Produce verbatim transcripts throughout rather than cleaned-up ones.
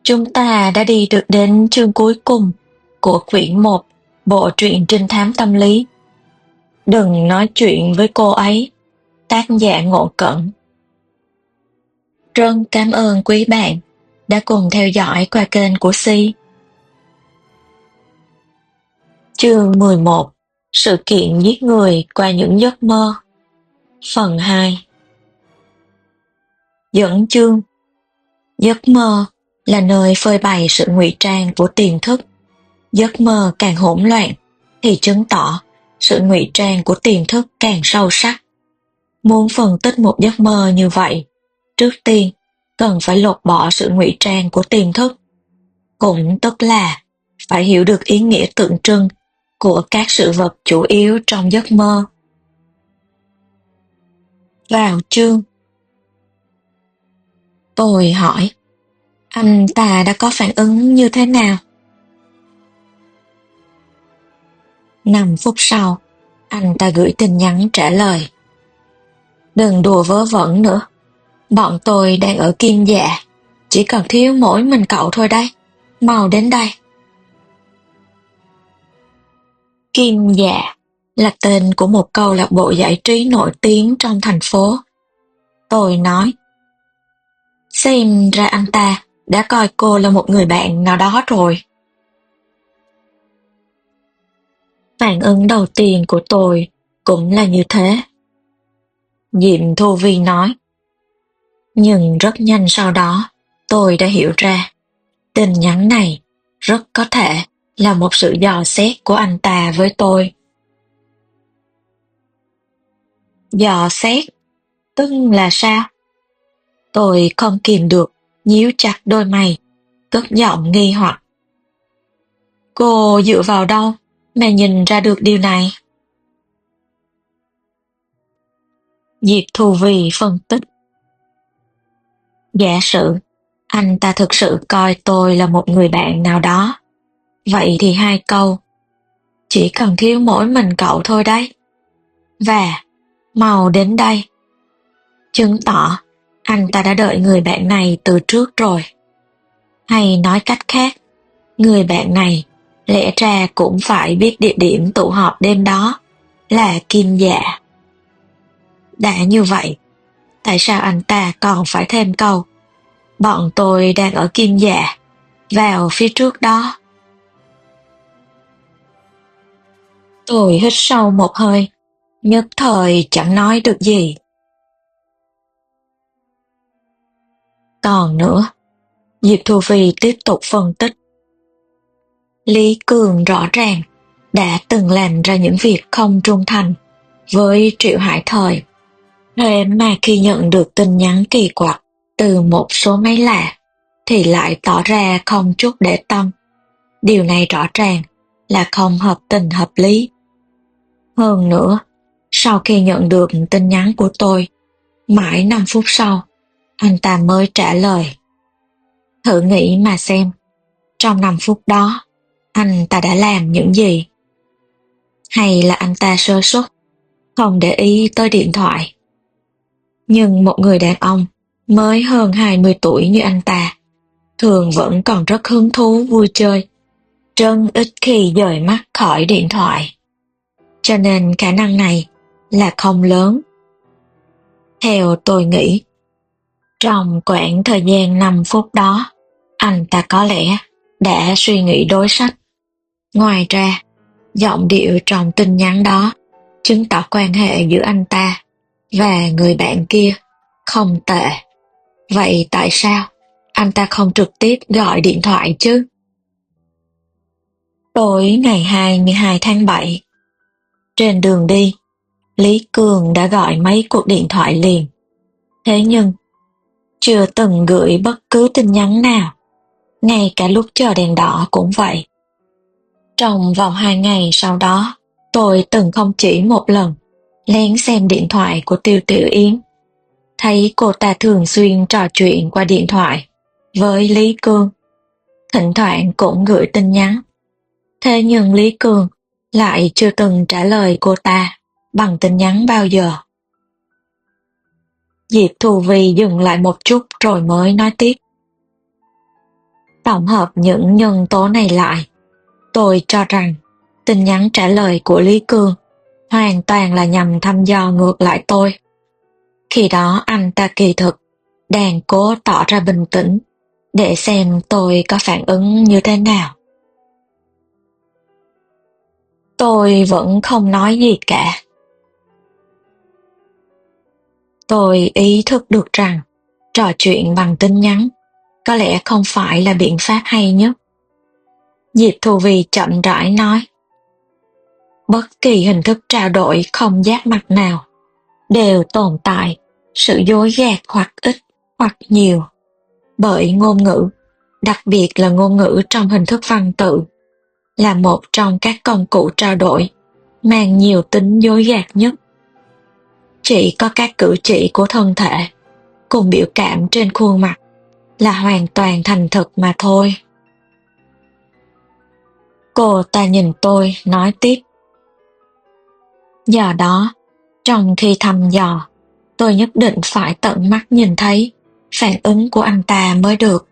Chúng ta đã đi được đến chương cuối cùng của quyển một bộ truyện trinh thám tâm lý. Đừng nói chuyện với cô ấy. Tác giả Ngộ Cẩn. Rất cảm ơn quý bạn đã cùng theo dõi qua kênh của Si. Chương mười một. Sự kiện giết người qua những giấc mơ. Phần hai. Dẫn chương. Giấc mơ là nơi phơi bày sự ngụy trang của tiềm thức. Giấc mơ càng hỗn loạn thì chứng tỏ sự ngụy trang của tiềm thức càng sâu sắc. Muốn phân tích một giấc mơ như vậy, trước tiên cần phải lột bỏ sự ngụy trang của tiềm thức. Cũng tức là phải hiểu được ý nghĩa tượng trưng của các sự vật chủ yếu trong giấc mơ. Vào chương. Tôi hỏi, anh ta đã có phản ứng như thế nào? Năm phút sau, anh ta gửi tin nhắn trả lời. Đừng đùa vớ vẩn nữa. Bọn tôi đang ở Kim Dạ. Chỉ cần thiếu mỗi mình cậu thôi đấy. Mau đến đây. Kim Dạ là tên của một câu lạc bộ giải trí nổi tiếng trong thành phố. Tôi nói, xem ra anh ta đã coi cô là một người bạn nào đó rồi. Phản ứng đầu tiên của tôi cũng là như thế. Diệm Thu Vi nói. Nhưng rất nhanh sau đó, tôi đã hiểu ra, tin nhắn này rất có thể là một sự dò xét của anh ta với tôi. Dò xét? Tức là sao? Tôi không kìm được, nhíu chặt đôi mày, cất giọng nghi hoặc. Cô dựa vào đâu mà nhìn ra được điều này? Diệp Thu Vi phân tích. Giả sử anh ta thực sự coi tôi là một người bạn nào đó, vậy thì hai câu, chỉ cần thiếu mỗi mình cậu thôi đấy, và mau đến đây, chứng tỏ anh ta đã đợi người bạn này từ trước rồi. Hay nói cách khác, người bạn này lẽ ra cũng phải biết địa điểm tụ họp đêm đó là Kim Dạ. Đã như vậy, tại sao anh ta còn phải thêm câu bọn tôi đang ở Kim Dạ vào phía trước đó? Tôi hít sâu một hơi, nhất thời chẳng nói được gì. Còn nữa, Diệp Thu Vi tiếp tục phân tích. Lý Cường rõ ràng đã từng làm ra những việc không trung thành với Triệu Hải Thời. Thế mà khi nhận được tin nhắn kỳ quặc từ một số máy lạ thì lại tỏ ra không chút để tâm. Điều này rõ ràng là không hợp tình hợp lý. Hơn nữa, sau khi nhận được tin nhắn của tôi, mãi năm phút sau, anh ta mới trả lời. Thử nghĩ mà xem, trong năm phút đó, anh ta đã làm những gì? Hay là anh ta sơ suất, không để ý tới điện thoại? Nhưng một người đàn ông mới hơn hai mươi tuổi như anh ta, thường vẫn còn rất hứng thú vui chơi, rất ít khi dời mắt khỏi điện thoại. Cho nên khả năng này là không lớn. Theo tôi nghĩ, trong quãng thời gian năm phút đó, anh ta có lẽ đã suy nghĩ đối sách. Ngoài ra, giọng điệu trong tin nhắn đó chứng tỏ quan hệ giữa anh ta và người bạn kia không tệ. Vậy tại sao anh ta không trực tiếp gọi điện thoại chứ? Tối ngày hai mươi hai tháng bảy, trên đường đi, Lý Cường đã gọi mấy cuộc điện thoại liền. Thế nhưng, chưa từng gửi bất cứ tin nhắn nào, ngay cả lúc chờ đèn đỏ cũng vậy. Trong vòng hai ngày sau đó, tôi từng không chỉ một lần lén xem điện thoại của Tiêu Tiểu Yến. Thấy cô ta thường xuyên trò chuyện qua điện thoại với Lý Cường, thỉnh thoảng cũng gửi tin nhắn. Thế nhưng Lý Cường lại chưa từng trả lời cô ta bằng tin nhắn bao giờ. Diệp Thu Vi dừng lại một chút rồi mới nói tiếp. Tổng hợp những nhân tố này lại, tôi cho rằng tin nhắn trả lời của Lý Cương hoàn toàn là nhằm thăm dò ngược lại tôi. Khi đó anh ta kỳ thực đang cố tỏ ra bình tĩnh để xem tôi có phản ứng như thế nào. Tôi vẫn không nói gì cả. Tôi ý thức được rằng trò chuyện bằng tin nhắn có lẽ không phải là biện pháp hay nhất. Diệp Thu Vy chậm rãi nói, bất kỳ hình thức trao đổi không giáp mặt nào đều tồn tại sự dối gạt hoặc ít hoặc nhiều, bởi ngôn ngữ, đặc biệt là ngôn ngữ trong hình thức văn tự, là một trong các công cụ trao đổi mang nhiều tính dối gạt nhất. Chỉ có các cử chỉ của thân thể cùng biểu cảm trên khuôn mặt là hoàn toàn thành thực mà thôi. Cô ta nhìn tôi nói tiếp, do đó, trong khi thăm dò, tôi nhất định phải tận mắt nhìn thấy phản ứng của anh ta mới được.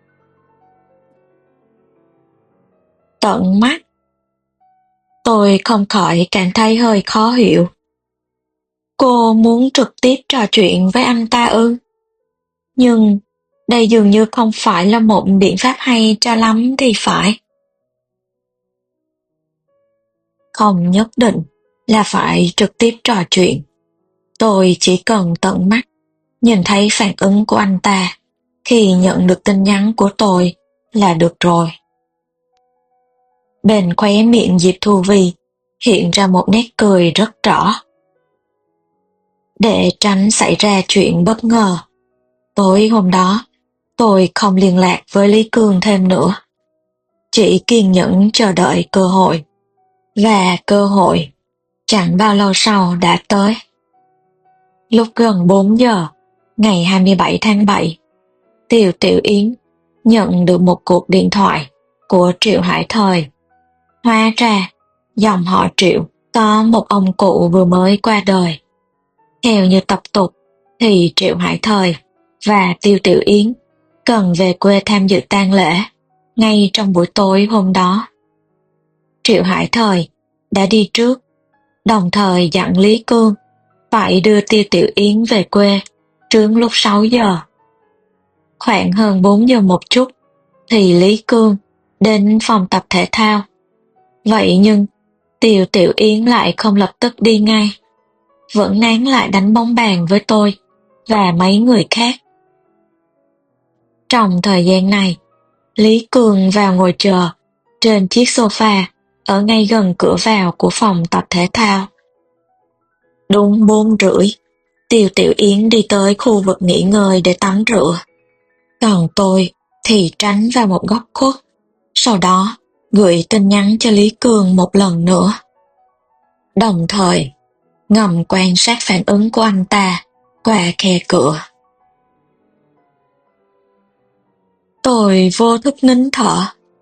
Tận mắt? Tôi không khỏi cảm thấy hơi khó hiểu. Cô muốn trực tiếp trò chuyện với anh ta ư? Nhưng đây dường như không phải là một biện pháp hay cho lắm thì phải. Không nhất định là phải trực tiếp trò chuyện. Tôi chỉ cần tận mắt nhìn thấy phản ứng của anh ta khi nhận được tin nhắn của tôi là được rồi. Bên khóe miệng Diệp Thu Vy hiện ra một nét cười rất rõ. Để tránh xảy ra chuyện bất ngờ, tối hôm đó tôi không liên lạc với Lý Cương thêm nữa. Chỉ kiên nhẫn chờ đợi cơ hội. Và cơ hội chẳng bao lâu sau đã tới. Lúc gần bốn giờ, ngày hai mươi bảy tháng bảy, Tiêu Tiểu Yến nhận được một cuộc điện thoại của Triệu Hải Thời. Hóa ra, dòng họ Triệu có một ông cụ vừa mới qua đời. Theo như tập tục thì Triệu Hải Thời và Tiêu Tiểu Yến cần về quê tham dự tang lễ ngay trong buổi tối hôm đó. Triệu Hải Thời đã đi trước, đồng thời dặn Lý Cương phải đưa Tiêu Tiểu Yến về quê trước lúc sáu giờ. Khoảng hơn bốn giờ một chút thì Lý Cương đến phòng tập thể thao. Vậy nhưng Tiêu Tiểu Yến lại không lập tức đi ngay, vẫn nán lại đánh bóng bàn với tôi và mấy người khác. Trong thời gian này, Lý Cương vào ngồi chờ trên chiếc sofa ở ngay gần cửa vào của phòng tập thể thao. Đúng bốn rưỡi, Tiêu Tiểu Yến đi tới khu vực nghỉ ngơi để tắm rửa. Còn tôi thì tránh vào một góc khuất, sau đó gửi tin nhắn cho Lý Cương một lần nữa. Đồng thời, ngầm quan sát phản ứng của anh ta qua khe cửa. Tôi vô thức nín thở.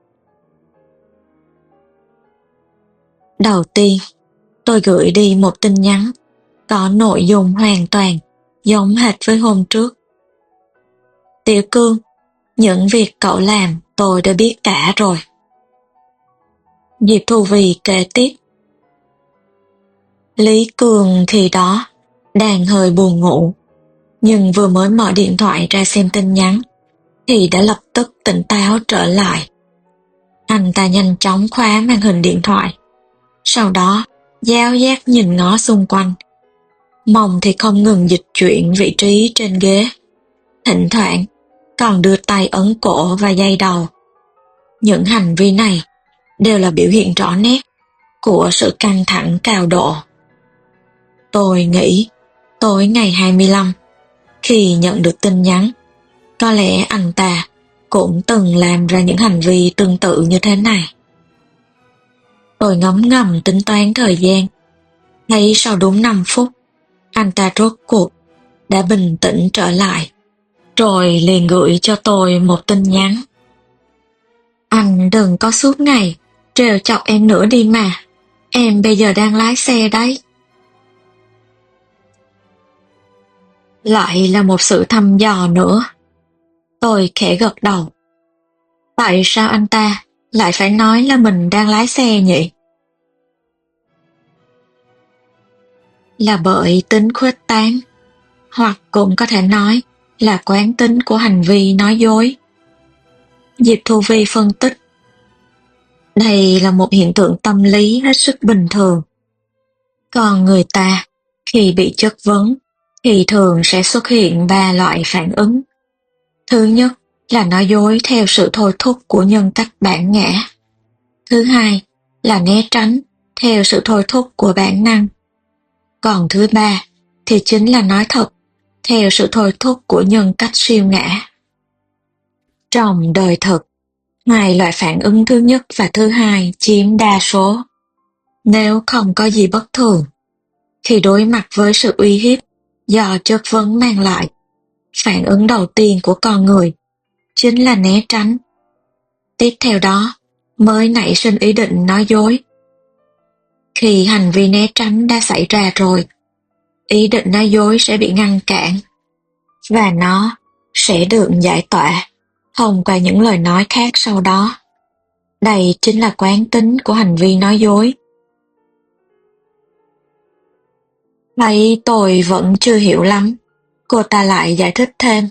Đầu tiên, tôi gửi đi một tin nhắn có nội dung hoàn toàn giống hệt với hôm trước. Tiểu Cương, những việc cậu làm tôi đã biết cả rồi. Diệp Thu Vy kể tiếp. Lý Cương khi đó đang hơi buồn ngủ, nhưng vừa mới mở điện thoại ra xem tin nhắn thì đã lập tức tỉnh táo trở lại. Anh ta nhanh chóng khóa màn hình điện thoại, sau đó giáo giác nhìn ngó xung quanh. Mông thì không ngừng dịch chuyển vị trí trên ghế, thỉnh thoảng còn đưa tay ấn cổ và dây đầu. Những hành vi này đều là biểu hiện rõ nét của sự căng thẳng cao độ. Tôi nghĩ tối ngày hai mươi lăm, khi nhận được tin nhắn, có lẽ anh ta cũng từng làm ra những hành vi tương tự như thế này. Tôi ngấm ngầm tính toán thời gian, thấy sau đúng năm phút, anh ta rốt cuộc đã bình tĩnh trở lại, rồi liền gửi cho tôi một tin nhắn. Anh đừng có suốt ngày trêu chọc em nữa đi mà, em bây giờ đang lái xe đấy. Lại là một sự thăm dò nữa. Tôi khẽ gật đầu. Tại sao anh ta lại phải nói là mình đang lái xe nhỉ? Là bởi tính khuếch tán, hoặc cũng có thể nói là quán tính của hành vi nói dối. Diệp Thu Vi phân tích, đây là một hiện tượng tâm lý hết sức bình thường. Còn người ta, khi bị chất vấn, thì thường sẽ xuất hiện ba loại phản ứng. Thứ nhất là nói dối theo sự thôi thúc của nhân cách bản ngã. Thứ hai là né tránh theo sự thôi thúc của bản năng. Còn thứ ba thì chính là nói thật theo sự thôi thúc của nhân cách siêu ngã. Trong đời thực, hai loại phản ứng thứ nhất và thứ hai chiếm đa số. Nếu không có gì bất thường, khi đối mặt với sự uy hiếp do chất vấn mang lại, phản ứng đầu tiên của con người chính là né tránh. Tiếp theo đó mới nảy sinh ý định nói dối. Khi hành vi né tránh đã xảy ra rồi, ý định nói dối sẽ bị ngăn cản, và nó sẽ được giải tỏa thông qua những lời nói khác sau đó. Đây chính là quán tính của hành vi nói dối. Vậy tôi vẫn chưa hiểu lắm, cô ta lại giải thích thêm.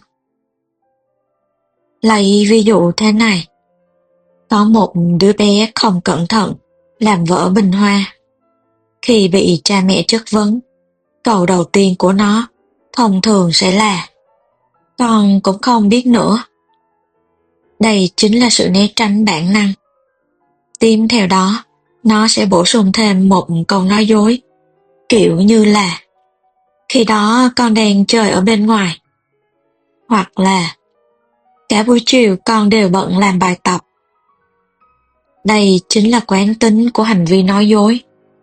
Lấy ví dụ thế này. Có một đứa bé không cẩn thận làm vỡ bình hoa. Khi bị cha mẹ chất vấn, câu đầu tiên của nó thông thường sẽ là con cũng không biết nữa. Đây chính là sự né tránh bản năng. Tiếp theo đó, nó sẽ bổ sung thêm một câu nói dối, kiểu như là khi đó con đang chơi ở bên ngoài. Hoặc là cả buổi chiều con đều bận làm bài tập. Đây chính là quán tính của hành vi nói dối.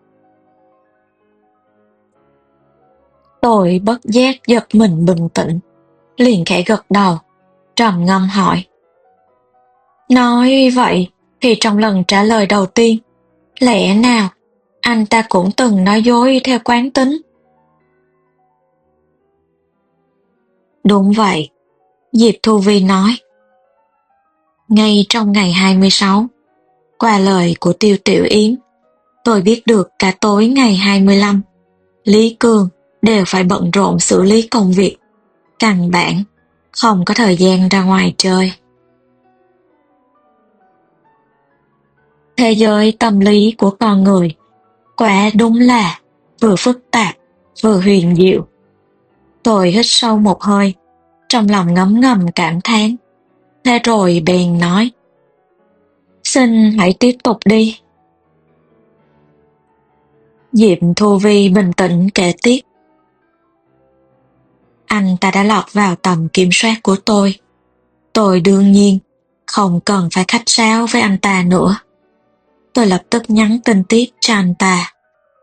Tôi bất giác giật mình bình tĩnh, liền khẽ gật đầu, trầm ngâm hỏi. Nói vậy thì trong lần trả lời đầu tiên, lẽ nào anh ta cũng từng nói dối theo quán tính? Đúng vậy, Diệp Thu Vi nói. Ngay trong ngày hai mươi sáu, qua lời của Tiêu Tiểu Yến, tôi biết được cả tối ngày hai mươi lăm, Lý Cương đều phải bận rộn xử lý công việc, căn bản không có thời gian ra ngoài chơi. Thế giới tâm lý của con người quả đúng là vừa phức tạp vừa huyền diệu. Tôi hít sâu một hơi, trong lòng ngấm ngầm cảm thán. Thế rồi bèn nói, xin hãy tiếp tục đi. Diệp Thu Vi bình tĩnh kể tiếp. Anh ta đã lọt vào tầm kiểm soát của tôi. Tôi đương nhiên không cần phải khách sáo với anh ta nữa. Tôi lập tức nhắn tin tiếp cho anh ta.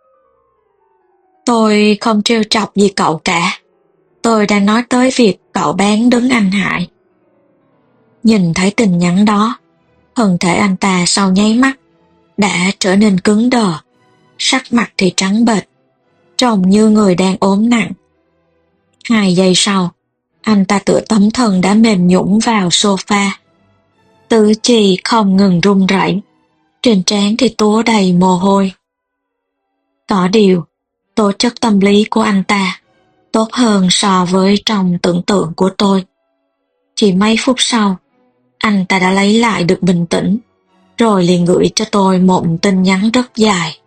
Tôi không trêu chọc gì cậu cả. Tôi đang nói tới việc cậu bán đứng anh Hải. Nhìn thấy tin nhắn đó, thân thể anh ta sau nháy mắt đã trở nên cứng đờ, sắc mặt thì trắng bệch, trông như người đang ốm nặng. Hai giây sau, anh ta tựa tấm thân đã mềm nhũn vào sofa. Tứ chi không ngừng run rẩy, trên trán thì túa đầy mồ hôi. Có điều, tố chất tâm lý của anh ta tốt hơn so với trong tưởng tượng của tôi. Chỉ mấy phút sau, anh ta đã lấy lại được bình tĩnh, rồi liền gửi cho tôi một tin nhắn rất dài.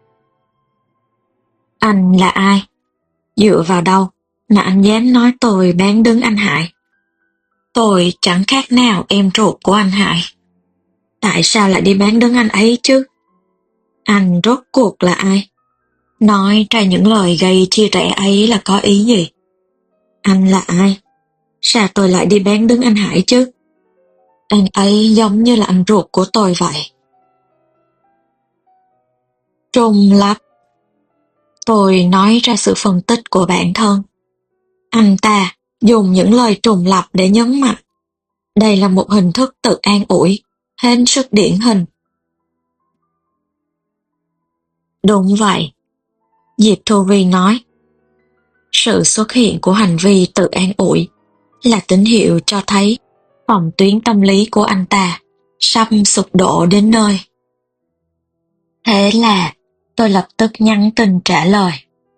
Anh là ai? Dựa vào đâu mà anh dám nói tôi bán đứng anh Hải? Tôi chẳng khác nào em ruột của anh Hải. Tại sao lại đi bán đứng anh ấy chứ? Anh rốt cuộc là ai? Nói ra những lời gây chia rẽ ấy là có ý gì? Anh là ai? Sao tôi lại đi bán đứng anh Hải chứ? Anh ấy giống như là anh ruột của tôi vậy. Trùng lặp. Tôi nói ra sự phân tích của bản thân. Anh ta dùng những lời trùng lặp để nhấn mạnh. Đây là một hình thức tự an ủi, hết sức điển hình. Đúng vậy, Diệp Thu Vi nói. Sự xuất hiện của hành vi tự an ủi là tín hiệu cho thấy phòng tuyến tâm lý của anh ta sắp sụp đổ đến nơi. Thế là tôi lập tức nhắn tin trả lời.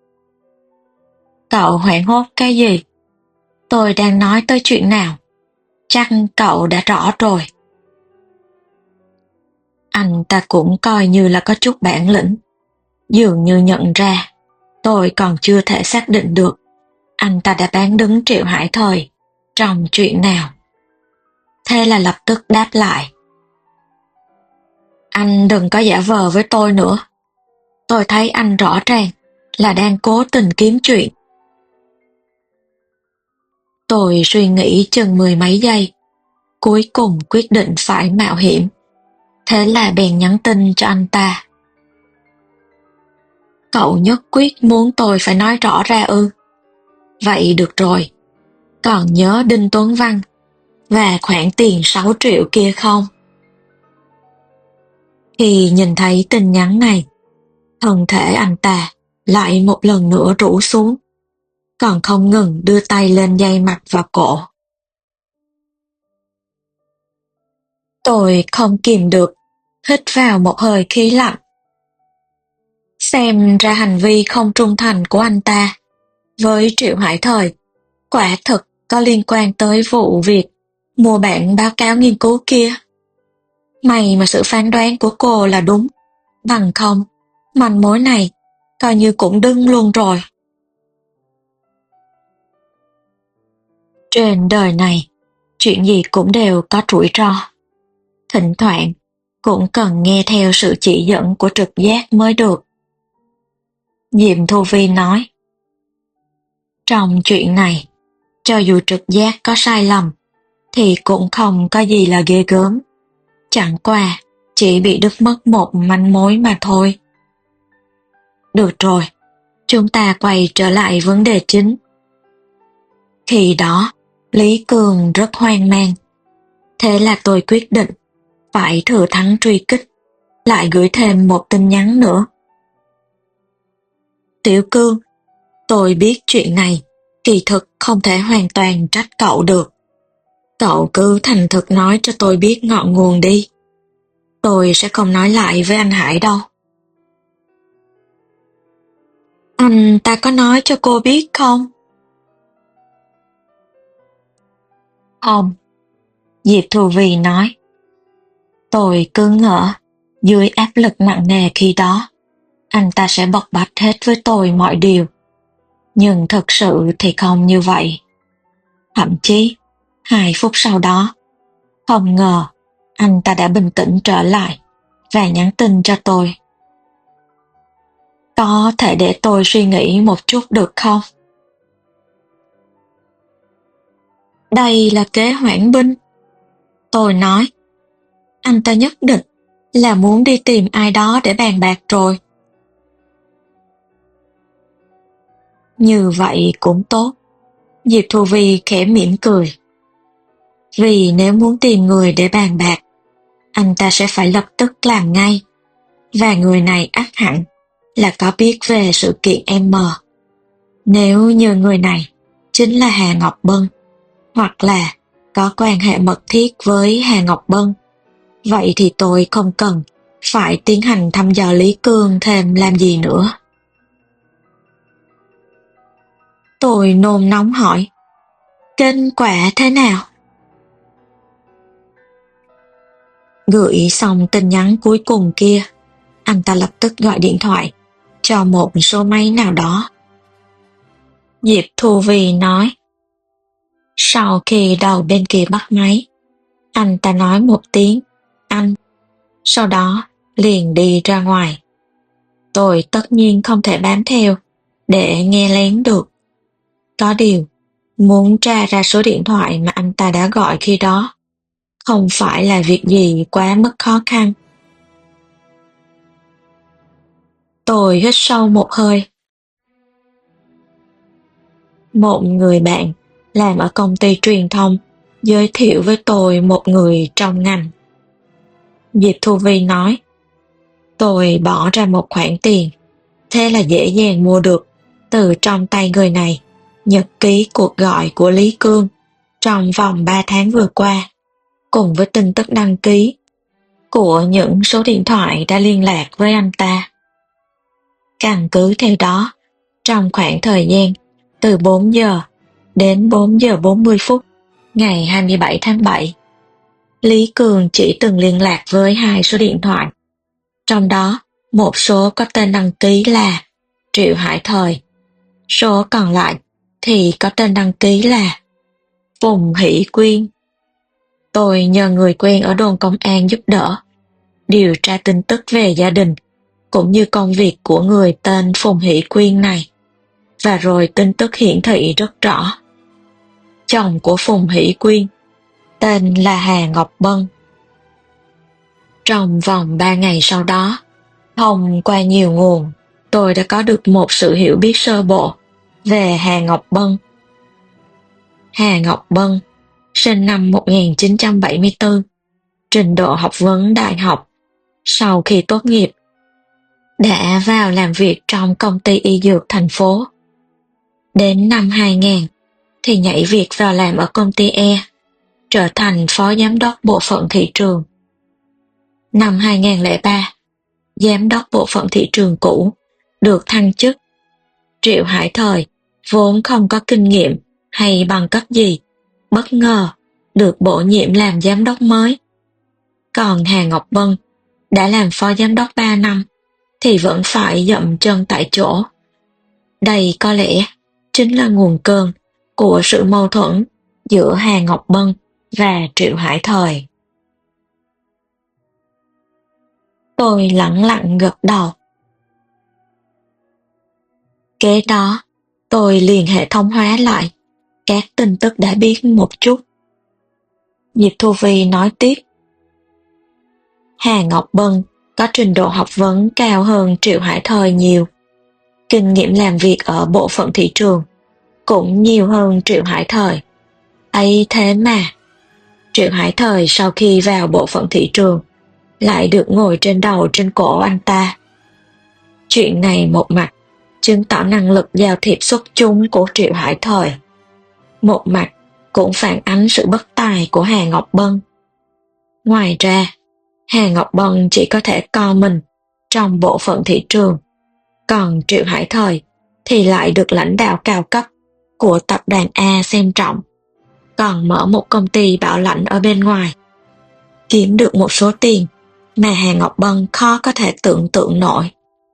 Cậu hoảng hốt cái gì? Tôi đang nói tới chuyện nào? Chắc cậu đã rõ rồi. Anh ta cũng coi như là có chút bản lĩnh. Dường như nhận ra, tôi còn chưa thể xác định được anh ta đã bán đứng Triệu Hải Thời trong chuyện nào. Thế là lập tức đáp lại. Anh đừng có giả vờ với tôi nữa. Tôi thấy anh rõ ràng là đang cố tình kiếm chuyện. Tôi suy nghĩ chừng mười mấy giây, cuối cùng quyết định phải mạo hiểm. Thế là bèn nhắn tin cho anh ta. Cậu nhất quyết muốn tôi phải nói rõ ra ư? Vậy được rồi, còn nhớ Đinh Tuấn Văn và khoản tiền sáu triệu kia không? Khi nhìn thấy tin nhắn này, thân thể anh ta lại một lần nữa rũ xuống, còn không ngừng đưa tay lên dây mặt và cổ. Tôi không kìm được, hít vào một hơi khí lạnh. Xem ra hành vi không trung thành của anh ta với Triệu Hải Thời quả thực có liên quan tới vụ việc mua bản báo cáo nghiên cứu kia. May mà sự phán đoán của cô là đúng, bằng không, manh mối này coi như cũng đưng luôn rồi. Trên đời này, chuyện gì cũng đều có rủi ro. Thỉnh thoảng, cũng cần nghe theo sự chỉ dẫn của trực giác mới được. Diệm Thu Vi nói. Trong chuyện này, cho dù trực giác có sai lầm, thì cũng không có gì là ghê gớm. Chẳng qua, chỉ bị đứt mất một manh mối mà thôi. Được rồi, chúng ta quay trở lại vấn đề chính. Khi đó, Lý Cường rất hoang mang. Thế là tôi quyết định phải thừa thắng truy kích, lại gửi thêm một tin nhắn nữa. Tiểu Cương, tôi biết chuyện này, kỳ thực không thể hoàn toàn trách cậu được. Cậu cứ thành thực nói cho tôi biết ngọn nguồn đi. Tôi sẽ không nói lại với anh Hải đâu. Anh ta có nói cho cô biết không? Không. Diệp Thu Vi nói. Tôi cứ ngỡ, dưới áp lực nặng nề khi đó, anh ta sẽ bộc bạch hết với tôi mọi điều. Nhưng thật sự thì không như vậy. Thậm chí, hai phút sau đó, không ngờ anh ta đã bình tĩnh trở lại và nhắn tin cho tôi. Có thể để tôi suy nghĩ một chút được không? Đây là kế hoãn binh. Tôi nói, anh ta nhất định là muốn đi tìm ai đó để bàn bạc rồi. Như vậy cũng tốt. Diệp Thu Vi khẽ mỉm cười. Vì nếu muốn tìm người để bàn bạc, anh ta sẽ phải lập tức làm ngay. Và người này ắt hẳn là có biết về sự kiện M. Nếu như người này chính là Hà Ngọc Bân, hoặc là có quan hệ mật thiết với Hà Ngọc Bân, vậy thì tôi không cần phải tiến hành thăm dò Lý Cương thêm làm gì nữa. Tôi nôn nóng hỏi, kết quả thế nào? Gửi xong tin nhắn cuối cùng kia, anh ta lập tức gọi điện thoại cho một số máy nào đó. Diệp Thu Vi nói. Sau khi đầu bên kia bắt máy, anh ta nói một tiếng anh, sau đó liền đi ra ngoài. Tôi tất nhiên không thể bám theo để nghe lén được. Có điều, muốn tra ra số điện thoại mà anh ta đã gọi khi đó không phải là việc gì quá mức khó khăn. Tôi hít sâu một hơi. Một người bạn làm ở công ty truyền thông giới thiệu với tôi một người trong ngành. Diệp Thu Vi nói, tôi bỏ ra một khoản tiền, thế là dễ dàng mua được từ trong tay người này nhật ký cuộc gọi của Lý Cương trong vòng ba tháng vừa qua, cùng với tin tức đăng ký của những số điện thoại đã liên lạc với anh ta. Căn cứ theo đó, trong khoảng thời gian từ bốn giờ đến bốn giờ bốn mươi phút ngày hai mươi bảy tháng bảy, Lý Cường chỉ từng liên lạc với hai số điện thoại. Trong đó, một số có tên đăng ký là Triệu Hải Thời, số còn lại thì có tên đăng ký là Phùng Hỷ Quyên. Tôi nhờ người quen ở đồn công an giúp đỡ, điều tra tin tức về gia đình cũng như công việc của người tên Phùng Hỷ Quyên này. Và rồi tin tức hiển thị rất rõ. Chồng của Phùng Hỷ Quyên tên là Hà Ngọc Bân. Trong vòng ba ngày sau đó, thông qua nhiều nguồn, tôi đã có được một sự hiểu biết sơ bộ về Hà Ngọc Bân. Hà Ngọc Bân sinh năm một nghìn chín trăm bảy mươi tư, trình độ học vấn đại học. Sau khi tốt nghiệp, đã vào làm việc trong công ty y dược thành phố. Đến năm hai nghìn thì nhảy việc vào làm ở công ty E, trở thành phó giám đốc bộ phận thị trường. Năm hai nghìn lẻ ba, giám đốc bộ phận thị trường cũ được thăng chức. Triệu Hải Thời vốn không có kinh nghiệm hay bằng cấp gì, bất ngờ được bổ nhiệm làm giám đốc mới. Còn Hà Ngọc Bân đã làm phó giám đốc ba năm thì vẫn phải dậm chân tại chỗ. Đây có lẽ chính là nguồn cơn của sự mâu thuẫn giữa Hà Ngọc Bân và Triệu Hải Thời. Tôi lẳng lặng gật đầu. Kế đó, tôi liền hệ thống hóa lại các tin tức đã biết một chút. Diệp Thu Vi nói tiếp. Hà Ngọc Bân có trình độ học vấn cao hơn Triệu Hải Thời nhiều. Kinh nghiệm làm việc ở bộ phận thị trường cũng nhiều hơn Triệu Hải Thời. Ấy thế mà, Triệu Hải Thời sau khi vào bộ phận thị trường lại được ngồi trên đầu trên cổ anh ta. Chuyện này một mặt chứng tỏ năng lực giao thiệp xuất chúng của Triệu Hải Thời, một mặt cũng phản ánh sự bất tài của Hà Ngọc Bân. Ngoài ra, Hà Ngọc Bân chỉ có thể co mình trong bộ phận thị trường, còn Triệu Hải Thời thì lại được lãnh đạo cao cấp của tập đoàn A xem trọng, còn mở một công ty bảo lãnh ở bên ngoài, kiếm được một số tiền mà Hà Ngọc Bân khó có thể tưởng tượng nổi.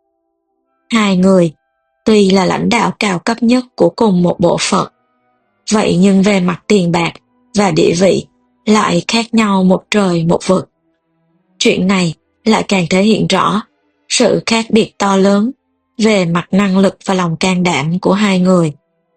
Hai người tuy là lãnh đạo cao cấp nhất của cùng một bộ phận, vậy nhưng về mặt tiền bạc và địa vị lại khác nhau một trời một vực. Chuyện này lại càng thể hiện rõ sự khác biệt to lớn về mặt năng lực và lòng can đảm của hai người.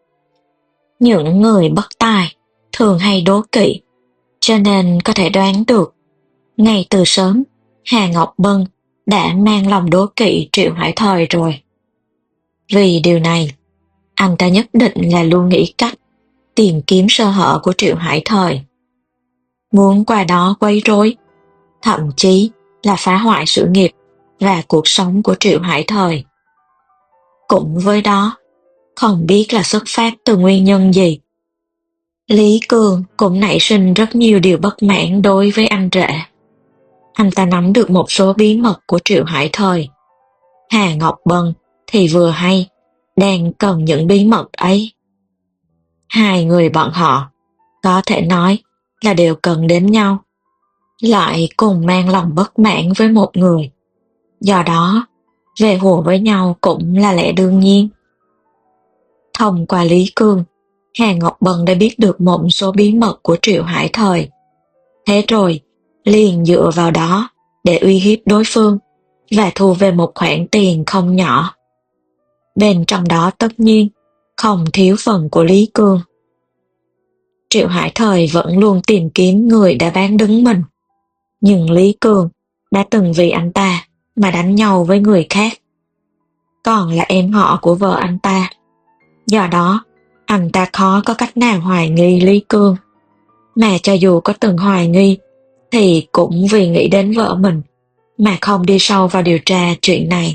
Những người bất tài thường hay đố kỵ, cho nên có thể đoán được, ngay từ sớm, Hà Ngọc Bân đã mang lòng đố kỵ Triệu Hải Thời rồi. Vì điều này, anh ta nhất định là luôn nghĩ cách tìm kiếm sơ hở của Triệu Hải Thời, muốn qua đó quấy rối, thậm chí là phá hoại sự nghiệp và cuộc sống của Triệu Hải Thời. Cũng với đó, không biết là xuất phát từ nguyên nhân gì, Lý Cường cũng nảy sinh rất nhiều điều bất mãn đối với anh rể. Anh ta nắm được một số bí mật của Triệu Hải Thời. Hà Ngọc Bân thì vừa hay đang cần những bí mật ấy. Hai người bọn họ có thể nói là đều cần đến nhau, lại cùng mang lòng bất mãn với một người. Do đó, về hùa với nhau cũng là lẽ đương nhiên. Thông qua Lý Cương, Hà Ngọc Bân đã biết được một số bí mật của Triệu Hải Thời. Thế rồi, liền dựa vào đó để uy hiếp đối phương và thu về một khoản tiền không nhỏ. Bên trong đó tất nhiên không thiếu phần của Lý Cương. Triệu Hải Thời vẫn luôn tìm kiếm người đã bán đứng mình, nhưng Lý Cương đã từng vì anh ta mà đánh nhau với người khác, còn là em họ của vợ anh ta. Do đó, anh ta khó có cách nào hoài nghi Lý Cương, mà cho dù có từng hoài nghi thì cũng vì nghĩ đến vợ mình mà không đi sâu vào điều tra chuyện này.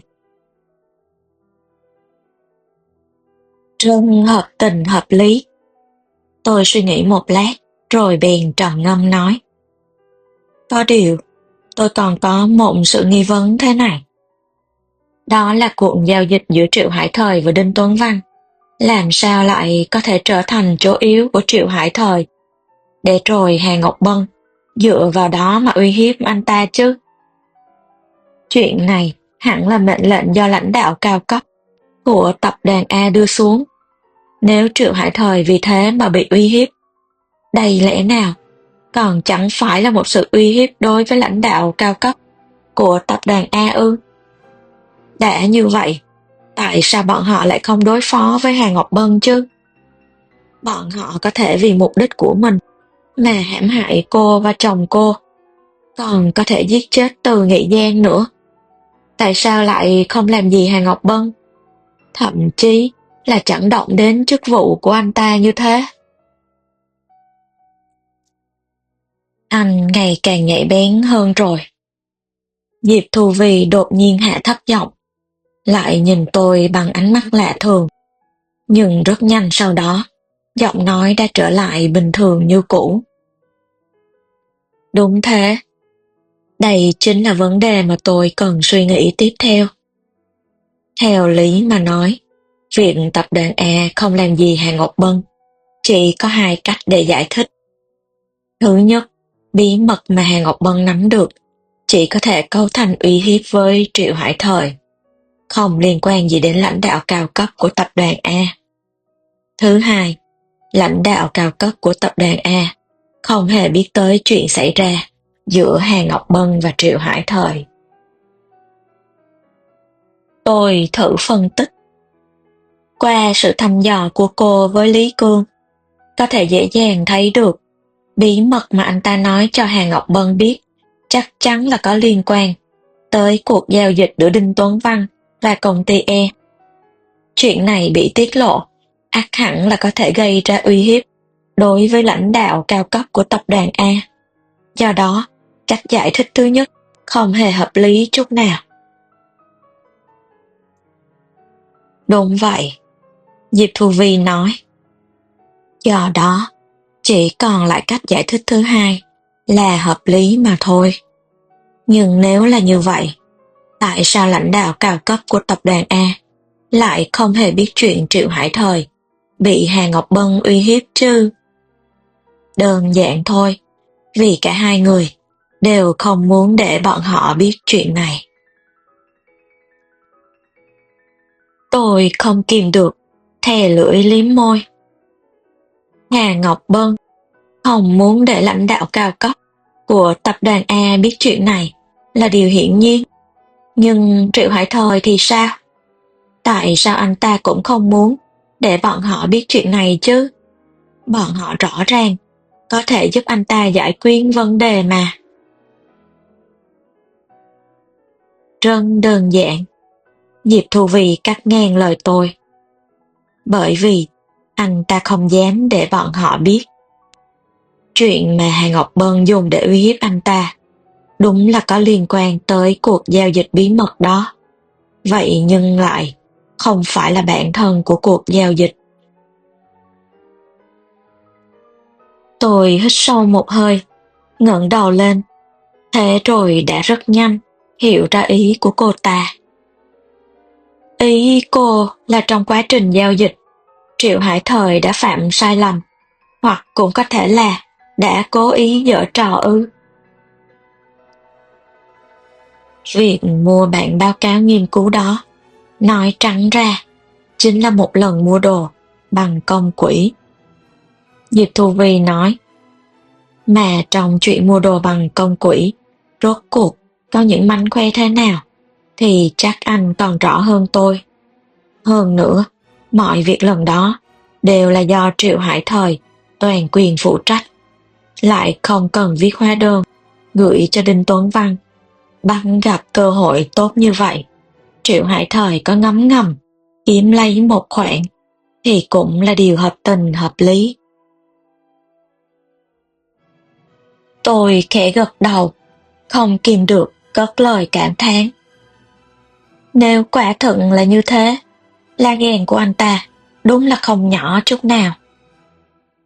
Rất hợp tình hợp lý. Tôi suy nghĩ một lát rồi bèn trầm ngâm nói. Có điều, tôi còn có một sự nghi vấn thế này. Đó là cuộc giao dịch giữa Triệu Hải Thời và Đinh Tuấn Văn. Làm sao lại có thể trở thành chỗ yếu của Triệu Hải Thời, để rồi Hà Ngọc Bân dựa vào đó mà uy hiếp anh ta chứ? Chuyện này hẳn là mệnh lệnh do lãnh đạo cao cấp của tập đoàn A đưa xuống. Nếu Triệu Hải Thời vì thế mà bị uy hiếp, đây lẽ nào còn chẳng phải là một sự uy hiếp đối với lãnh đạo cao cấp của tập đoàn A ư? Đã như vậy, tại sao bọn họ lại không đối phó với Hà Ngọc Bân chứ? Bọn họ có thể vì mục đích của mình mà hãm hại cô và chồng cô, còn có thể giết chết Từ Nghị Giang nữa. Tại sao lại không làm gì Hà Ngọc Bân? Thậm chí là chẳng động đến chức vụ của anh ta như thế. Anh ngày càng nhạy bén hơn rồi. Diệp Thu Vy đột nhiên hạ thấp giọng, lại nhìn tôi bằng ánh mắt lạ thường. Nhưng rất nhanh sau đó, giọng nói đã trở lại bình thường như cũ. Đúng thế. Đây chính là vấn đề mà tôi cần suy nghĩ tiếp theo. Theo lý mà nói, việc tập đoàn A không làm gì Hà Ngọc Bân chỉ có hai cách để giải thích. Thứ nhất, bí mật mà Hà Ngọc Bân nắm được chỉ có thể cấu thành uy hiếp với Triệu Hải Thời, không liên quan gì đến lãnh đạo cao cấp của tập đoàn A. Thứ hai, lãnh đạo cao cấp của tập đoàn A không hề biết tới chuyện xảy ra giữa Hà Ngọc Bân và Triệu Hải Thời. Tôi thử phân tích. Qua sự thăm dò của cô với Lý Cương, có thể dễ dàng thấy được bí mật mà anh ta nói cho Hà Ngọc Bân biết chắc chắn là có liên quan tới cuộc giao dịch giữa Đinh Tuấn Văn và công ty E. Chuyện này bị tiết lộ, ắt hẳn là có thể gây ra uy hiếp đối với lãnh đạo cao cấp của tập đoàn A. Do đó, cách giải thích thứ nhất không hề hợp lý chút nào. Đúng vậy, Diệp Thu Vy nói. Do đó, chỉ còn lại cách giải thích thứ hai là hợp lý mà thôi. Nhưng nếu là như vậy, tại sao lãnh đạo cao cấp của tập đoàn A lại không hề biết chuyện Triệu Hải Thời bị Hà Ngọc Bân uy hiếp chứ? Đơn giản thôi, vì cả hai người đều không muốn để bọn họ biết chuyện này. Tôi không kìm được, thè lưỡi liếm môi. Hà Ngọc Bân không muốn để lãnh đạo cao cấp của tập đoàn A biết chuyện này là điều hiển nhiên. Nhưng Triệu Hải Thời thì sao? Tại sao anh ta cũng không muốn để bọn họ biết chuyện này chứ? Bọn họ rõ ràng có thể giúp anh ta giải quyết vấn đề mà. Rất đơn giản, Diệp Thu Vy cắt ngang lời tôi. Bởi vì anh ta không dám để bọn họ biết. Chuyện mà Hà Ngọc Bân dùng để uy hiếp anh ta đúng là có liên quan tới cuộc giao dịch bí mật đó. Vậy nhưng lại không phải là bạn thân của cuộc giao dịch. Tôi hít sâu một hơi, ngẩng đầu lên. Thế rồi đã rất nhanh hiểu ra ý của cô ta. Ý cô là trong quá trình giao dịch, Triệu Hải Thời đã phạm sai lầm, hoặc cũng có thể là đã cố ý giở trò ư? Việc mua bản báo cáo nghiên cứu đó, nói trắng ra, chính là một lần mua đồ bằng công quỹ. Diệp Thu Vy nói. Mà trong chuyện mua đồ bằng công quỹ, rốt cuộc có những mánh khoe thế nào, thì chắc anh còn rõ hơn tôi. Hơn nữa, mọi việc lần đó đều là do Triệu Hải Thời toàn quyền phụ trách, lại không cần viết hóa đơn gửi cho Đinh Tuấn Văn. Bắt gặp cơ hội tốt như vậy, Triệu Hải Thời có ngấm ngầm kiếm lấy một khoản thì cũng là điều hợp tình hợp lý. Tôi khẽ gật đầu, không kìm được cất lời cảm thán. Nếu quả thật là như thế, lá gan của anh ta đúng là không nhỏ chút nào.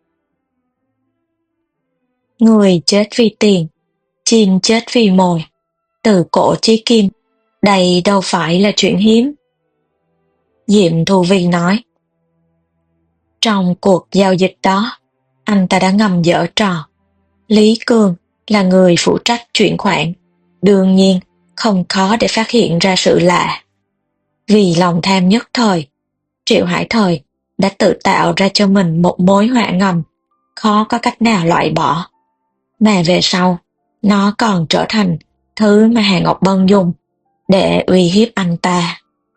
Người chết vì tiền, chim chết vì mồi, từ cổ chí kim, đây đâu phải là chuyện hiếm. Diệm Thu Vi nói, trong cuộc giao dịch đó, anh ta đã ngầm giở trò. Lý Cường là người phụ trách chuyển khoản, đương nhiên không khó để phát hiện ra sự lạ. Vì lòng tham nhất thời, Triệu Hải Thời đã tự tạo ra cho mình một mối họa ngầm, khó có cách nào loại bỏ. Mà về sau, nó còn trở thành thứ mà Hà Ngọc Bân dùng để uy hiếp anh ta.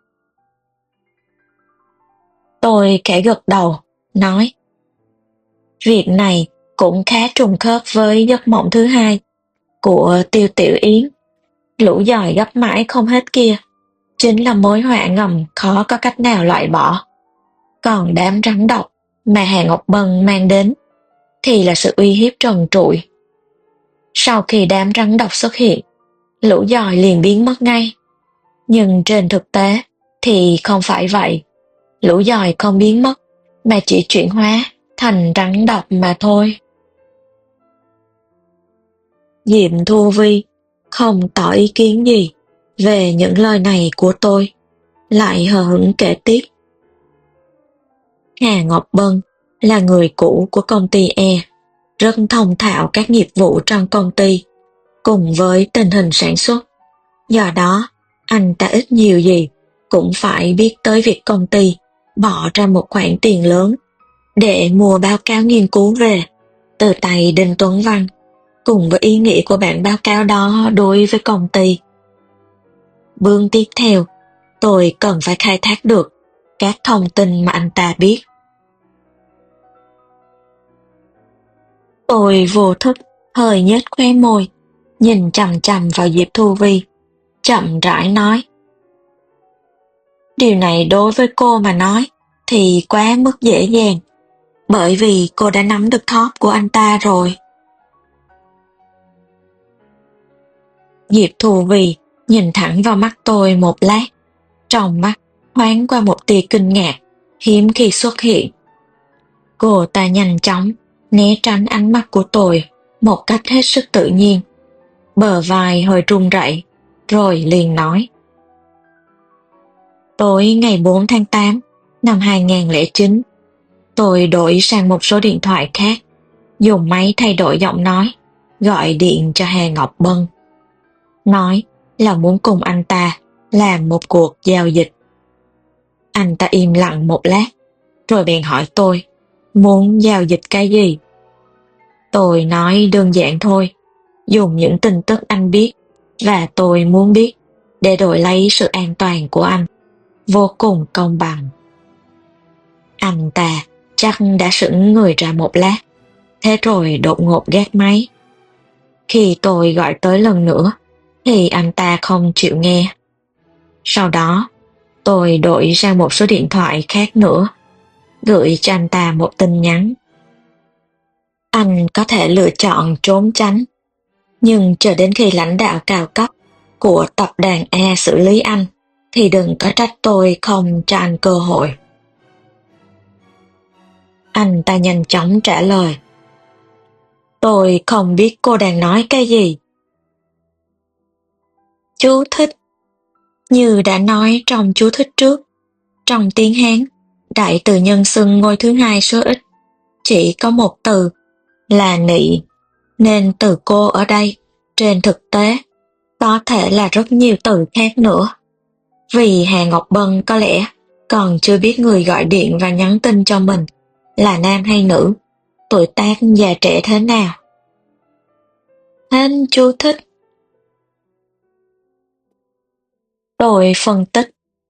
Tôi khẽ gật đầu, nói, việc này cũng khá trùng khớp với giấc mộng thứ hai của Tiêu Tiểu Yến. Lũ giỏi gấp mãi không hết kia, chính là mối họa ngầm khó có cách nào loại bỏ. Còn đám rắn độc mà Hà Ngọc Bân mang đến thì là sự uy hiếp trần trụi. Sau khi đám rắn độc xuất hiện, lũ giỏi liền biến mất ngay. Nhưng trên thực tế thì không phải vậy. Lũ giỏi không biến mất, mà chỉ chuyển hóa thành rắn độc mà thôi. Diệm Thu Vi không tỏ ý kiến gì về những lời này của tôi, lại hờ hững kể tiếp. Hà Ngọc Bân là người cũ của công ty E, rất thông thạo các nghiệp vụ trong công ty, cùng với tình hình sản xuất. Do đó, anh ta ít nhiều gì cũng phải biết tới việc công ty bỏ ra một khoản tiền lớn để mua báo cáo nghiên cứu về từ tay Đinh Tuấn Văn, cùng với ý nghĩa của bản báo cáo đó đối với công ty. Bước tiếp theo, tôi cần phải khai thác được các thông tin mà anh ta biết. Tôi vô thức hơi nhếch khóe môi, nhìn chằm chằm vào Diệp Thu Vi, chậm rãi nói. Điều này đối với cô mà nói thì quá mức dễ dàng, bởi vì cô đã nắm được thóp của anh ta rồi. Diệp Thu Vi nhìn thẳng vào mắt tôi một lát, trong mắt thoáng qua một tia kinh ngạc hiếm khi xuất hiện. Cô ta nhanh chóng né tránh ánh mắt của tôi một cách hết sức tự nhiên, bờ vai hơi run rẩy, rồi liền nói. Tối ngày bốn tháng tám năm hai nghìn không trăm lẻ chín, tôi đổi sang một số điện thoại khác, dùng máy thay đổi giọng nói, gọi điện cho Hà Ngọc Bân. Nói là muốn cùng anh ta làm một cuộc giao dịch. Anh ta im lặng một lát, rồi bèn hỏi tôi, muốn giao dịch cái gì? Tôi nói đơn giản thôi, dùng những tin tức anh biết và tôi muốn biết để đổi lấy sự an toàn của anh, vô cùng công bằng. Anh ta chắc đã sững người ra một lát, thế rồi đột ngột gác máy. Khi tôi gọi tới lần nữa, thì anh ta không chịu nghe. Sau đó, tôi đổi sang một số điện thoại khác nữa, gửi cho anh ta một tin nhắn. Anh có thể lựa chọn trốn tránh, nhưng chờ đến khi lãnh đạo cao cấp của tập đoàn E xử lý anh, thì đừng có trách tôi không cho anh cơ hội. Anh ta nhanh chóng trả lời. Tôi không biết cô đang nói cái gì. Chú thích. Như đã nói trong chú thích trước, trong tiếng Hán, đại từ nhân xưng ngôi thứ hai số ít chỉ có một từ là nị, nên từ cô ở đây trên thực tế có thể là rất nhiều từ khác nữa. Vì Hà Ngọc Bân có lẽ còn chưa biết người gọi điện và nhắn tin cho mình là nam hay nữ, tuổi tác già trẻ thế nào. Hết chú thích. Tôi phân tích.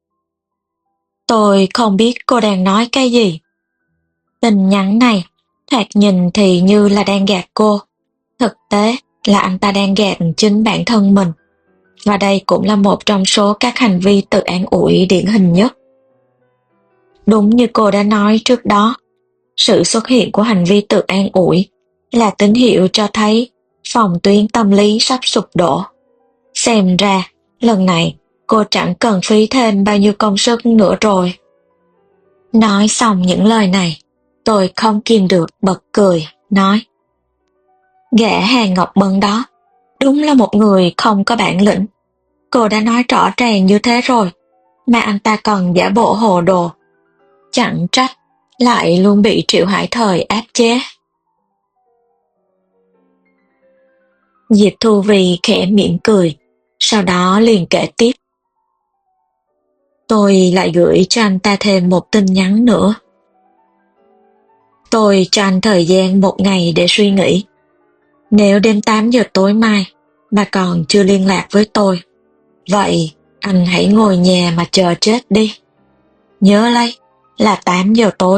Tôi không biết cô đang nói cái gì. Tin nhắn này, thoạt nhìn thì như là đang gạt cô. Thực tế là anh ta đang gạt chính bản thân mình. Và đây cũng là một trong số các hành vi tự an ủi điển hình nhất. Đúng như cô đã nói trước đó, sự xuất hiện của hành vi tự an ủi là tín hiệu cho thấy phòng tuyến tâm lý sắp sụp đổ. Xem ra, lần này cô chẳng cần phí thêm bao nhiêu công sức nữa rồi. Nói xong những lời này, tôi không kìm được bật cười, nói. Gã Hà Ngọc Bân đó, Đúng là một người không có bản lĩnh. Cô đã nói rõ ràng như thế rồi, mà anh ta còn giả bộ hồ đồ. Chẳng trách, lại luôn bị Triệu Hải Thời áp chế. Diệp Thu Vy khẽ mỉm cười, sau đó liền kể tiếp. Tôi lại gửi cho anh ta thêm một tin nhắn nữa. Tôi cho anh thời gian một ngày để suy nghĩ. Nếu đến tám giờ tối mai mà còn chưa liên lạc với tôi, vậy anh hãy ngồi nhà mà chờ chết đi. Nhớ lấy, là tám giờ tối.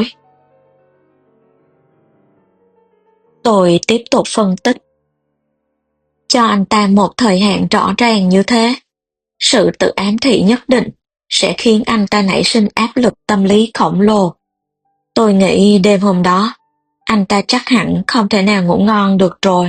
Tôi tiếp tục phân tích. Cho anh ta một thời hạn rõ ràng như thế, sự tự ám thị nhất định sẽ khiến anh ta nảy sinh áp lực tâm lý khổng lồ. Tôi nghĩ đêm hôm đó, anh ta chắc hẳn không thể nào ngủ ngon được rồi.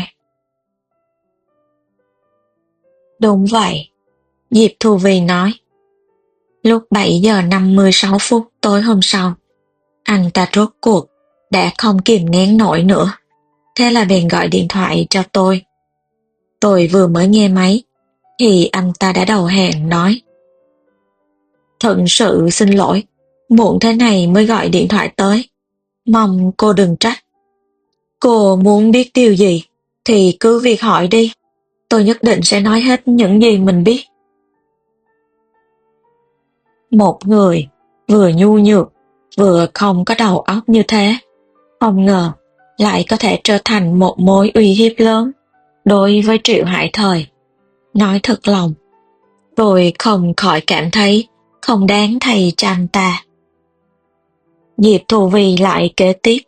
Đúng vậy, Diệp Thu Vy nói. Lúc bảy giờ năm mươi sáu phút tối hôm sau, anh ta rốt cuộc đã không kìm nén nổi nữa. Thế là bèn gọi điện thoại cho tôi. Tôi vừa mới nghe máy, thì anh ta đã đầu hàng nói. Thật sự xin lỗi, muộn thế này mới gọi điện thoại tới. Mong cô đừng trách. Cô muốn biết điều gì, thì cứ việc hỏi đi. Tôi nhất định sẽ nói hết những gì mình biết. Một người vừa nhu nhược, vừa không có đầu óc như thế, không ngờ lại có thể trở thành một mối uy hiếp lớn đối với Triệu Hải Thời. Nói thật lòng, tôi không khỏi cảm thấy không đáng thay cho anh ta. Diệp Thu Vy lại kế tiếp.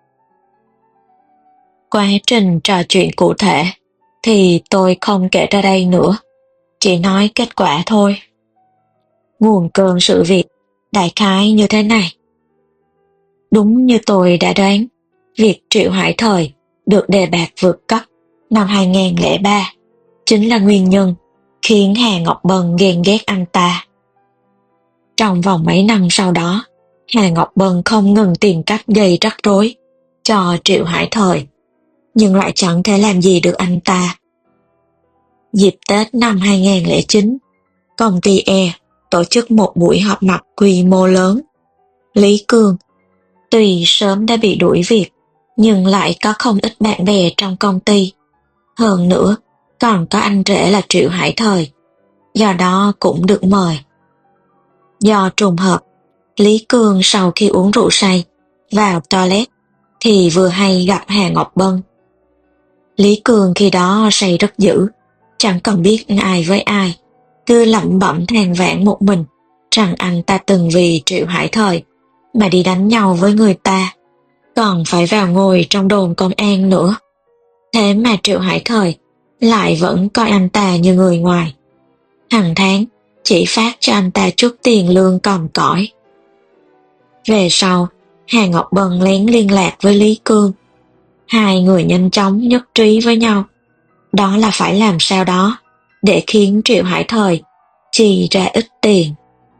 Quá trình trò chuyện cụ thể thì tôi không kể ra đây nữa, chỉ nói kết quả thôi. Nguồn cơn sự việc đại khái như thế này. Đúng như tôi đã đoán, việc Triệu Hải Thời được đề bạt vượt cấp năm hai không không ba chính là nguyên nhân khiến Hà Ngọc Bân ghen ghét anh ta. Trong vòng mấy năm sau đó, Hà Ngọc Bân không ngừng tìm cách gây rắc rối cho Triệu Hải Thời, nhưng lại chẳng thể làm gì được anh ta. Dịp Tết năm hai không không chín, công ty E tổ chức một buổi họp mặt quy mô lớn. Lý Cương, tuy sớm đã bị đuổi việc, nhưng lại có không ít bạn bè trong công ty. Hơn nữa, còn có anh rể là Triệu Hải Thời, do đó cũng được mời. Do trùng hợp, Lý Cương sau khi uống rượu say, vào toilet, thì vừa hay gặp Hà Ngọc Bân. Lý Cương khi đó say rất dữ, chẳng còn biết ai với ai, cứ lẩm bẩm than vãn một mình rằng anh ta từng vì Triệu Hải Thời mà đi đánh nhau với người ta, còn phải vào ngồi trong đồn công an nữa. Thế mà Triệu Hải Thời lại vẫn coi anh ta như người ngoài. Hàng tháng chỉ phát cho anh ta chút tiền lương còm cõi. Về sau, Hà Ngọc Bân lén liên lạc với Lý Cương. Hai người nhanh chóng nhất trí với nhau, đó là phải làm sao đó để khiến Triệu Hải Thời chi ra ít tiền.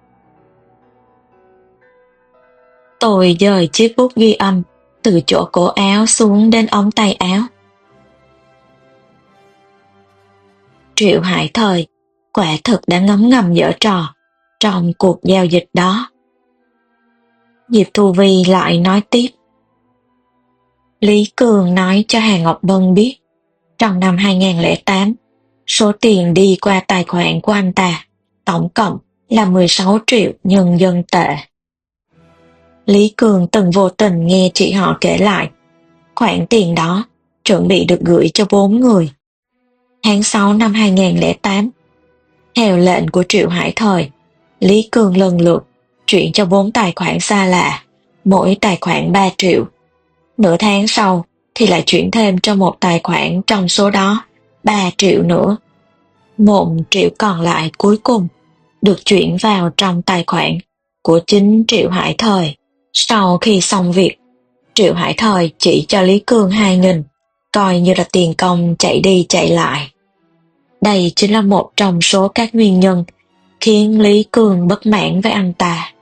Tôi dời chiếc bút ghi âm từ chỗ cổ áo xuống đến ống tay áo. Triệu Hải Thời quả thực đã ngấm ngầm giở trò trong cuộc giao dịch đó. Diệp Thu Vy lại nói tiếp. Lý Cường nói cho Hà Ngọc Bân biết, trong năm hai không không tám, số tiền đi qua tài khoản của anh ta tổng cộng là mười sáu triệu nhân dân tệ. Lý Cường từng vô tình nghe chị họ kể lại, khoản tiền đó chuẩn bị được gửi cho bốn người. Tháng sáu năm hai không không tám, theo lệnh của Triệu Hải Thời, Lý Cường lần lượt chuyển cho bốn tài khoản xa lạ, mỗi tài khoản ba triệu. Nửa tháng sau thì lại chuyển thêm cho một tài khoản trong số đó ba triệu nữa. Một triệu còn lại cuối cùng được chuyển vào trong tài khoản của chính Triệu Hải Thời. Sau khi xong việc, Triệu Hải Thời chỉ cho Lý Cương hai nghìn, coi như là tiền công chạy đi chạy lại. Đây chính là một trong số các nguyên nhân khiến Lý Cương bất mãn với anh ta.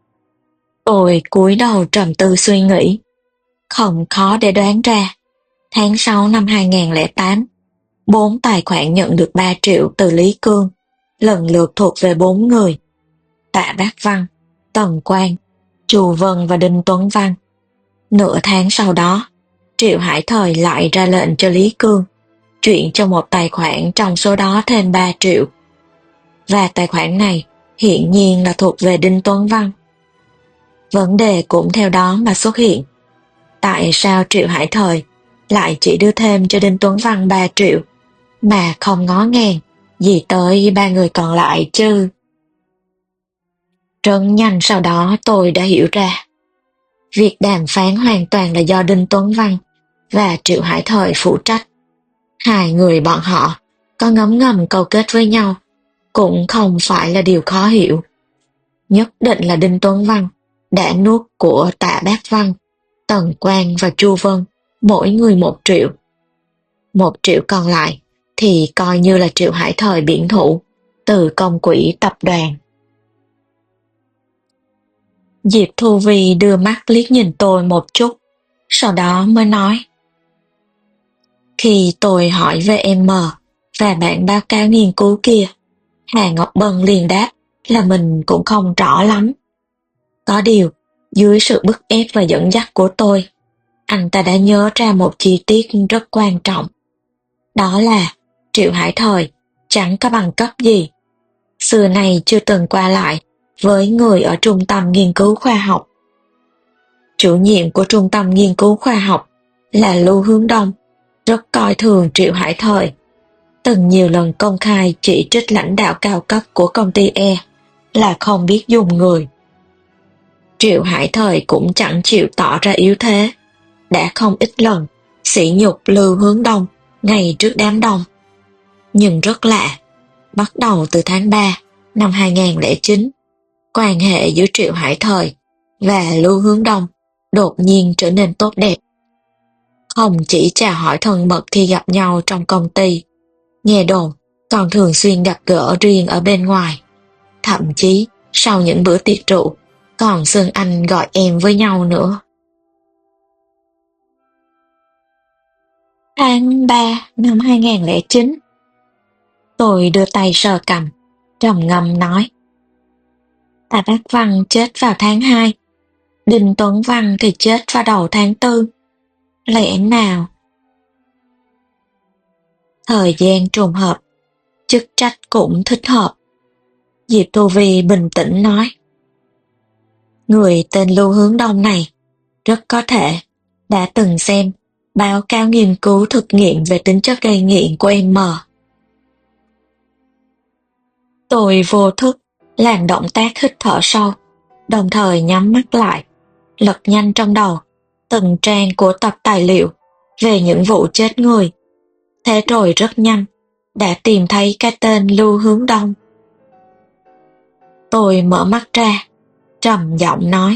Tôi cúi đầu trầm tư suy nghĩ. Không khó để đoán ra, Tháng sáu năm hai nghìn không trăm lẻ tám, bốn tài khoản nhận được ba triệu từ Lý Cương, lần lượt thuộc về bốn người: Tạ Bác Văn, Tần Quang, Chu Vân và Đinh Tuấn Văn. Nửa tháng sau đó, Triệu Hải Thời lại ra lệnh cho Lý Cương chuyển cho một tài khoản trong số đó thêm ba triệu. Và tài khoản này hiển nhiên là thuộc về Đinh Tuấn Văn. Vấn đề cũng theo đó mà xuất hiện. Tại sao Triệu Hải Thời lại chỉ đưa thêm cho Đinh Tuấn Văn ba triệu mà không ngó ngàng gì tới ba người còn lại chứ? Rất nhanh sau đó tôi đã hiểu ra. Việc đàm phán hoàn toàn là do Đinh Tuấn Văn và Triệu Hải Thời phụ trách. Hai người bọn họ có ngấm ngầm câu kết với nhau cũng không phải là điều khó hiểu. Nhất định là Đinh Tuấn Văn đã nuốt của Tạ Bác Văn, Tần Quang và Chu Vân mỗi người một triệu. Một triệu còn lại thì coi như là Triệu Hải Thời biển thủ từ công quỹ tập đoàn. Diệp Thu Vi đưa mắt liếc nhìn tôi một chút, sau đó mới nói: Khi tôi hỏi về em mờ và bản báo cáo nghiên cứu kia, Hà Ngọc Bân liền đáp là mình cũng không rõ lắm. Có điều, dưới sự bức ép và dẫn dắt của tôi, anh ta đã nhớ ra một chi tiết rất quan trọng. Đó là Triệu Hải Thời chẳng có bằng cấp gì, xưa nay chưa từng qua lại với người ở trung tâm nghiên cứu khoa học. Chủ nhiệm của trung tâm nghiên cứu khoa học là Lưu Hướng Đông, rất coi thường Triệu Hải Thời, từng nhiều lần công khai chỉ trích lãnh đạo cao cấp của công ty E là không biết dùng người. Triệu Hải Thời cũng chẳng chịu tỏ ra yếu thế, đã không ít lần sỉ nhục Lưu Hướng Đông ngay trước đám đông. Nhưng rất lạ, bắt đầu từ tháng ba năm hai nghìn không trăm lẻ chín, quan hệ giữa Triệu Hải Thời và Lưu Hướng Đông đột nhiên trở nên tốt đẹp. Không chỉ chào hỏi thân mật khi gặp nhau trong công ty, nghe đồn còn thường xuyên gặp gỡ riêng ở bên ngoài. Thậm chí sau những bữa tiệc rượu còn xưng anh gọi em với nhau nữa. Tháng ba năm hai nghìn không trăm lẻ chín, tôi đưa tay sờ cằm, trầm ngâm nói: Tạ Bác Văn chết vào tháng hai, Đinh Tuấn Văn thì chết vào đầu tháng tư. Lẽ nào? Thời gian trùng hợp, chức trách cũng thích hợp. Diệp Thu Vi bình tĩnh nói: Người tên Lưu Hướng Đông này rất có thể đã từng xem báo cáo nghiên cứu thực nghiệm về tính chất gây nghiện của em mờ. Tôi vô thức làm động tác hít thở sâu, đồng thời nhắm mắt lại, lật nhanh trong đầu từng trang của tập tài liệu về những vụ chết người. Thế rồi rất nhanh đã tìm thấy cái tên Lưu Hướng Đông. Tôi mở mắt ra, trầm giọng nói: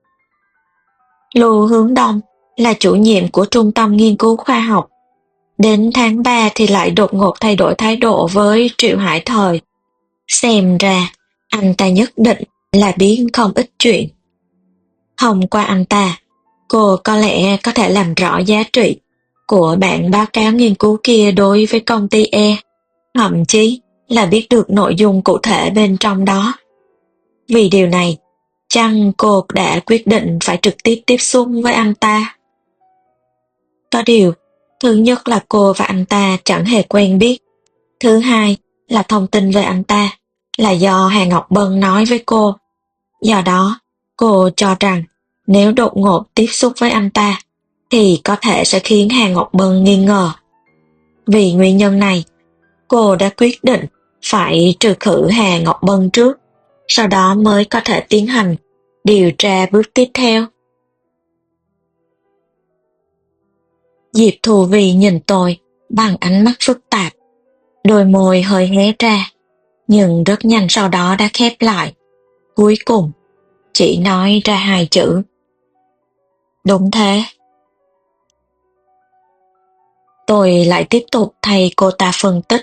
Lưu Hướng Đông là chủ nhiệm của trung tâm nghiên cứu khoa học. Đến tháng ba thì lại đột ngột thay đổi thái độ với Triệu Hải Thời. Xem ra anh ta nhất định là biết không ít chuyện. Thông qua anh ta, cô có lẽ có thể làm rõ giá trị của bản báo cáo nghiên cứu kia đối với công ty E, thậm chí là biết được nội dung cụ thể bên trong đó. Vì điều này, chăng cô đã quyết định phải trực tiếp tiếp xúc với anh ta? Có điều, thứ nhất là cô và anh ta chẳng hề quen biết. Thứ hai là thông tin về anh ta là do Hà Ngọc Bân nói với cô. Do đó, cô cho rằng nếu đột ngột tiếp xúc với anh ta thì có thể sẽ khiến Hà Ngọc Bân nghi ngờ. Vì nguyên nhân này, cô đã quyết định phải trừ khử Hà Ngọc Bân trước, sau đó mới có thể tiến hành điều tra bước tiếp theo. Diệp Thu Vi nhìn tôi bằng ánh mắt phức tạp, đôi môi hơi hé ra, nhưng rất nhanh sau đó đã khép lại. Cuối cùng, chỉ nói ra hai chữ: Đúng thế. Tôi lại tiếp tục thay cô ta phân tích.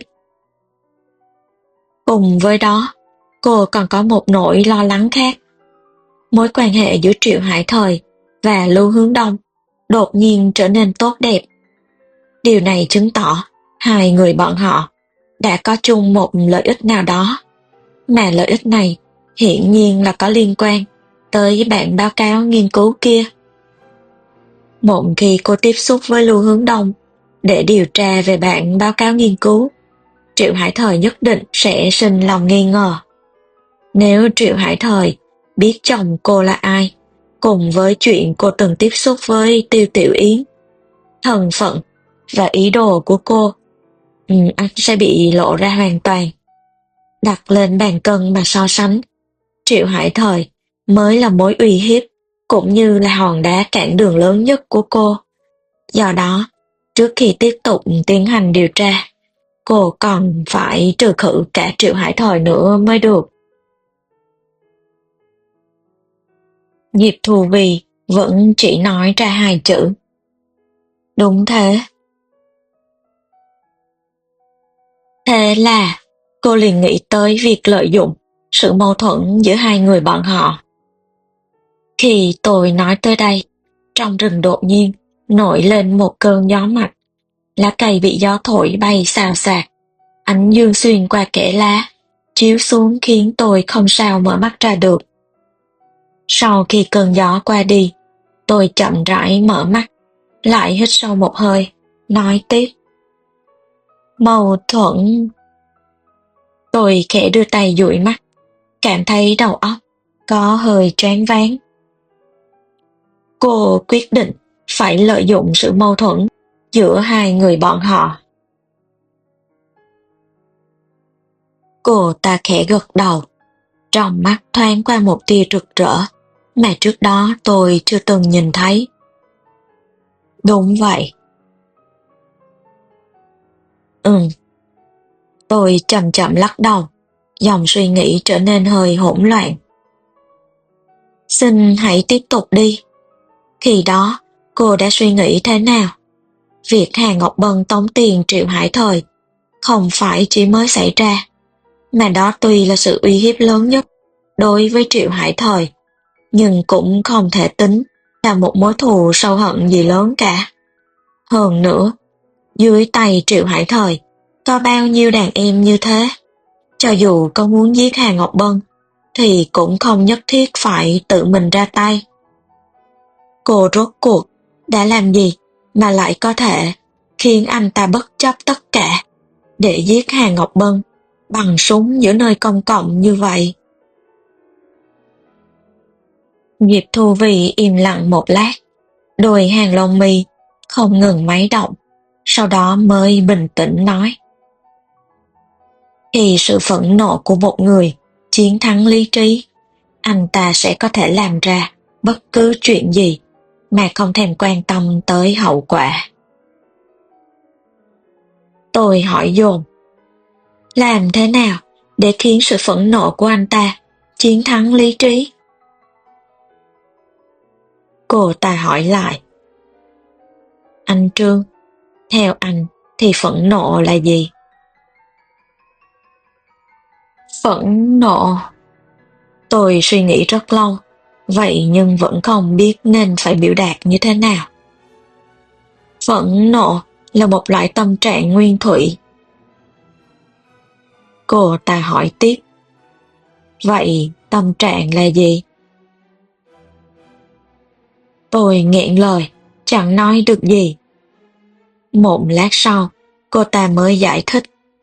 Cùng với đó, cô còn có một nỗi lo lắng khác. Mối quan hệ giữa Triệu Hải Thời và Lưu Hướng Đông đột nhiên trở nên tốt đẹp. Điều này chứng tỏ hai người bọn họ đã có chung một lợi ích nào đó, mà lợi ích này hiển nhiên là có liên quan tới bản báo cáo nghiên cứu kia. Một khi cô tiếp xúc với Lưu Hướng Đông để điều tra về bản báo cáo nghiên cứu, Triệu Hải Thời nhất định sẽ sinh lòng nghi ngờ. Nếu Triệu Hải Thời biết chồng cô là ai, cùng với chuyện cô từng tiếp xúc với Tiêu Tiểu Yến, thân phận và ý đồ của cô, ừ, anh sẽ bị lộ ra hoàn toàn. Đặt lên bàn cân mà so sánh, Triệu Hải Thời mới là mối uy hiếp cũng như là hòn đá cản đường lớn nhất của cô. Do đó, trước khi tiếp tục tiến hành điều tra, cô còn phải trừ khử cả Triệu Hải Thời nữa mới được. Diệp Thù Vy vẫn chỉ nói ra hai chữ. Đúng thế. Thế là cô liền nghĩ tới việc lợi dụng sự mâu thuẫn giữa hai người bọn họ. Khi tôi nói tới đây, trong rừng đột nhiên nổi lên một cơn gió mạnh. Lá cây bị gió thổi bay xào xạc. Ánh dương xuyên qua kẽ lá, chiếu xuống khiến tôi không sao mở mắt ra được. Sau khi cơn gió qua đi, tôi chậm rãi mở mắt, lại hít sâu một hơi, nói tiếp. Mâu thuẫn. Tôi khẽ đưa tay dụi mắt, cảm thấy đầu óc có hơi choáng váng. Cô quyết định phải lợi dụng sự mâu thuẫn giữa hai người bọn họ. Cô ta khẽ gật đầu, trong mắt thoáng qua một tia rực rỡ mà trước đó tôi chưa từng nhìn thấy. Đúng vậy. Ừm. Tôi chậm chậm lắc đầu, dòng suy nghĩ trở nên hơi hỗn loạn. Xin hãy tiếp tục đi. Khi đó, cô đã suy nghĩ thế nào? Việc Hà Ngọc Bân tống tiền Triệu Hải Thời không phải chỉ mới xảy ra, mà đó tuy là sự uy hiếp lớn nhất đối với Triệu Hải Thời, nhưng cũng không thể tính là một mối thù sâu hận gì lớn cả. Hơn nữa, dưới tay Triệu Hải Thời có bao nhiêu đàn em như thế, cho dù có muốn giết Hà Ngọc Bân thì cũng không nhất thiết phải tự mình ra tay. Cô rốt cuộc đã làm gì mà lại có thể khiến anh ta bất chấp tất cả để giết Hà Ngọc Bân bằng súng giữa nơi công cộng như vậy? Diệp Thu Vy im lặng một lát, đôi hàng lông mi không ngừng máy động, sau đó mới bình tĩnh nói. Khi sự phẫn nộ của một người chiến thắng lý trí, anh ta sẽ có thể làm ra bất cứ chuyện gì mà không thèm quan tâm tới hậu quả. Tôi hỏi dồn, làm thế nào để khiến sự phẫn nộ của anh ta chiến thắng lý trí? Cô ta hỏi lại. Anh Trương, theo anh thì phẫn nộ là gì? Phẫn nộ. Tôi suy nghĩ rất lâu, vậy nhưng vẫn không biết nên phải biểu đạt như thế nào. Phẫn nộ là một loại tâm trạng nguyên thủy. Cô ta hỏi tiếp. Vậy tâm trạng là gì? Tôi nghẹn lời, chẳng nói được gì. Một lát sau, cô ta mới giải thích.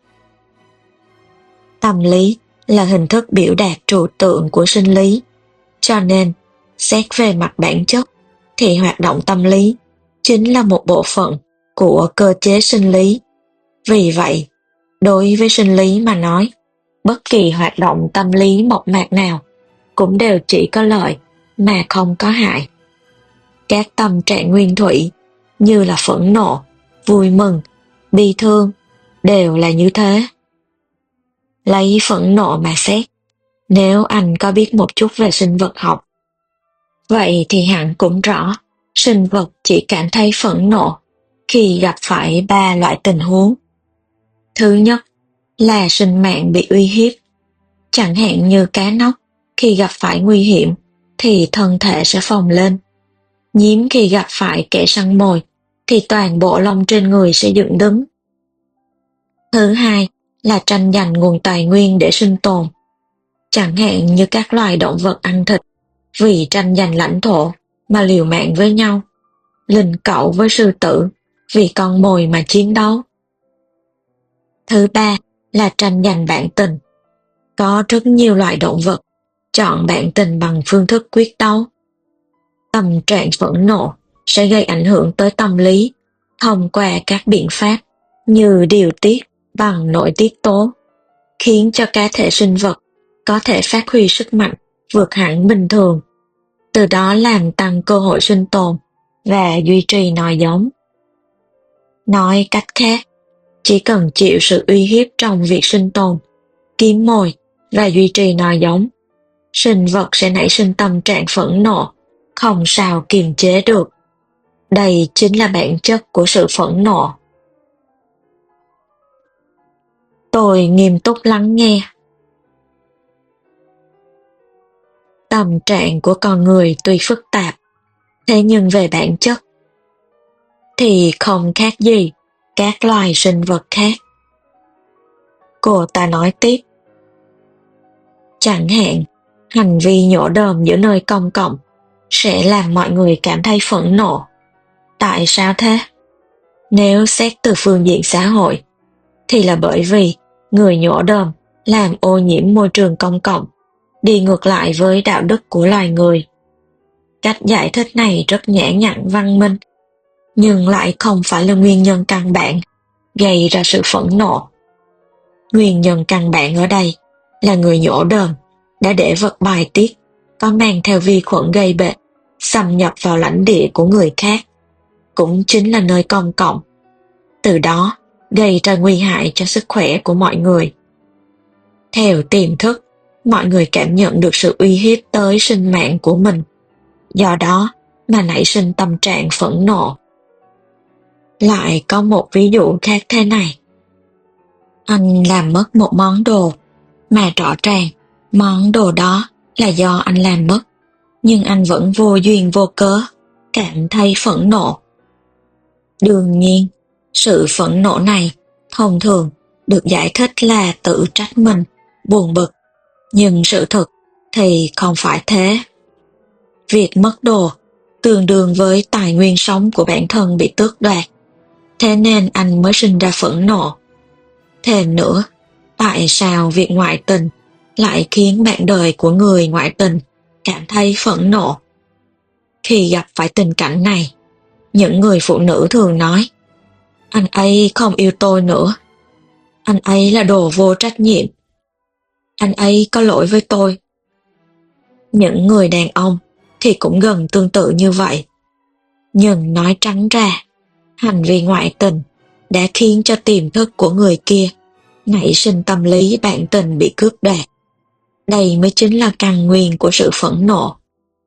Tâm lý là hình thức biểu đạt trừu tượng của sinh lý, cho nên, xét về mặt bản chất, thì hoạt động tâm lý chính là một bộ phận của cơ chế sinh lý. Vì vậy, đối với sinh lý mà nói, bất kỳ hoạt động tâm lý mộc mạc nào cũng đều chỉ có lợi mà không có hại. Các tâm trạng nguyên thủy như là phẫn nộ, vui mừng, bi thương đều là như thế. Lấy phẫn nộ mà xét, nếu anh có biết một chút về sinh vật học, vậy thì hẳn cũng rõ sinh vật chỉ cảm thấy phẫn nộ khi gặp phải ba loại tình huống. Thứ nhất là sinh mạng bị uy hiếp, chẳng hạn như cá nóc khi gặp phải nguy hiểm thì thân thể sẽ phồng lên. Nhím khi gặp phải kẻ săn mồi thì toàn bộ lông trên người sẽ dựng đứng. Thứ hai là tranh giành nguồn tài nguyên để sinh tồn, chẳng hạn như các loài động vật ăn thịt vì tranh giành lãnh thổ mà liều mạng với nhau, linh cẩu với sư tử vì con mồi mà chiến đấu. Thứ ba là tranh giành bạn tình. Có rất nhiều loại động vật chọn bạn tình bằng phương thức quyết đấu. Tâm trạng phẫn nộ sẽ gây ảnh hưởng tới tâm lý thông qua các biện pháp như điều tiết bằng nội tiết tố, khiến cho cá thể sinh vật có thể phát huy sức mạnh vượt hẳn bình thường, từ đó làm tăng cơ hội sinh tồn và duy trì nòi giống. Nói cách khác, chỉ cần chịu sự uy hiếp trong việc sinh tồn, kiếm mồi và duy trì nòi giống, sinh vật sẽ nảy sinh tâm trạng phẫn nộ, không sao kiềm chế được. Đây chính là bản chất của sự phẫn nộ. Tôi nghiêm túc lắng nghe. Tâm trạng của con người tuy phức tạp, thế nhưng về bản chất thì không khác gì các loài sinh vật khác. Cô ta nói tiếp. Chẳng hạn, hành vi nhổ đờm giữa nơi công cộng sẽ làm mọi người cảm thấy phẫn nộ. Tại sao thế? Nếu xét từ phương diện xã hội, thì là bởi vì người nhổ đờm làm ô nhiễm môi trường công cộng, đi ngược lại với đạo đức của loài người. Cách giải thích này rất nhã nhặn văn minh, nhưng lại không phải là nguyên nhân căn bản gây ra sự phẫn nộ. Nguyên nhân căn bản ở đây là người nhổ đờm đã để vật bài tiết có mang theo vi khuẩn gây bệnh xâm nhập vào lãnh địa của người khác, cũng chính là nơi công cộng, từ đó gây ra nguy hại cho sức khỏe của mọi người. Theo tiềm thức, mọi người cảm nhận được sự uy hiếp tới sinh mạng của mình, do đó mà nảy sinh tâm trạng phẫn nộ. Lại có một ví dụ khác thế này. Anh làm mất một món đồ, mà rõ ràng món đồ đó là do anh làm mất, nhưng anh vẫn vô duyên vô cớ cảm thấy phẫn nộ. Đương nhiên, sự phẫn nộ này thông thường được giải thích là tự trách mình, buồn bực, nhưng sự thực thì không phải thế. Việc mất đồ tương đương với tài nguyên sống của bản thân bị tước đoạt, thế nên anh mới sinh ra phẫn nộ. Thêm nữa, tại sao việc ngoại tình lại khiến bạn đời của người ngoại tình cảm thấy phẫn nộ? Khi gặp phải tình cảnh này, những người phụ nữ thường nói, anh ấy không yêu tôi nữa, anh ấy là đồ vô trách nhiệm, anh ấy có lỗi với tôi. Những người đàn ông thì cũng gần tương tự như vậy. Nhưng nói trắng ra, hành vi ngoại tình đã khiến cho tiềm thức của người kia nảy sinh tâm lý bạn tình bị cướp đoạt. Đây mới chính là căn nguyên của sự phẫn nộ.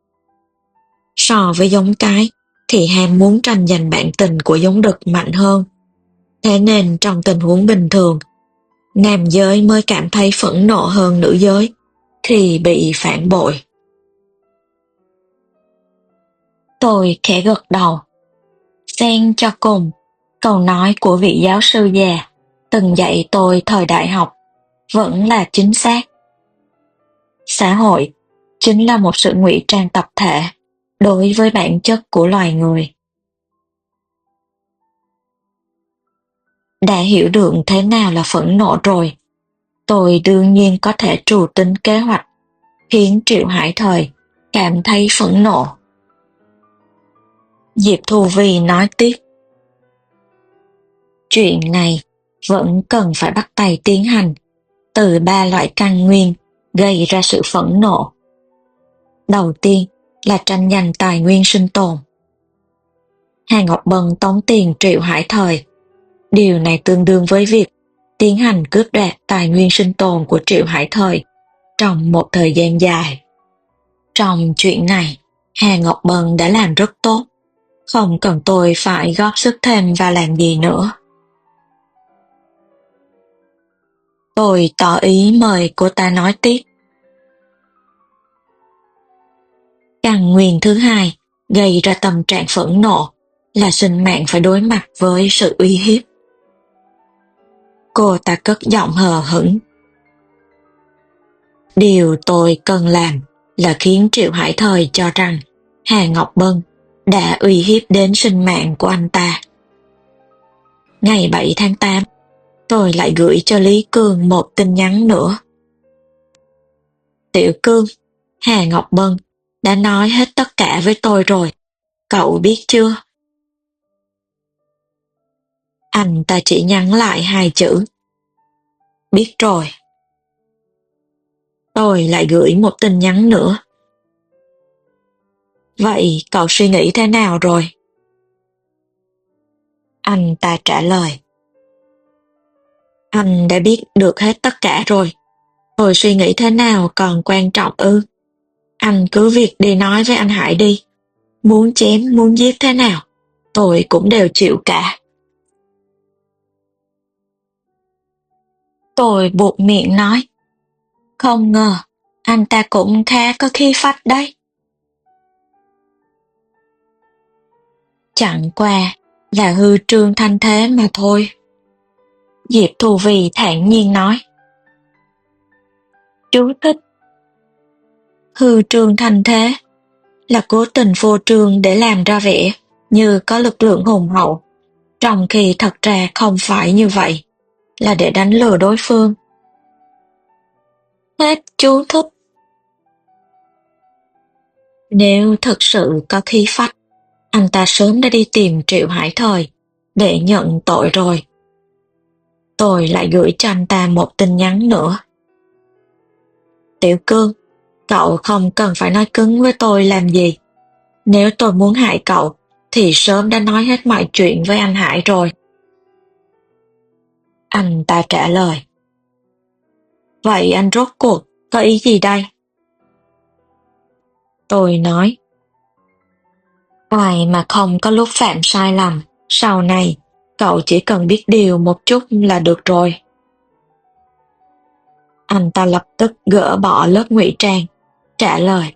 So với giống cái, thì ham muốn tranh giành bạn tình của giống đực mạnh hơn. Thế nên trong tình huống bình thường, nam giới mới cảm thấy phẫn nộ hơn nữ giới khi bị phản bội. Tôi khẽ gật đầu. Xen cho cùng, câu nói của vị giáo sư già từng dạy tôi thời đại học vẫn là chính xác. Xã hội chính là một sự ngụy trang tập thể đối với bản chất của loài người. Đã hiểu được thế nào là phẫn nộ rồi, tôi đương nhiên có thể trù tính kế hoạch khiến Triệu Hải Thời cảm thấy phẫn nộ. Diệp Thu Vi nói tiếp. Chuyện này vẫn cần phải bắt tay tiến hành từ ba loại căn nguyên gây ra sự phẫn nộ. Đầu tiên là tranh giành tài nguyên sinh tồn. Hà Ngọc Bân tống tiền Triệu Hải Thời. Điều này tương đương với việc tiến hành cướp đoạt tài nguyên sinh tồn của Triệu Hải Thời trong một thời gian dài. Trong chuyện này, Hà Ngọc Bân đã làm rất tốt, không cần tôi phải góp sức thêm và làm gì nữa. Tôi tỏ ý mời cô ta nói tiếp. Căn nguyên thứ hai gây ra tâm trạng phẫn nộ là sinh mạng phải đối mặt với sự uy hiếp. Cô ta cất giọng hờ hững. Điều tôi cần làm là khiến Triệu Hải Thời cho rằng Hà Ngọc Bân đã uy hiếp đến sinh mạng của anh ta. Ngày bảy tháng tám, tôi lại gửi cho Lý Cương một tin nhắn nữa. Tiểu Cương, Hà Ngọc Bân đã nói hết tất cả với tôi rồi, cậu biết chưa? Anh ta chỉ nhắn lại hai chữ. Biết rồi. Tôi lại gửi một tin nhắn nữa. Vậy cậu suy nghĩ thế nào rồi? Anh ta trả lời. Anh đã biết được hết tất cả rồi. Tôi suy nghĩ thế nào còn quan trọng ư? Anh cứ việc đi nói với anh Hải đi. Muốn chém, muốn giết thế nào, tôi cũng đều chịu cả. Tôi buột miệng nói. Không ngờ, anh ta cũng khá có khí phách đấy. Chẳng qua là hư trương thanh thế mà thôi. Diệp Thu Vy thản nhiên nói. Chú thích. Hư trương thanh thế là cố tình phô trương để làm ra vẻ như có lực lượng hùng hậu, trong khi thật ra không phải như vậy, là để đánh lừa đối phương. Hết chú thích. Nếu thực sự có khí phách, anh ta sớm đã đi tìm Triệu Hải Thời để nhận tội rồi. Tôi lại gửi cho anh ta một tin nhắn nữa. Tiểu Cương, cậu không cần phải nói cứng với tôi làm gì. Nếu tôi muốn hại cậu, thì sớm đã nói hết mọi chuyện với anh Hải rồi. Anh ta trả lời. Vậy anh rốt cuộc có ý gì đây? Tôi nói. Ai mà không có lúc phạm sai lầm, sau này cậu chỉ cần biết điều một chút là được rồi. Anh ta lập tức gỡ bỏ lớp ngụy trang, trả lời.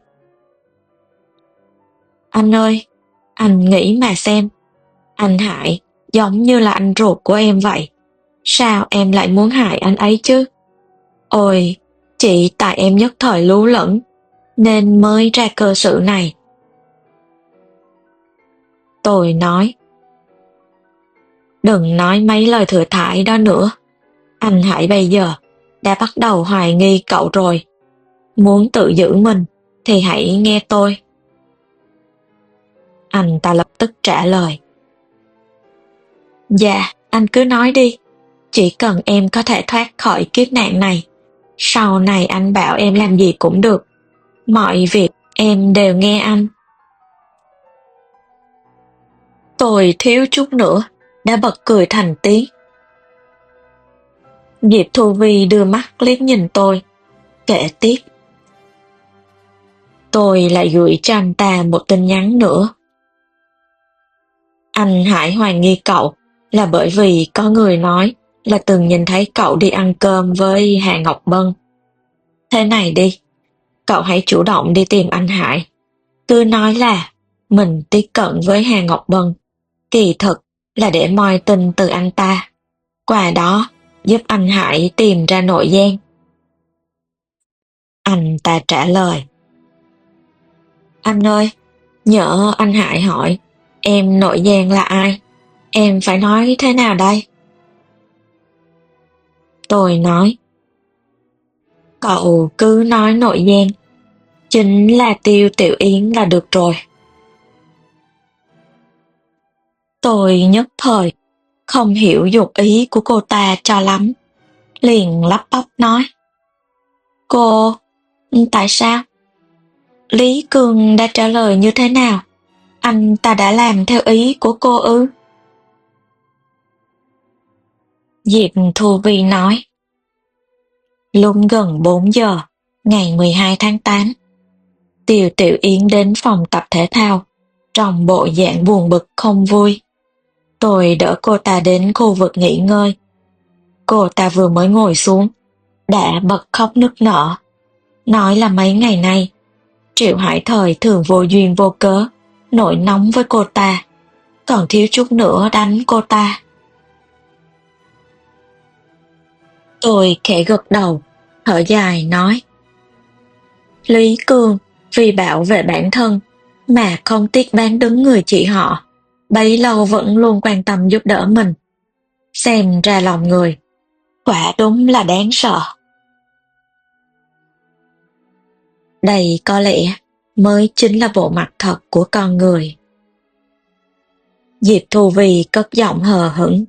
Anh ơi, anh nghĩ mà xem, anh Hải giống như là anh ruột của em vậy. Sao em lại muốn hại anh ấy chứ? Ôi, chỉ tại em nhất thời lú lẫn, nên mới ra cơ sự này. Tôi nói. Đừng nói mấy lời thừa thãi đó nữa. Anh Hải bây giờ đã bắt đầu hoài nghi cậu rồi. Muốn tự giữ mình thì hãy nghe tôi. Anh ta lập tức trả lời. Dạ, anh cứ nói đi. Chỉ cần em có thể thoát khỏi kiếp nạn này, sau này anh bảo em làm gì cũng được. Mọi việc em đều nghe anh. Tôi thiếu chút nữa đã bật cười thành tiếng. Diệp Thu Vy đưa mắt liếc nhìn tôi, kể tiếp. Tôi lại gửi cho anh ta một tin nhắn nữa. Anh Hải hoài nghi cậu là bởi vì có người nói là từng nhìn thấy cậu đi ăn cơm với Hà Ngọc Bân. Thế này đi, cậu hãy chủ động đi tìm anh Hải. Cứ nói là mình tiếp cận với Hà Ngọc Bân, kỳ thực là để moi tin từ anh ta. Qua đó giúp anh Hải tìm ra nội gian. Anh ta trả lời. Anh ơi, nhỡ anh Hải hỏi em nội gian là ai, em phải nói thế nào đây? Tôi nói. Cậu cứ nói nội gian, chính là Tiêu Tiểu Yến là được rồi. Tôi nhất thời không hiểu dụng ý của cô ta cho lắm, liền lắp bắp nói. Cô, tại sao? Lý Cương đã trả lời như thế nào? Anh ta đã làm theo ý của cô ư? Diệp Thu Vy nói. Lúc gần bốn giờ, ngày mười hai tháng tám, Tiêu Tiểu Yến đến phòng tập thể thao, trong bộ dạng buồn bực không vui. Tôi đỡ cô ta đến khu vực nghỉ ngơi. Cô ta vừa mới ngồi xuống, đã bật khóc nức nở, nói là mấy ngày nay, Triệu Hải Thời thường vô duyên vô cớ, nổi nóng với cô ta. còn thiếu chút nữa đánh cô ta. Tôi khẽ gật đầu, thở dài nói. Lý Cương vì bảo vệ bản thân mà không tiếc bán đứng người chị họ, bấy lâu vẫn luôn quan tâm giúp đỡ mình. Xem ra lòng người, quả đúng là đáng sợ. Đây có lẽ mới chính là bộ mặt thật của con người. Diệp Thu Vy cất giọng hờ hững.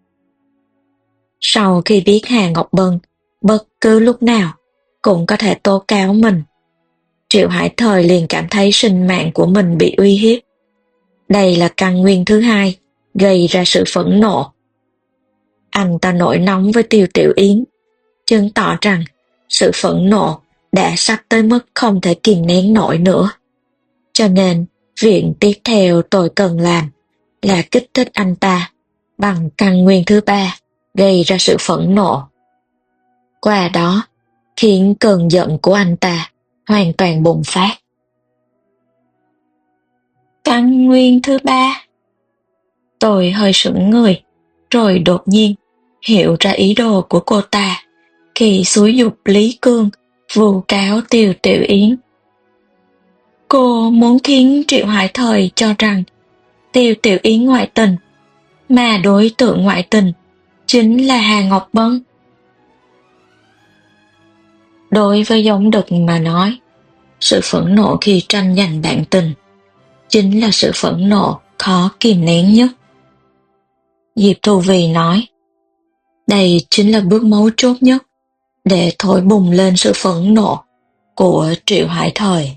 Sau khi biết Hà Ngọc Bân bất cứ lúc nào cũng có thể tố cáo mình, Triệu Hải Thời liền cảm thấy sinh mạng của mình bị uy hiếp. Đây là căn nguyên thứ hai gây ra sự phẫn nộ. Anh ta nổi nóng với Tiêu Tiểu Yến, chứng tỏ rằng sự phẫn nộ đã sắp tới mức không thể kìm nén nổi nữa. Cho nên, việc tiếp theo tôi cần làm là kích thích anh ta bằng căn nguyên thứ ba gây ra sự phẫn nộ. Qua đó, khiến cơn giận của anh ta hoàn toàn bùng phát. Căn nguyên thứ ba? Tôi hơi sững người, rồi đột nhiên hiểu ra ý đồ của cô ta khi xúi giục Lý Cương vu cáo Tiêu Tiểu Yến. Cô muốn khiến Triệu Hải Thời cho rằng Tiêu Tiểu Yến ngoại tình, mà đối tượng ngoại tình chính là Hà Ngọc Bân. Đối với giống đực mà nói, sự phẫn nộ khi tranh giành bạn tình chính là sự phẫn nộ khó kìm nén nhất. Diệp Thu Vy nói, đây chính là bước mấu chốt nhất để thổi bùng lên sự phẫn nộ của Triệu Hải Thời.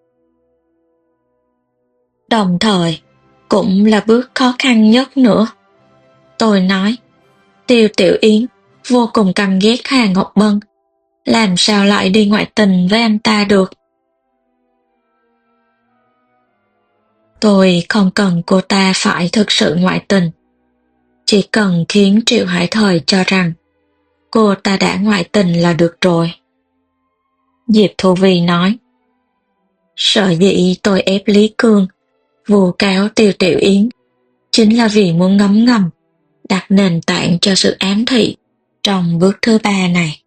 Đồng thời, cũng là bước khó khăn nhất nữa. Tôi nói, Tiêu Tiểu Yến vô cùng căm ghét Hà Ngọc Bân, làm sao lại đi ngoại tình với anh ta được? Tôi không cần cô ta phải thực sự ngoại tình, chỉ cần khiến Triệu Hải Thời cho rằng cô ta đã ngoại tình là được rồi. Diệp Thu Vy nói, sở dĩ tôi ép Lý Cương vu cáo Tiêu Tiểu Yến chính là vì muốn ngấm ngầm đặt nền tảng cho sự ám thị trong bước thứ ba này.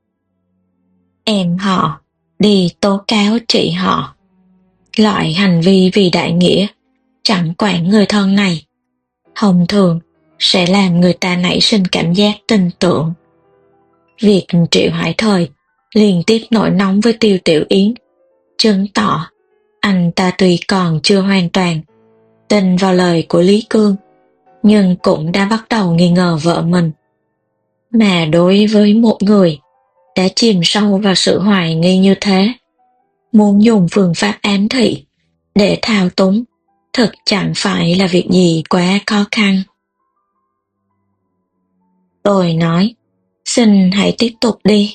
Em họ đi tố cáo chị họ. Loại hành vi vì đại nghĩa chẳng quản người thân này thông thường sẽ làm người ta nảy sinh cảm giác tin tưởng. Việc Triệu Hải Thời liên tiếp nổi nóng với Tiêu Tiểu Yến chứng tỏ anh ta tuy còn chưa hoàn toàn tin vào lời của Lý Cương, nhưng cũng đã bắt đầu nghi ngờ vợ mình. Mà đối với một người đã chìm sâu vào sự hoài nghi như thế, muốn dùng phương pháp ám thị để thao túng thực chẳng phải là việc gì quá khó khăn. Tôi nói, xin hãy tiếp tục đi.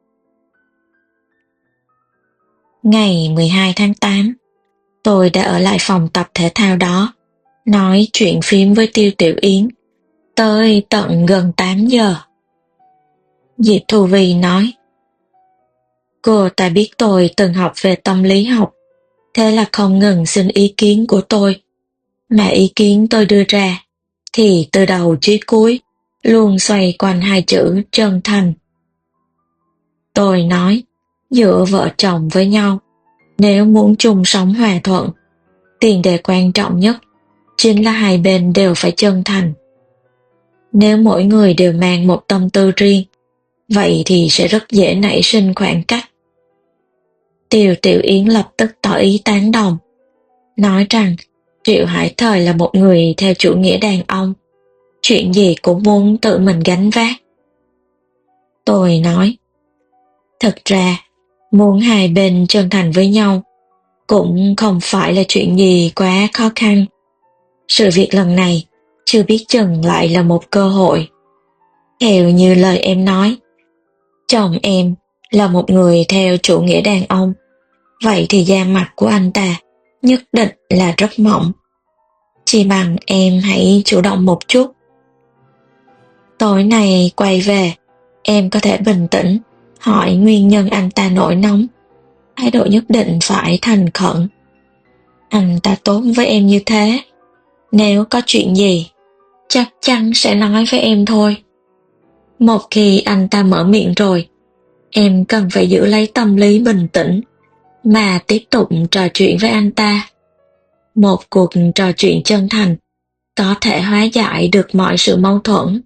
Ngày mười hai tháng tám, tôi đã ở lại phòng tập thể thao đó, nói chuyện phím với Tiêu Tiểu Yến, tới tận gần tám giờ. Diệp Thu Vy nói, cô ta biết tôi từng học về tâm lý học, thế là không ngừng xin ý kiến của tôi, mà ý kiến tôi đưa ra thì từ đầu chí cuối luôn xoay quanh hai chữ chân thành. Tôi nói, giữa vợ chồng với nhau, nếu muốn chung sống hòa thuận, tiền đề quan trọng nhất chính là hai bên đều phải chân thành. Nếu mỗi người đều mang một tâm tư riêng, vậy thì sẽ rất dễ nảy sinh khoảng cách. Tiêu Tiểu Yến lập tức tỏ ý tán đồng, nói rằng Triệu Hải Thời là một người theo chủ nghĩa đàn ông, chuyện gì cũng muốn tự mình gánh vác. Tôi nói, thật ra, muốn hai bên chân thành với nhau cũng không phải là chuyện gì quá khó khăn. Sự việc lần này chưa biết chừng lại là một cơ hội. Theo như lời em nói, chồng em là một người theo chủ nghĩa đàn ông, vậy thì da mặt của anh ta nhất định là rất mỏng. Chỉ bằng em hãy chủ động một chút. Tối nay quay về, em có thể bình tĩnh hỏi nguyên nhân anh ta nổi nóng. Thái độ nhất định phải thành khẩn. Anh ta tốt với em như thế, Nếu có chuyện gì, chắc chắn sẽ nói với em thôi. Một khi anh ta mở miệng rồi, em cần phải giữ lấy tâm lý bình tĩnh mà tiếp tục trò chuyện với anh ta. Một cuộc trò chuyện chân thành có thể hóa giải được mọi sự mâu thuẫn.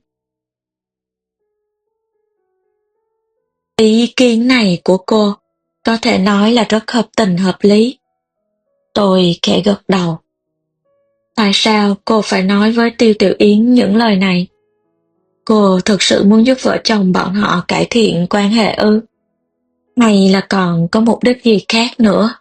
Ý kiến này của cô có thể nói là rất hợp tình hợp lý. Tôi khẽ gật đầu. Tại sao cô phải nói với Tiêu Tiểu Yến những lời này? Cô thực sự muốn giúp vợ chồng bọn họ cải thiện quan hệ ư? Hay là còn có mục đích gì khác nữa?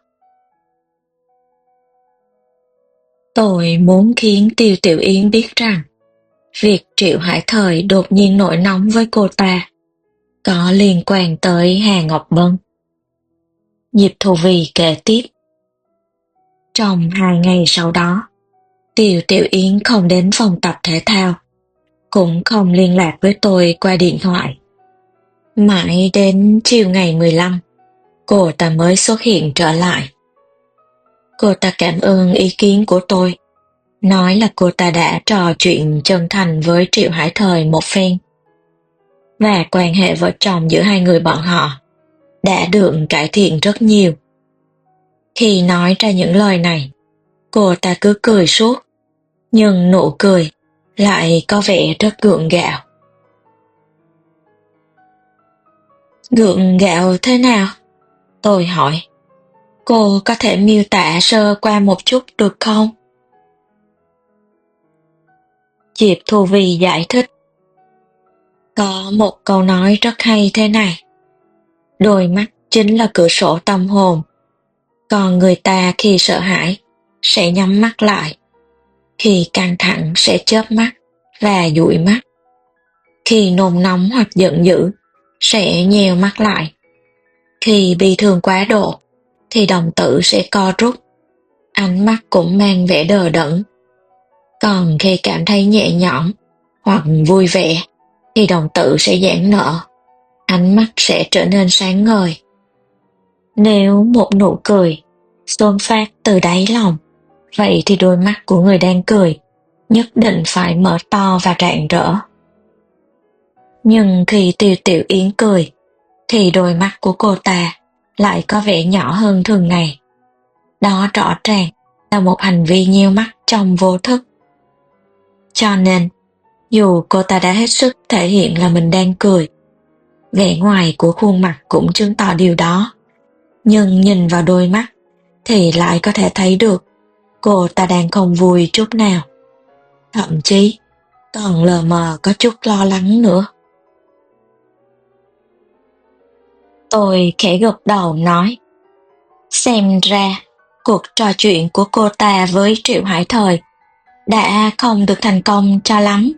Tôi muốn khiến Tiêu Tiểu Yến biết rằng việc Triệu Hải Thời đột nhiên nổi nóng với cô ta có liên quan tới Hà Ngọc Bân. Diệp Thu Vy kể tiếp. Trong hai ngày sau đó, Tiêu Tiểu Yến không đến phòng tập thể thao, cũng không liên lạc với tôi qua điện thoại. Mãi đến chiều ngày mười lăm, cô ta mới xuất hiện trở lại. Cô ta cảm ơn ý kiến của tôi, nói là cô ta đã trò chuyện chân thành với Triệu Hải Thời một phen, và quan hệ vợ chồng giữa hai người bọn họ đã được cải thiện rất nhiều. Khi nói ra những lời này, cô ta cứ cười suốt, nhưng nụ cười lại có vẻ rất gượng gạo. Gượng gạo thế nào? Tôi hỏi. Cô có thể miêu tả sơ qua một chút được không? Diệp Thu Vy giải thích. Có một câu nói rất hay thế này. Đôi mắt chính là cửa sổ tâm hồn. Còn người ta khi sợ hãi sẽ nhắm mắt lại. Khi căng thẳng sẽ chớp mắt và dụi mắt. Khi nôn nóng hoặc giận dữ sẽ nheo mắt lại. Khi bị thương quá độ thì đồng tử sẽ co rút. Ánh mắt cũng mang vẻ đờ đẫn. Còn khi cảm thấy nhẹ nhõm hoặc vui vẻ thì đồng tử sẽ giãn nở. Ánh mắt sẽ trở nên sáng ngời. Nếu một nụ cười xuất phát từ đáy lòng, vậy thì đôi mắt của người đang cười nhất định phải mở to và rạng rỡ. Nhưng khi Tiêu Tiểu Yến cười, thì đôi mắt của cô ta lại có vẻ nhỏ hơn thường ngày. Đó rõ ràng là một hành vi nheo mắt trong vô thức. Cho nên, dù cô ta đã hết sức thể hiện là mình đang cười, vẻ ngoài của khuôn mặt cũng chứng tỏ điều đó, nhưng nhìn vào đôi mắt thì lại có thể thấy được cô ta đang không vui chút nào. Thậm chí còn lờ mờ có chút lo lắng nữa. Tôi khẽ gật đầu nói, xem ra cuộc trò chuyện của cô ta với Triệu Hải Thời đã không được thành công cho lắm.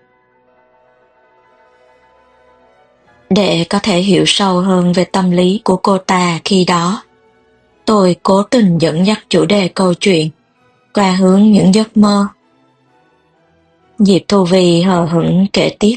Để có thể hiểu sâu hơn về tâm lý của cô ta khi đó, tôi cố tình dẫn dắt chủ đề câu chuyện qua hướng những giấc mơ. Diệp Thu Vy hờ hững kể tiếp.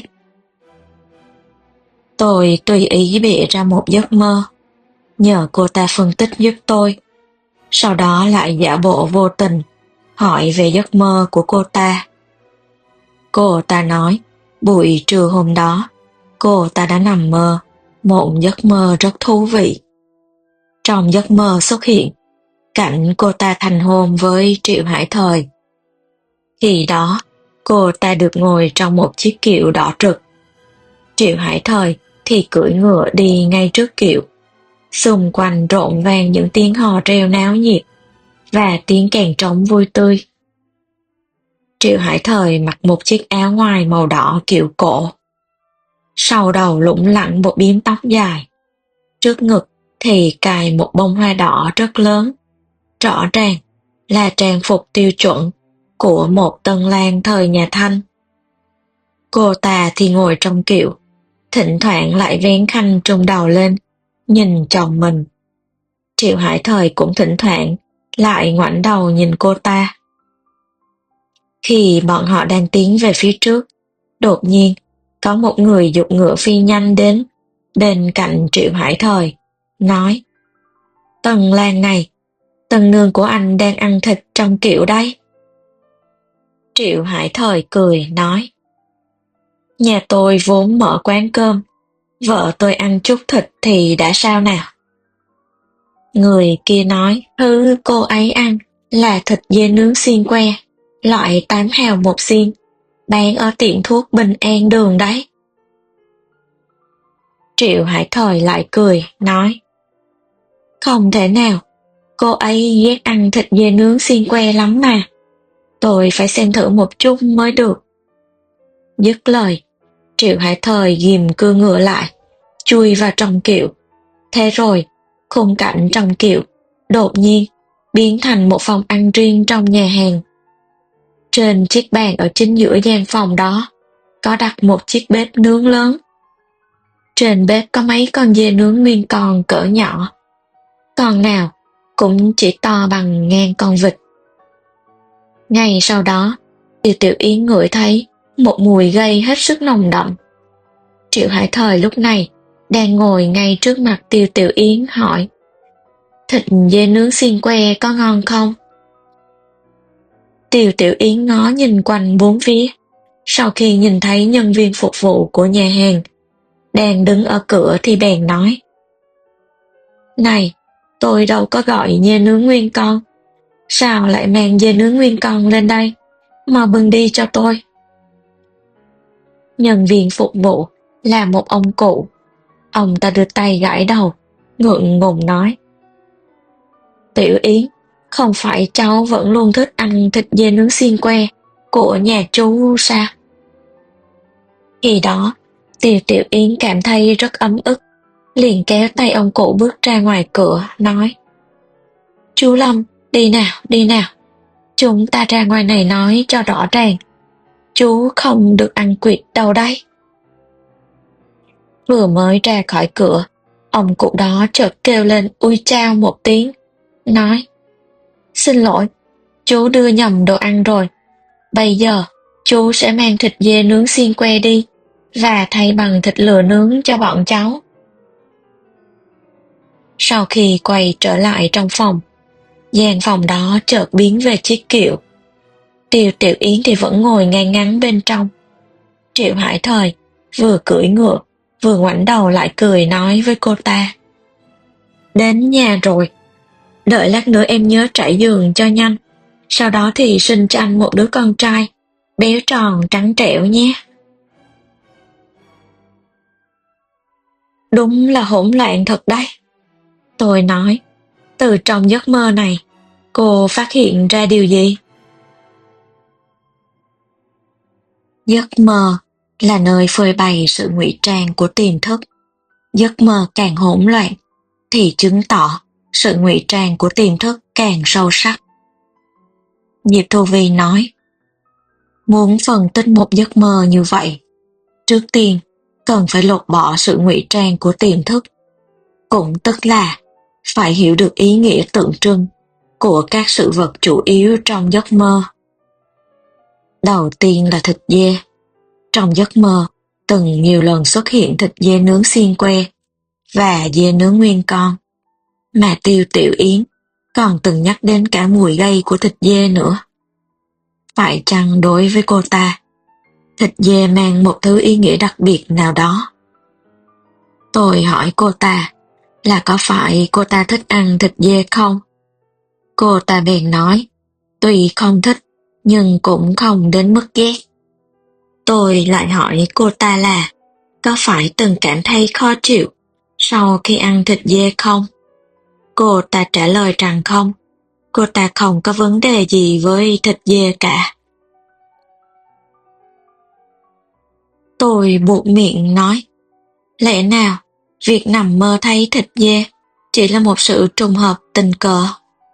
Tôi tùy ý bịa ra một giấc mơ, nhờ cô ta phân tích giúp tôi, sau đó lại giả bộ vô tình hỏi về giấc mơ của cô ta. Cô ta nói, buổi trưa hôm đó, cô ta đã nằm mơ, một giấc mơ rất thú vị. Trong giấc mơ xuất hiện cảnh cô ta thành hôn với Triệu Hải Thời. Khi đó, cô ta được ngồi trong một chiếc kiệu đỏ rực. Triệu Hải Thời thì cưỡi ngựa đi ngay trước kiệu. Xung quanh rộn vang những tiếng hò reo náo nhiệt và tiếng kèn trống vui tươi. Triệu Hải Thời mặc một chiếc áo ngoài màu đỏ kiểu cổ. Sau đầu lủng lẳng một bím tóc dài. Trước ngực thì cài một bông hoa đỏ rất lớn. Rõ ràng là trang phục tiêu chuẩn của một tân lang thời nhà Thanh. Cô ta thì ngồi trong kiệu, thỉnh thoảng lại vén khăn trùm đầu lên, nhìn chồng mình. Triệu Hải Thời cũng thỉnh thoảng lại ngoảnh đầu nhìn cô ta. Khi bọn họ đang tiến về phía trước, đột nhiên có một người giục ngựa phi nhanh đến bên cạnh Triệu Hải Thời, nói: "Tần lang này, tần nương của anh đang ăn thịt trong kiệu đấy." Triệu Hải Thời cười nói, nhà tôi vốn mở quán cơm, vợ tôi ăn chút thịt thì đã sao nào? Người kia nói, thứ cô ấy ăn là thịt dê nướng xiên que, loại tám hào một xiên, bán ở tiệm thuốc Bình An đường đấy. Triệu Hải Thời lại cười, nói, không thể nào, cô ấy ghét ăn thịt dê nướng xiên que lắm mà. Tôi phải xem thử một chút mới được. Dứt lời, Triệu Hải Thời ghìm cưa ngựa lại, chui vào trong kiệu. Thế rồi, khung cảnh trong kiệu đột nhiên biến thành một phòng ăn riêng trong nhà hàng. Trên chiếc bàn ở chính giữa gian phòng đó có đặt một chiếc bếp nướng lớn. Trên bếp có mấy con dê nướng nguyên con cỡ nhỏ, con nào cũng chỉ to bằng ngang con vịt. Ngay sau đó, Tiêu Tiểu Yến ngửi thấy một mùi gây hết sức nồng đậm. Triệu Hải Thời lúc này đang ngồi ngay trước mặt Tiêu Tiểu Yến hỏi, thịt dê nướng xiên que có ngon không? Tiêu Tiểu Yến ngó nhìn quanh bốn phía, sau khi nhìn thấy nhân viên phục vụ của nhà hàng đang đứng ở cửa thì bèn nói, này, tôi đâu có gọi dê nướng nguyên con, sao lại mang dê nướng nguyên con lên đây, mà bưng đi cho tôi. Nhân viên phục vụ là một ông cụ, ông ta đưa tay gãi đầu, ngượng ngùng nói, Tiểu Yến, không phải cháu vẫn luôn thích ăn thịt dê nướng xiên que của nhà chú sao? Khi đó, Tiêu Tiểu Yến cảm thấy rất ấm ức, liền kéo tay ông cụ bước ra ngoài cửa, nói, chú Lâm, đi nào, đi nào, chúng ta ra ngoài này nói cho rõ ràng, chú không được ăn quỵt đâu đấy. Vừa mới ra khỏi cửa, ông cụ đó chợt kêu lên ui chao một tiếng, nói, xin lỗi, chú đưa nhầm đồ ăn rồi, bây giờ chú sẽ mang thịt dê nướng xiên que đi, và thay bằng thịt lừa nướng cho bọn cháu. Sau khi quay trở lại trong phòng, gian phòng đó chợt biến về chiếc kiệu. Tiêu Tiểu Yến thì vẫn ngồi ngay ngắn bên trong. Triệu Hải Thời vừa cưỡi ngựa, vừa ngoảnh đầu lại cười nói với cô ta, đến nhà rồi, đợi lát nữa em nhớ trải giường cho nhanh, sau đó thì sinh cho anh một đứa con trai, béo tròn trắng trẻo nhé. Đúng là hỗn loạn thật đấy. Tôi nói, từ trong giấc mơ này, cô phát hiện ra điều gì? Giấc mơ là nơi phơi bày sự ngụy trang của tiềm thức. Giấc mơ càng hỗn loạn, thì chứng tỏ sự ngụy trang của tiềm thức càng sâu sắc. Diệp Thu Vi nói, muốn phân tích một giấc mơ như vậy, trước tiên cần phải lột bỏ sự ngụy trang của tiềm thức, cũng tức là phải hiểu được ý nghĩa tượng trưng của các sự vật chủ yếu trong giấc mơ. Đầu tiên là thịt dê. Trong giấc mơ, từng nhiều lần xuất hiện thịt dê nướng xiên que và dê nướng nguyên con, mà Tiêu Tiểu Yến còn từng nhắc đến cả mùi gây của thịt dê nữa. Phải chăng đối với cô ta, thịt dê mang một thứ ý nghĩa đặc biệt nào đó? Tôi hỏi cô ta là có phải cô ta thích ăn thịt dê không? Cô ta bèn nói, tuy không thích, nhưng cũng không đến mức ghét. Tôi lại hỏi cô ta là có phải từng cảm thấy khó chịu sau khi ăn thịt dê không? Cô ta trả lời rằng không, cô ta không có vấn đề gì với thịt dê cả. Tôi buột miệng nói, lẽ nào việc nằm mơ thấy thịt dê chỉ là một sự trùng hợp tình cờ?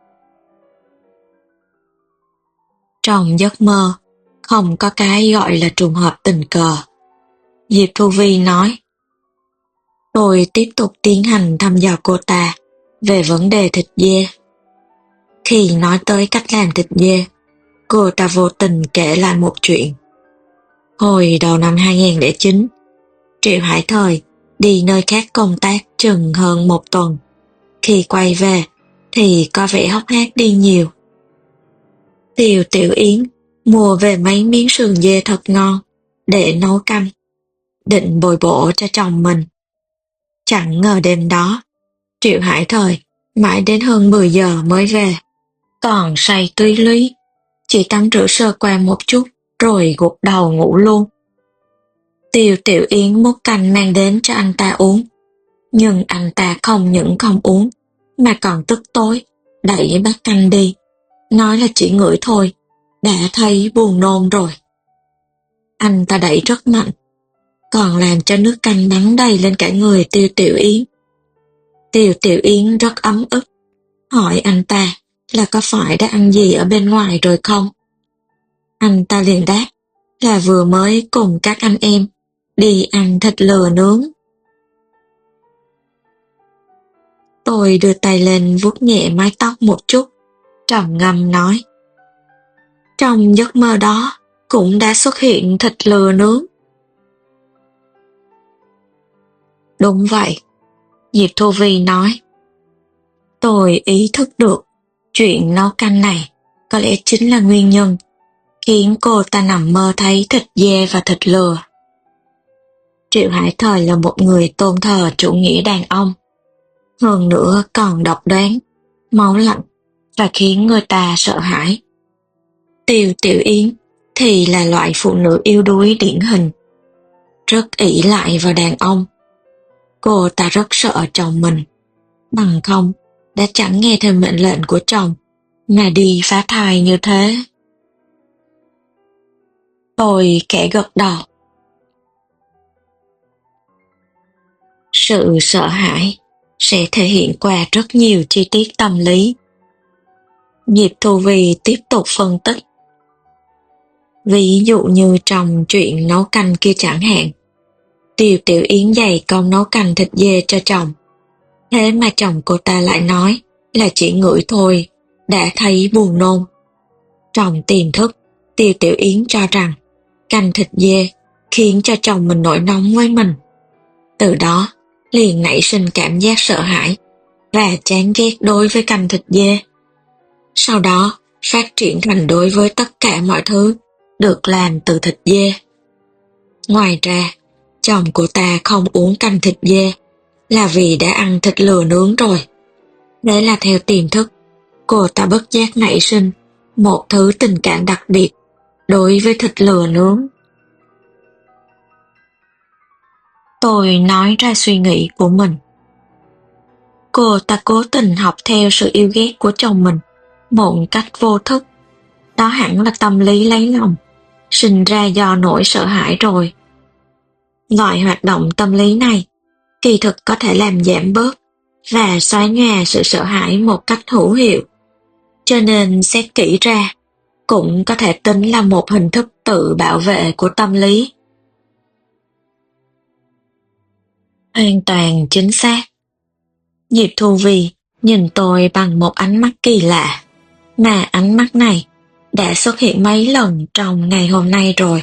Trong giấc mơ, không có cái gọi là trùng hợp tình cờ. Diệp Thu Vi nói. Tôi tiếp tục tiến hành thăm dò cô ta về vấn đề thịt dê. Khi nói tới cách làm thịt dê, cô ta vô tình kể lại một chuyện. Hồi đầu năm hai không không chín, Triệu Hải Thời đi nơi khác công tác chừng hơn một tuần. Khi quay về thì có vẻ hốc hác đi nhiều. Tiêu Tiểu Yến mua về mấy miếng sườn dê thật ngon để nấu canh, định bồi bổ cho chồng mình. Chẳng ngờ đêm đó, Triệu Hải Thời mãi đến hơn mười giờ mới về, còn say túy lúy, chỉ tắm rửa sơ qua một chút rồi gục đầu ngủ luôn. Tiêu Tiểu Yến múc canh mang đến cho anh ta uống, nhưng anh ta không những không uống mà còn tức tối đẩy bát canh đi, nói là chỉ ngửi thôi đã thấy buồn nôn rồi. Anh ta đẩy rất mạnh, còn làm cho nước canh bắn đầy lên cả người Tiêu Tiểu Yến. Tiêu Tiểu Yến rất ấm ức, hỏi anh ta là có phải đã ăn gì ở bên ngoài rồi không. Anh ta liền đáp là vừa mới cùng các anh em đi ăn thịt lừa nướng. Tôi đưa tay lên vuốt nhẹ mái tóc một chút, trầm ngâm nói: trong giấc mơ đó cũng đã xuất hiện thịt lừa nướng. Đúng vậy, Diệp Thu Vi nói. Tôi ý thức được chuyện nấu canh này có lẽ chính là nguyên nhân khiến cô ta nằm mơ thấy thịt dê và thịt lừa. Triệu Hải Thời là một người tôn thờ chủ nghĩa đàn ông, hơn nữa còn độc đoán, máu lạnh và khiến người ta sợ hãi. Tiêu Tiểu Yến thì là loại phụ nữ yếu đuối điển hình, rất ỷ lại vào đàn ông. Cô ta rất sợ chồng mình, bằng không đã chẳng nghe theo mệnh lệnh của chồng mà đi phá thai như thế. Tôi khẽ gật đầu. Sự sợ hãi sẽ thể hiện qua rất nhiều chi tiết tâm lý. Diệp Thu Vi tiếp tục phân tích. Ví dụ như trong chuyện nấu canh kia chẳng hạn, Tiêu Tiểu Yến dày công nấu canh thịt dê cho chồng, thế mà chồng cô ta lại nói là chỉ ngửi thôi đã thấy buồn nôn. Trong tiềm thức, Tiêu Tiểu Yến cho rằng canh thịt dê khiến cho chồng mình nổi nóng với mình. Từ đó liền nảy sinh cảm giác sợ hãi và chán ghét đối với canh thịt dê. Sau đó phát triển thành đối với tất cả mọi thứ được làm từ thịt dê. Ngoài ra, chồng của ta không uống canh thịt dê là vì đã ăn thịt lừa nướng rồi. Đấy là theo tiềm thức, cô ta bất giác nảy sinh một thứ tình cảm đặc biệt đối với thịt lừa nướng. Tôi nói ra suy nghĩ của mình. Cô ta cố tình học theo sự yêu ghét của chồng mình một cách vô thức. Đó hẳn là tâm lý lấy lòng, sinh ra do nỗi sợ hãi rồi. Loại hoạt động tâm lý này kỳ thực có thể làm giảm bớt và xóa nhòa sự sợ hãi một cách hữu hiệu. Cho nên xét kỹ ra, cũng có thể tính là một hình thức tự bảo vệ của tâm lý. Hoàn toàn chính xác. Diệp Thu Vi nhìn tôi bằng một ánh mắt kỳ lạ, mà ánh mắt này đã xuất hiện mấy lần trong ngày hôm nay rồi.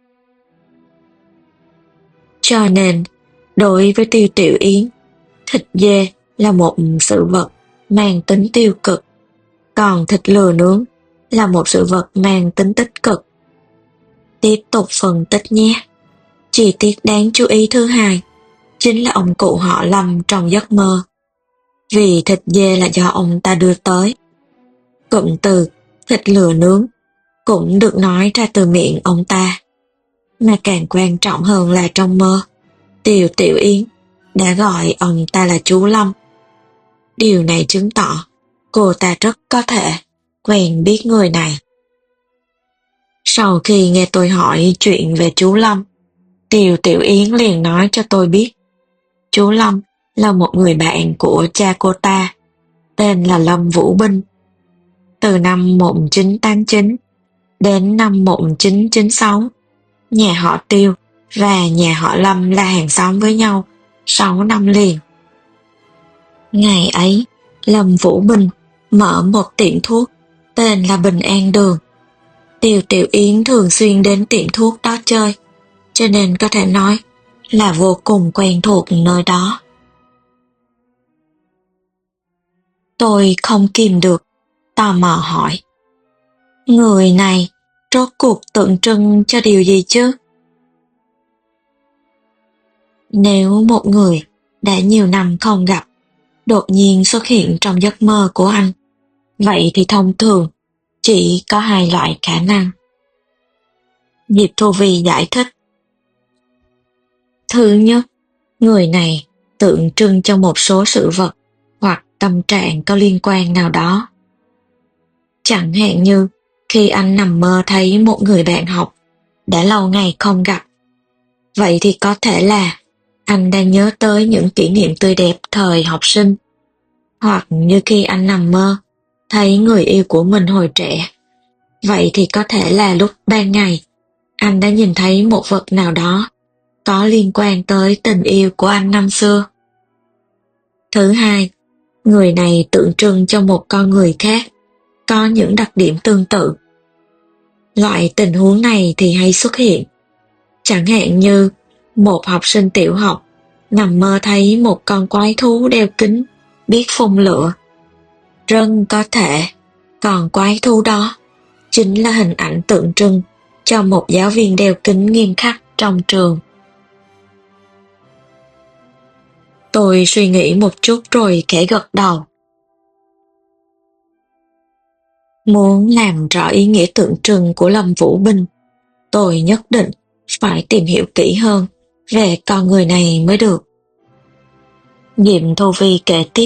Cho nên, đối với Tiêu Tiểu Yến, thịt dê là một sự vật mang tính tiêu cực, còn thịt lừa nướng là một sự vật mang tính tích cực. Tiếp tục phân tích nhé. Chi tiết đáng chú ý thứ hai chính là ông cụ họ Lâm trong giấc mơ. Vì thịt dê là do ông ta đưa tới. Cụm từ thịt lừa nướng cũng được nói ra từ miệng ông ta. Mà càng quan trọng hơn là trong mơ, Tiêu Tiểu Yến đã gọi ông ta là chú Lâm. Điều này chứng tỏ cô ta rất có thể quen biết người này. Sau khi nghe tôi hỏi chuyện về chú Lâm, Tiêu Tiểu Yến liền nói cho tôi biết chú Lâm là một người bạn của cha cô ta, tên là Lâm Vũ Binh. Từ năm một nghìn chín trăm tám mươi chín đến năm một nghìn chín trăm chín mươi sáu, nhà họ Tiêu và nhà họ Lâm là hàng xóm với nhau sáu năm liền. Ngày ấy, Lâm Vũ Binh mở một tiệm thuốc tên là Bình An Đường. Tiêu Tiểu Yến thường xuyên đến tiệm thuốc đó chơi, cho nên có thể nói là vô cùng quen thuộc nơi đó. Tôi không kìm được, tò mò hỏi. Người này rốt cuộc tượng trưng cho điều gì chứ? Nếu một người đã nhiều năm không gặp, đột nhiên xuất hiện trong giấc mơ của anh, vậy thì thông thường chỉ có hai loại khả năng. Diệp Thu Vi giải thích. Thứ nhất, người này tượng trưng cho một số sự vật hoặc tâm trạng có liên quan nào đó. Chẳng hạn như khi anh nằm mơ thấy một người bạn học đã lâu ngày không gặp, vậy thì có thể là anh đang nhớ tới những kỷ niệm tươi đẹp thời học sinh. Hoặc như khi anh nằm mơ thấy người yêu của mình hồi trẻ, vậy thì có thể là lúc ban ngày anh đã nhìn thấy một vật nào đó có liên quan tới tình yêu của anh năm xưa. Thứ hai, người này tượng trưng cho một con người khác, có những đặc điểm tương tự. Loại tình huống này thì hay xuất hiện. Chẳng hạn như một học sinh tiểu học nằm mơ thấy một con quái thú đeo kính biết phun lửa. Rất có thể con quái thú đó chính là hình ảnh tượng trưng cho một giáo viên đeo kính nghiêm khắc trong trường. Tôi suy nghĩ một chút rồi khẽ gật đầu. Muốn làm rõ ý nghĩa tượng trưng của Lâm Vũ Binh, tôi nhất định phải tìm hiểu kỹ hơn về con người này mới được. Diệp Thu Vi kể tiếp.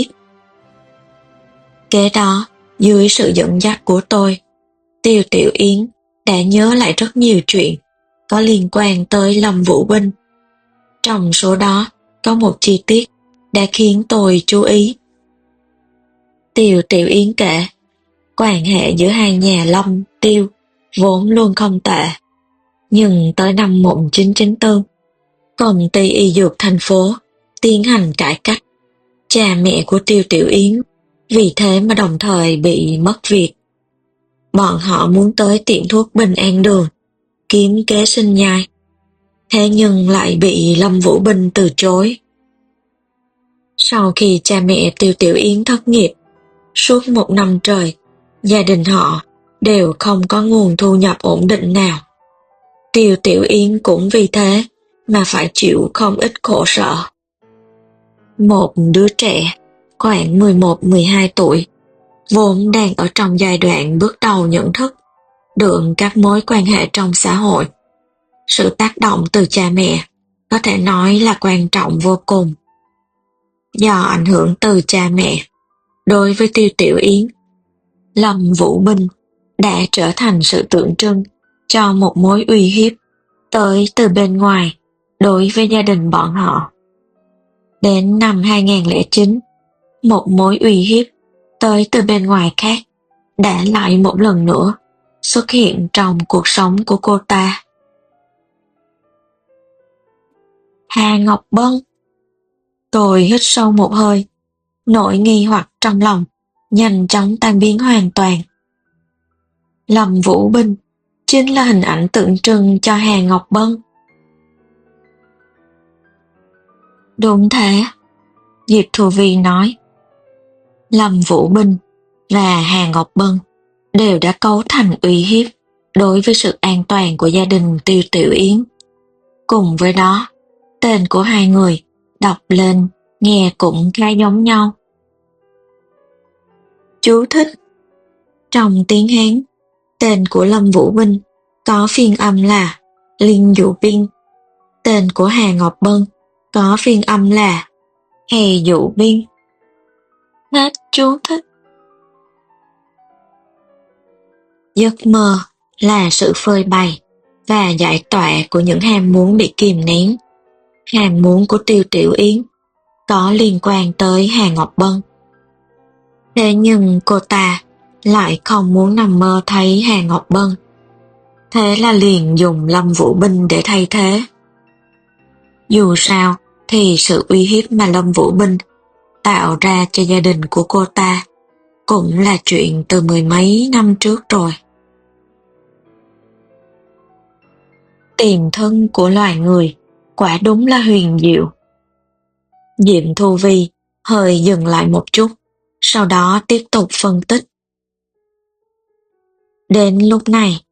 Kế đó, dưới sự dẫn dắt của tôi, Tiêu Tiểu Yến đã nhớ lại rất nhiều chuyện có liên quan tới Lâm Vũ Binh. Trong số đó có một chi tiết đã khiến tôi chú ý. Tiêu Tiểu Yến kể, quan hệ giữa hai nhà Lâm, Tiêu vốn luôn không tệ. Nhưng tới năm một nghìn chín trăm chín mươi tư, công ty y dược thành phố tiến hành cải cách. Cha mẹ của Tiêu Tiểu Yến vì thế mà đồng thời bị mất việc. Bọn họ muốn tới tiệm thuốc Bình An Đường kiếm kế sinh nhai, thế nhưng lại bị Lâm Vũ Binh từ chối. Sau khi cha mẹ Tiêu Tiểu Yến thất nghiệp, suốt một năm trời, gia đình họ đều không có nguồn thu nhập ổn định nào. Tiêu Tiểu Yến cũng vì thế mà phải chịu không ít khổ sở. Một đứa trẻ khoảng mười một mười hai tuổi, vốn đang ở trong giai đoạn bước đầu nhận thức được các mối quan hệ trong xã hội. Sự tác động từ cha mẹ có thể nói là quan trọng vô cùng. Do ảnh hưởng từ cha mẹ, đối với Tiêu Tiểu Yến, Lâm Vũ Binh đã trở thành sự tượng trưng cho một mối uy hiếp tới từ bên ngoài đối với gia đình bọn họ. Đến năm hai nghìn không trăm lẻ chín, một mối uy hiếp tới từ bên ngoài khác đã lại một lần nữa xuất hiện trong cuộc sống của cô ta. Hà Ngọc Bân. Tôi hít sâu một hơi, nỗi nghi hoặc trong lòng nhanh chóng tan biến hoàn toàn. Lâm Vũ Binh chính là hình ảnh tượng trưng cho Hà Ngọc Bân. Đúng thế, Diệp Thu Vi nói. Lâm Vũ Binh và Hà Ngọc Bân đều đã cấu thành uy hiếp đối với sự an toàn của gia đình Tiêu Tiểu Yến. Cùng với đó, tên của hai người đọc lên nghe cũng khá giống nhau. Chú thích: trong tiếng Hán, tên của Lâm Vũ Binh có phiên âm là Liên Dụ Biên. Tên của Hà Ngọc Bân có phiên âm là Hè Dụ Biên. Hết chú thích. Giấc mơ là sự phơi bày và giải tỏa của những ham muốn bị kìm nén. Ham muốn của Tiêu Tiểu Yến có liên quan tới Hà Ngọc Bân. Thế nhưng cô ta lại không muốn nằm mơ thấy Hà Ngọc Bân. Thế là liền dùng Lâm Vũ Binh để thay thế. Dù sao thì sự uy hiếp mà Lâm Vũ Binh tạo ra cho gia đình của cô ta cũng là chuyện từ mười mấy năm trước rồi. Tiền thân của loài người quả đúng là huyền diệu. Diệp Thu Vi hơi dừng lại một chút, sau đó tiếp tục phân tích. Đến lúc này,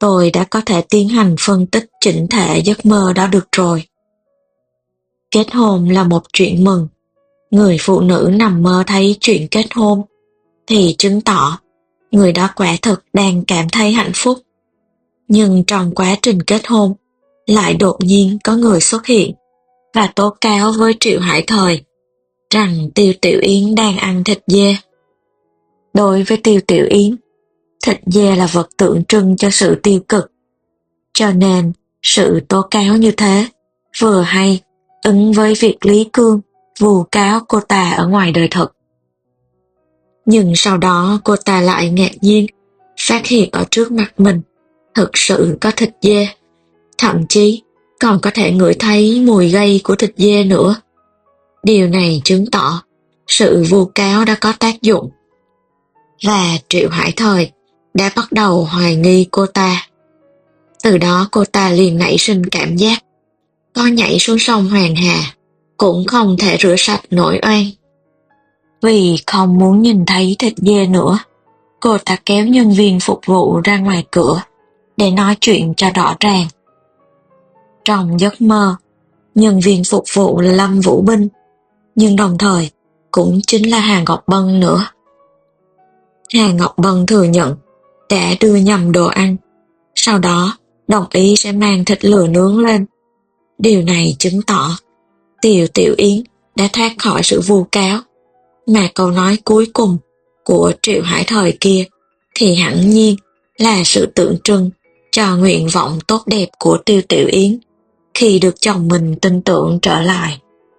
tôi đã có thể tiến hành phân tích chỉnh thể giấc mơ đó được rồi. Kết hôn là một chuyện mừng. Người phụ nữ nằm mơ thấy chuyện kết hôn thì chứng tỏ người đó quả thực đang cảm thấy hạnh phúc. Nhưng trong quá trình kết hôn, lại đột nhiên có người xuất hiện và tố cáo với Triệu Hải Thời rằng Tiêu Tiểu Yến đang ăn thịt dê. Đối với Tiêu Tiểu Yến, thịt dê là vật tượng trưng cho sự tiêu cực. Cho nên, sự tố cáo như thế vừa hay ứng với việc Lý Cương vu cáo cô ta ở ngoài đời thực. Nhưng sau đó cô ta lại ngạc nhiên phát hiện ở trước mặt mình thực sự có thịt dê, thậm chí còn có thể ngửi thấy mùi gây của thịt dê nữa. Điều này chứng tỏ sự vu cáo đã có tác dụng. Và Triệu Hải Thời đã bắt đầu hoài nghi cô ta. Từ đó cô ta liền nảy sinh cảm giác có nhảy xuống sông Hoàng Hà cũng không thể rửa sạch nỗi oan. Vì không muốn nhìn thấy thịt dê nữa, cô ta kéo nhân viên phục vụ ra ngoài cửa để nói chuyện cho rõ ràng. Trong giấc mơ, nhân viên phục vụ là Lâm Vũ Binh, nhưng đồng thời cũng chính là Hà Ngọc Bân nữa. Hà Ngọc Bân thừa nhận đã đưa nhầm đồ ăn, sau đó đồng ý sẽ mang thịt lừa nướng lên. Điều này chứng tỏ Tiêu Tiểu Yến đã thoát khỏi sự vu cáo, mà câu nói cuối cùng của Triệu Hải Thời kia thì hẳn nhiên là sự tượng trưng cho nguyện vọng tốt đẹp của Tiêu Tiểu Yến khi được chồng mình tin tưởng trở lại.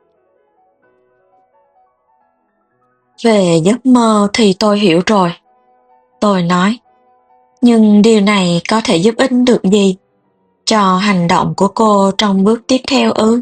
Về giấc mơ thì tôi hiểu rồi. Tôi nói, nhưng điều này có thể giúp ích được gì cho hành động của cô trong bước tiếp theo ư?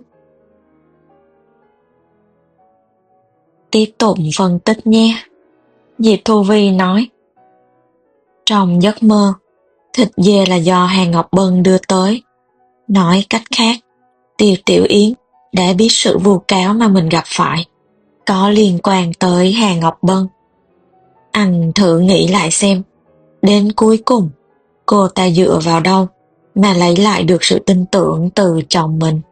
Tiếp tục phân tích nhé. Diệp Thu Vi nói. Trong giấc mơ, thịt dê là do Hà Ngọc Bân đưa tới. Nói cách khác, Tiêu Tiểu Yến đã biết sự vu cáo mà mình gặp phải có liên quan tới Hà Ngọc Bân. Anh thử nghĩ lại xem, đến cuối cùng, cô ta dựa vào đâu mà lấy lại được sự tin tưởng từ chồng mình?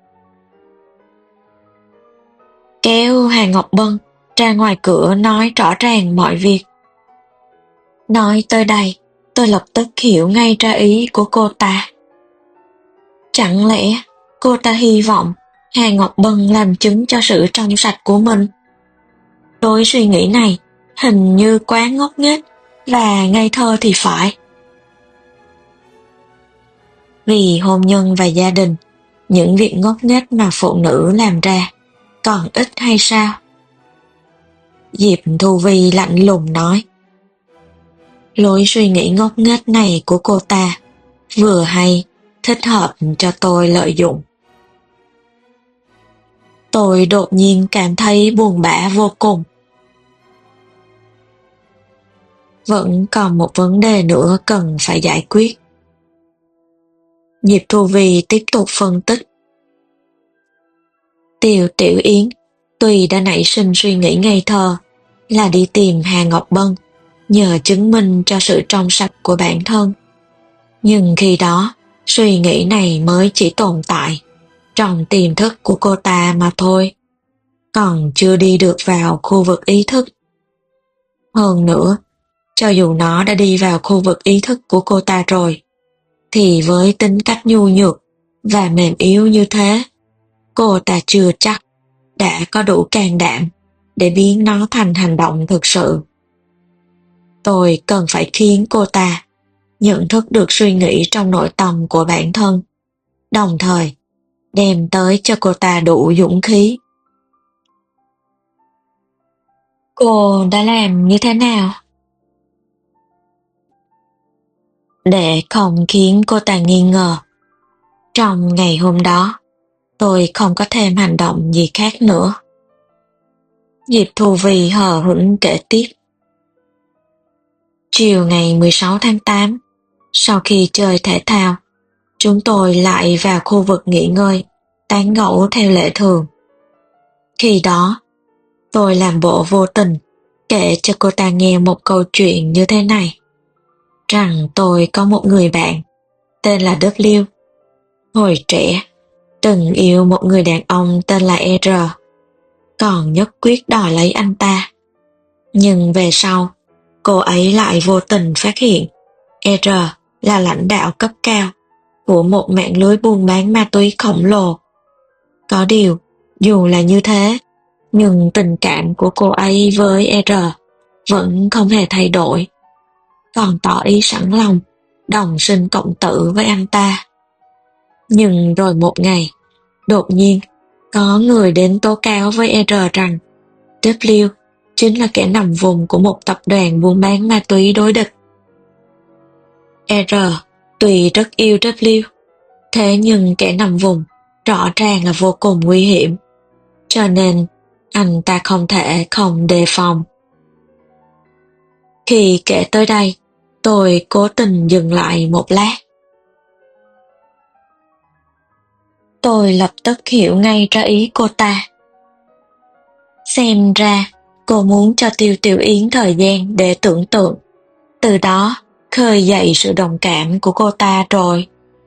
Kéo Hà Ngọc Bân ra ngoài cửa nói rõ ràng mọi việc. Nói tới đây, tôi lập tức hiểu ngay ra ý của cô ta. Chẳng lẽ cô ta hy vọng Hà Ngọc Bân làm chứng cho sự trong sạch của mình? Đối suy nghĩ này hình như quá ngốc nghếch và ngây thơ thì phải. Vì hôn nhân và gia đình, những việc ngốc nghếch mà phụ nữ làm ra còn ít hay sao? Diệp Thu Vi lạnh lùng nói. Lối suy nghĩ ngốc nghếch này của cô ta vừa hay thích hợp cho tôi lợi dụng. Tôi đột nhiên cảm thấy buồn bã vô cùng. Vẫn còn một vấn đề nữa cần phải giải quyết. Diệp Thu Vi tiếp tục phân tích. Tiêu Tiểu Yến tuy đã nảy sinh suy nghĩ ngây thơ là đi tìm Hà Ngọc Bân nhờ chứng minh cho sự trong sạch của bản thân. Nhưng khi đó, suy nghĩ này mới chỉ tồn tại trong tiềm thức của cô ta mà thôi, còn chưa đi được vào khu vực ý thức. Hơn nữa, cho dù nó đã đi vào khu vực ý thức của cô ta rồi, thì với tính cách nhu nhược và mềm yếu như thế, cô ta chưa chắc đã có đủ can đảm để biến nó thành hành động thực sự. Tôi cần phải khiến cô ta nhận thức được suy nghĩ trong nội tâm của bản thân, đồng thời đem tới cho cô ta đủ dũng khí. Cô đã làm như thế nào? Để không khiến cô ta nghi ngờ, trong ngày hôm đó, tôi không có thêm hành động gì khác nữa. Diệp Thu Vi hờ hững kể tiếp. Chiều ngày mười sáu tháng tám, sau khi chơi thể thao, chúng tôi lại vào khu vực nghỉ ngơi, tán gẫu theo lệ thường. Khi đó, tôi làm bộ vô tình kể cho cô ta nghe một câu chuyện như thế này, rằng tôi có một người bạn tên là W. Hồi trẻ, từng yêu một người đàn ông tên là R, còn nhất quyết đòi lấy anh ta. Nhưng về sau, cô ấy lại vô tình phát hiện R là lãnh đạo cấp cao của một mạng lưới buôn bán ma túy khổng lồ. Có điều, dù là như thế, nhưng tình cảm của cô ấy với R vẫn không hề thay đổi, còn tỏ ý sẵn lòng đồng sinh cộng tử với anh ta. Nhưng rồi một ngày, đột nhiên, có người đến tố cáo với R rằng W chính là kẻ nằm vùng của một tập đoàn buôn bán ma túy đối địch. R tuy rất yêu W, thế nhưng kẻ nằm vùng rõ ràng là vô cùng nguy hiểm, cho nên anh ta không thể không đề phòng. Khi kể tới đây, tôi cố tình dừng lại một lát. Tôi lập tức hiểu ngay ra ý cô ta. Xem ra, cô muốn cho Tiêu Tiểu Yến thời gian để tưởng tượng, từ đó khơi dậy sự đồng cảm của cô ta rồi.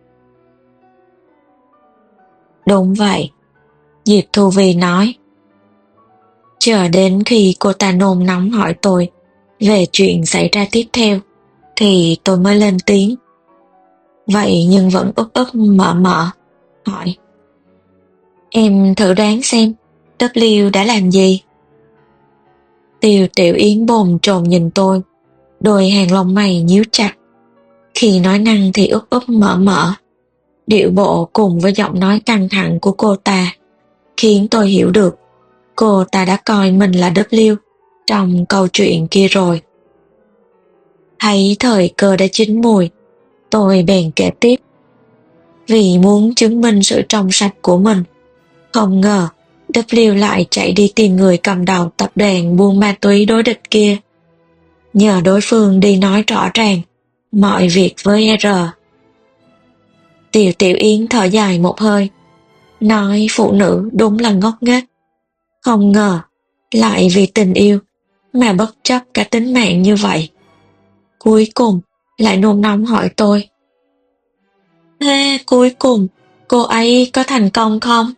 Đúng vậy, Diệp Thu Vi nói. Chờ đến khi cô ta nôn nóng hỏi tôi về chuyện xảy ra tiếp theo, thì tôi mới lên tiếng. Vậy nhưng vẫn úp úp mở mở, hỏi. Em thử đoán xem, W đã làm gì? Tiêu Tiểu Yến bồn chồn nhìn tôi, đôi hàng lông mày nhíu chặt. Khi nói năng thì úp úp mở mở. Điệu bộ cùng với giọng nói căng thẳng của cô ta khiến tôi hiểu được cô ta đã coi mình là W trong câu chuyện kia rồi. Thấy thời cơ đã chín mùi, tôi bèn kể tiếp. Vì muốn chứng minh sự trong sạch của mình, không ngờ W lại chạy đi tìm người cầm đầu tập đoàn buôn ma túy đối địch kia, nhờ đối phương đi nói rõ ràng mọi việc với R. Tiểu Tiểu Yến thở dài một hơi, nói phụ nữ đúng là ngốc nghếch. Không ngờ, lại vì tình yêu mà bất chấp cả tính mạng như vậy. Cuối cùng lại nôn nóng hỏi tôi. Thế cuối cùng, cô ấy có thành công không?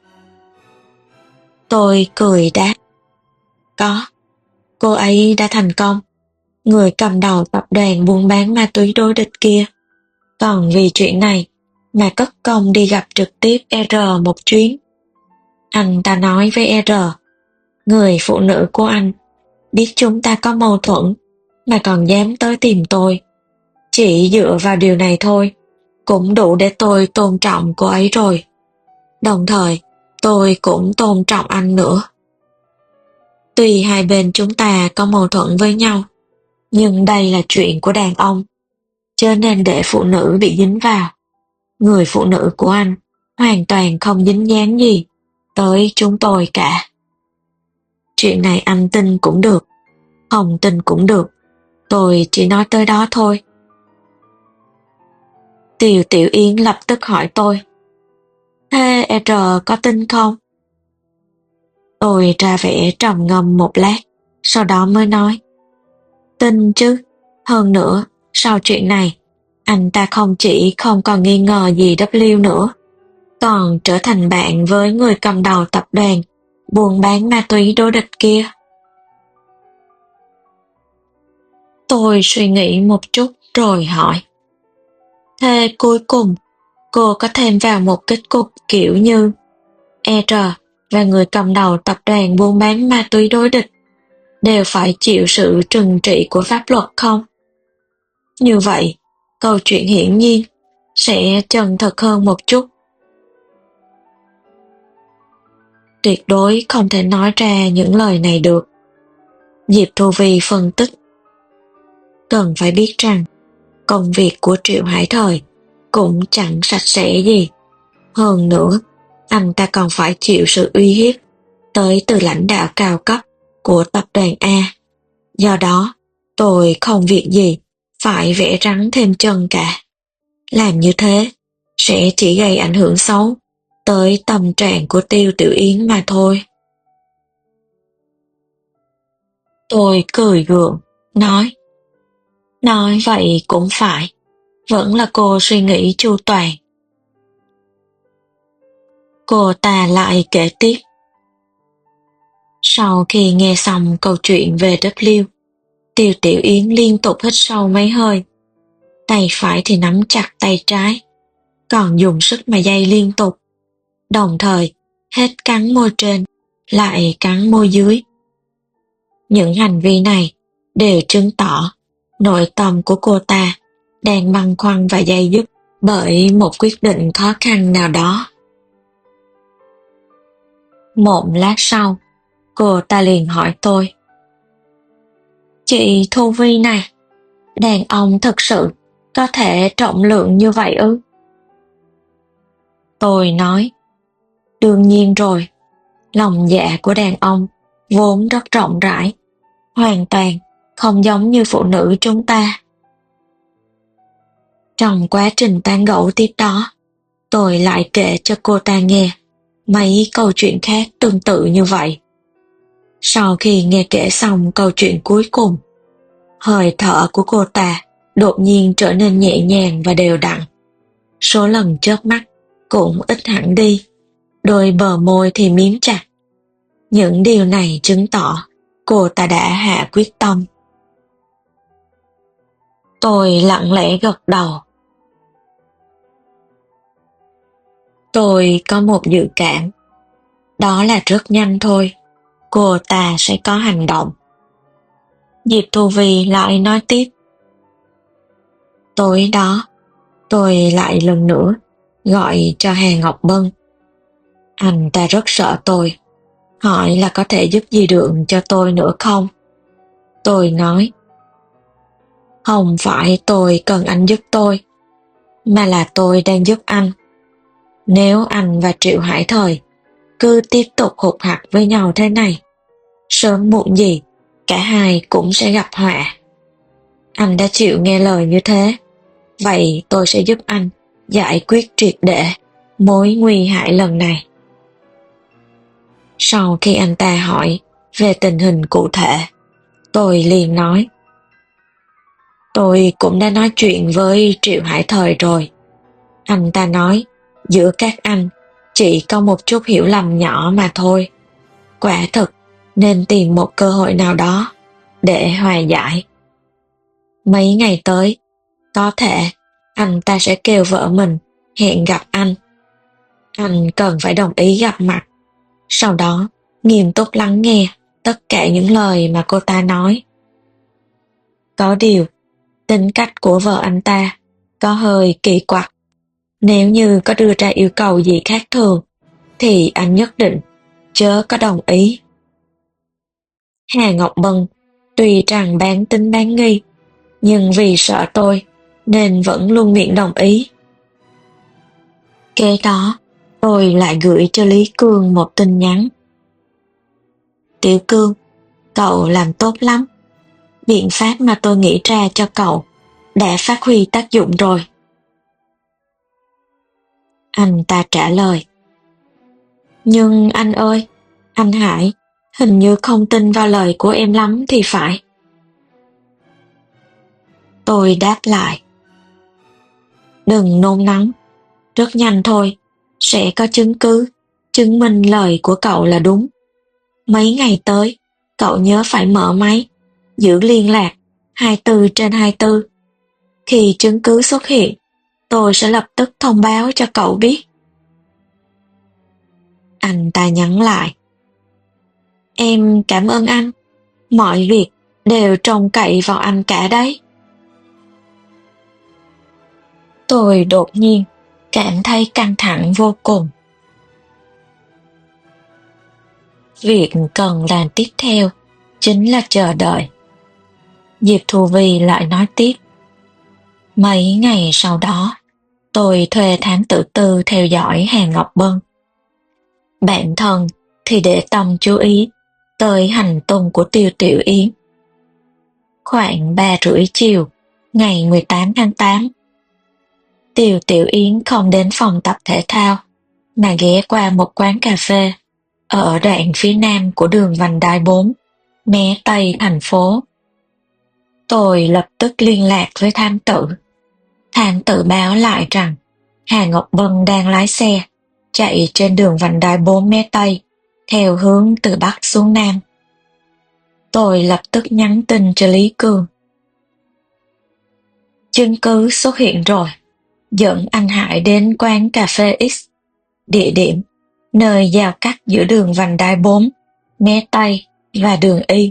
Tôi cười đáp. Có, cô ấy đã thành công. Người cầm đầu tập đoàn buôn bán ma túy đối địch kia còn vì chuyện này mà cất công đi gặp trực tiếp R một chuyến. Anh ta nói với R, người phụ nữ của anh biết chúng ta có mâu thuẫn mà còn dám tới tìm tôi. Chỉ dựa vào điều này thôi cũng đủ để tôi tôn trọng cô ấy rồi. Đồng thời, tôi cũng tôn trọng anh nữa. Tuy hai bên chúng ta có mâu thuẫn với nhau, nhưng đây là chuyện của đàn ông, cho nên để phụ nữ bị dính vào. Người phụ nữ của anh hoàn toàn không dính dáng gì tới chúng tôi cả. Chuyện này anh tin cũng được, không tin cũng được, tôi chỉ nói tới đó thôi. Tiêu Tiểu Yến lập tức hỏi tôi, thế R có tin không? Tôi ra vẻ trầm ngâm một lát, sau đó mới nói, tin chứ, hơn nữa, sau chuyện này, anh ta không chỉ không còn nghi ngờ gì W nữa, còn trở thành bạn với người cầm đầu tập đoàn buôn bán ma túy đối địch kia. Tôi suy nghĩ một chút rồi hỏi, thế cuối cùng cô có thêm vào một kết cục kiểu như R và người cầm đầu tập đoàn buôn bán ma túy đối địch đều phải chịu sự trừng trị của pháp luật không? Như vậy, câu chuyện hiển nhiên sẽ chân thật hơn một chút. Tuyệt đối không thể nói ra những lời này được. Diệp Thu Vi phân tích. Cần phải biết rằng, công việc của Triệu Hải Thời cũng chẳng sạch sẽ gì. Hơn nữa, anh ta còn phải chịu sự uy hiếp tới từ lãnh đạo cao cấp của tập đoàn A. Do đó, tôi không việc gì phải vẽ rắn thêm chân cả. Làm như thế sẽ chỉ gây ảnh hưởng xấu tới tâm trạng của Tiêu Tiểu Yến mà thôi. Tôi cười gượng, nói, nói vậy cũng phải. Vẫn là cô suy nghĩ chu toàn. Cô ta lại kể tiếp. Sau khi nghe xong câu chuyện về W, Tiêu Tiểu Yến liên tục hít sâu mấy hơi. Tay phải thì nắm chặt tay trái, còn dùng sức mà day liên tục. Đồng thời, hết cắn môi trên, lại cắn môi dưới. Những hành vi này đều chứng tỏ nội tâm của cô ta đang băn khoăn và day dứt bởi một quyết định khó khăn nào đó. Một lát sau, cô ta liền hỏi tôi. Chị Thu Vi này, đàn ông thực sự có thể trọng lượng như vậy ư? Tôi nói, đương nhiên rồi, lòng dạ của đàn ông vốn rất rộng rãi, hoàn toàn không giống như phụ nữ chúng ta. Trong quá trình tán gẫu tiếp đó, tôi lại kể cho cô ta nghe mấy câu chuyện khác tương tự như vậy. Sau khi nghe kể xong câu chuyện cuối cùng, hơi thở của cô ta đột nhiên trở nên nhẹ nhàng và đều đặn. Số lần chớp mắt cũng ít hẳn đi, đôi bờ môi thì miếm chặt. Những điều này chứng tỏ cô ta đã hạ quyết tâm. Tôi lặng lẽ gật đầu. Tôi có một dự cảm, đó là rất nhanh thôi, cô ta sẽ có hành động. Diệp Thu Vi lại nói tiếp. Tối đó, tôi lại lần nữa gọi cho Hà Ngọc Bân. Anh ta rất sợ tôi, hỏi là có thể giúp gì được cho tôi nữa không? Tôi nói, không phải tôi cần anh giúp tôi, mà là tôi đang giúp anh. Nếu anh và Triệu Hải Thời cứ tiếp tục hụt hặc với nhau thế này, sớm muộn gì cả hai cũng sẽ gặp họa. Anh đã chịu nghe lời như thế, vậy tôi sẽ giúp anh giải quyết triệt để mối nguy hại lần này. Sau khi anh ta hỏi về tình hình cụ thể, tôi liền nói, tôi cũng đã nói chuyện với Triệu Hải Thời rồi. Anh ta nói giữa các anh chỉ có một chút hiểu lầm nhỏ mà thôi. Quả thực nên tìm một cơ hội nào đó để hòa giải. Mấy ngày tới, có thể anh ta sẽ kêu vợ mình hẹn gặp anh. Anh cần phải đồng ý gặp mặt, sau đó nghiêm túc lắng nghe tất cả những lời mà cô ta nói. Có điều, tính cách của vợ anh ta có hơi kỳ quặc. Nếu như có đưa ra yêu cầu gì khác thường, thì anh nhất định chớ có đồng ý. Hà Ngọc Bân tuy rằng bán tính bán nghi, nhưng vì sợ tôi nên vẫn luôn miệng đồng ý. Kế đó, tôi lại gửi cho Lý Cương một tin nhắn. Tiểu Cương, cậu làm tốt lắm. Biện pháp mà tôi nghĩ ra cho cậu đã phát huy tác dụng rồi. Anh ta trả lời. Nhưng anh ơi, anh Hải hình như không tin vào lời của em lắm thì phải. Tôi đáp lại. Đừng nôn nóng, rất nhanh thôi, sẽ có chứng cứ, chứng minh lời của cậu là đúng. Mấy ngày tới, cậu nhớ phải mở máy, giữ liên lạc hai mươi bốn trên hai mươi bốn. Khi chứng cứ xuất hiện, tôi sẽ lập tức thông báo cho cậu biết. Anh ta nhắn lại. Em cảm ơn anh, mọi việc đều trông cậy vào anh cả đấy. Tôi đột nhiên cảm thấy căng thẳng vô cùng. Việc cần làm tiếp theo chính là chờ đợi. Diệp Thu Vi lại nói tiếp. Mấy ngày sau đó, tôi thuê thám tử tư theo dõi Hà Ngọc Bân. Bản thân thì để tâm chú ý tới hành tung của Tiêu Tiểu Yến. Khoảng ba rưỡi chiều, ngày mười tám tháng tám, Tiêu Tiểu Yến không đến phòng tập thể thao, mà ghé qua một quán cà phê ở đoạn phía nam của đường vành đai bốn, mé tây thành phố. Tôi lập tức liên lạc với thám tử. Hắn tự báo lại rằng Hà Ngọc Bân đang lái xe, chạy trên đường vành đai bốn mé Tây, theo hướng từ Bắc xuống Nam. Tôi lập tức nhắn tin cho Lý Cương. Chứng cứ xuất hiện rồi, dẫn anh Hải đến quán cà phê X, địa điểm, nơi giao cắt giữa đường vành đai bốn, mé Tây và đường Y.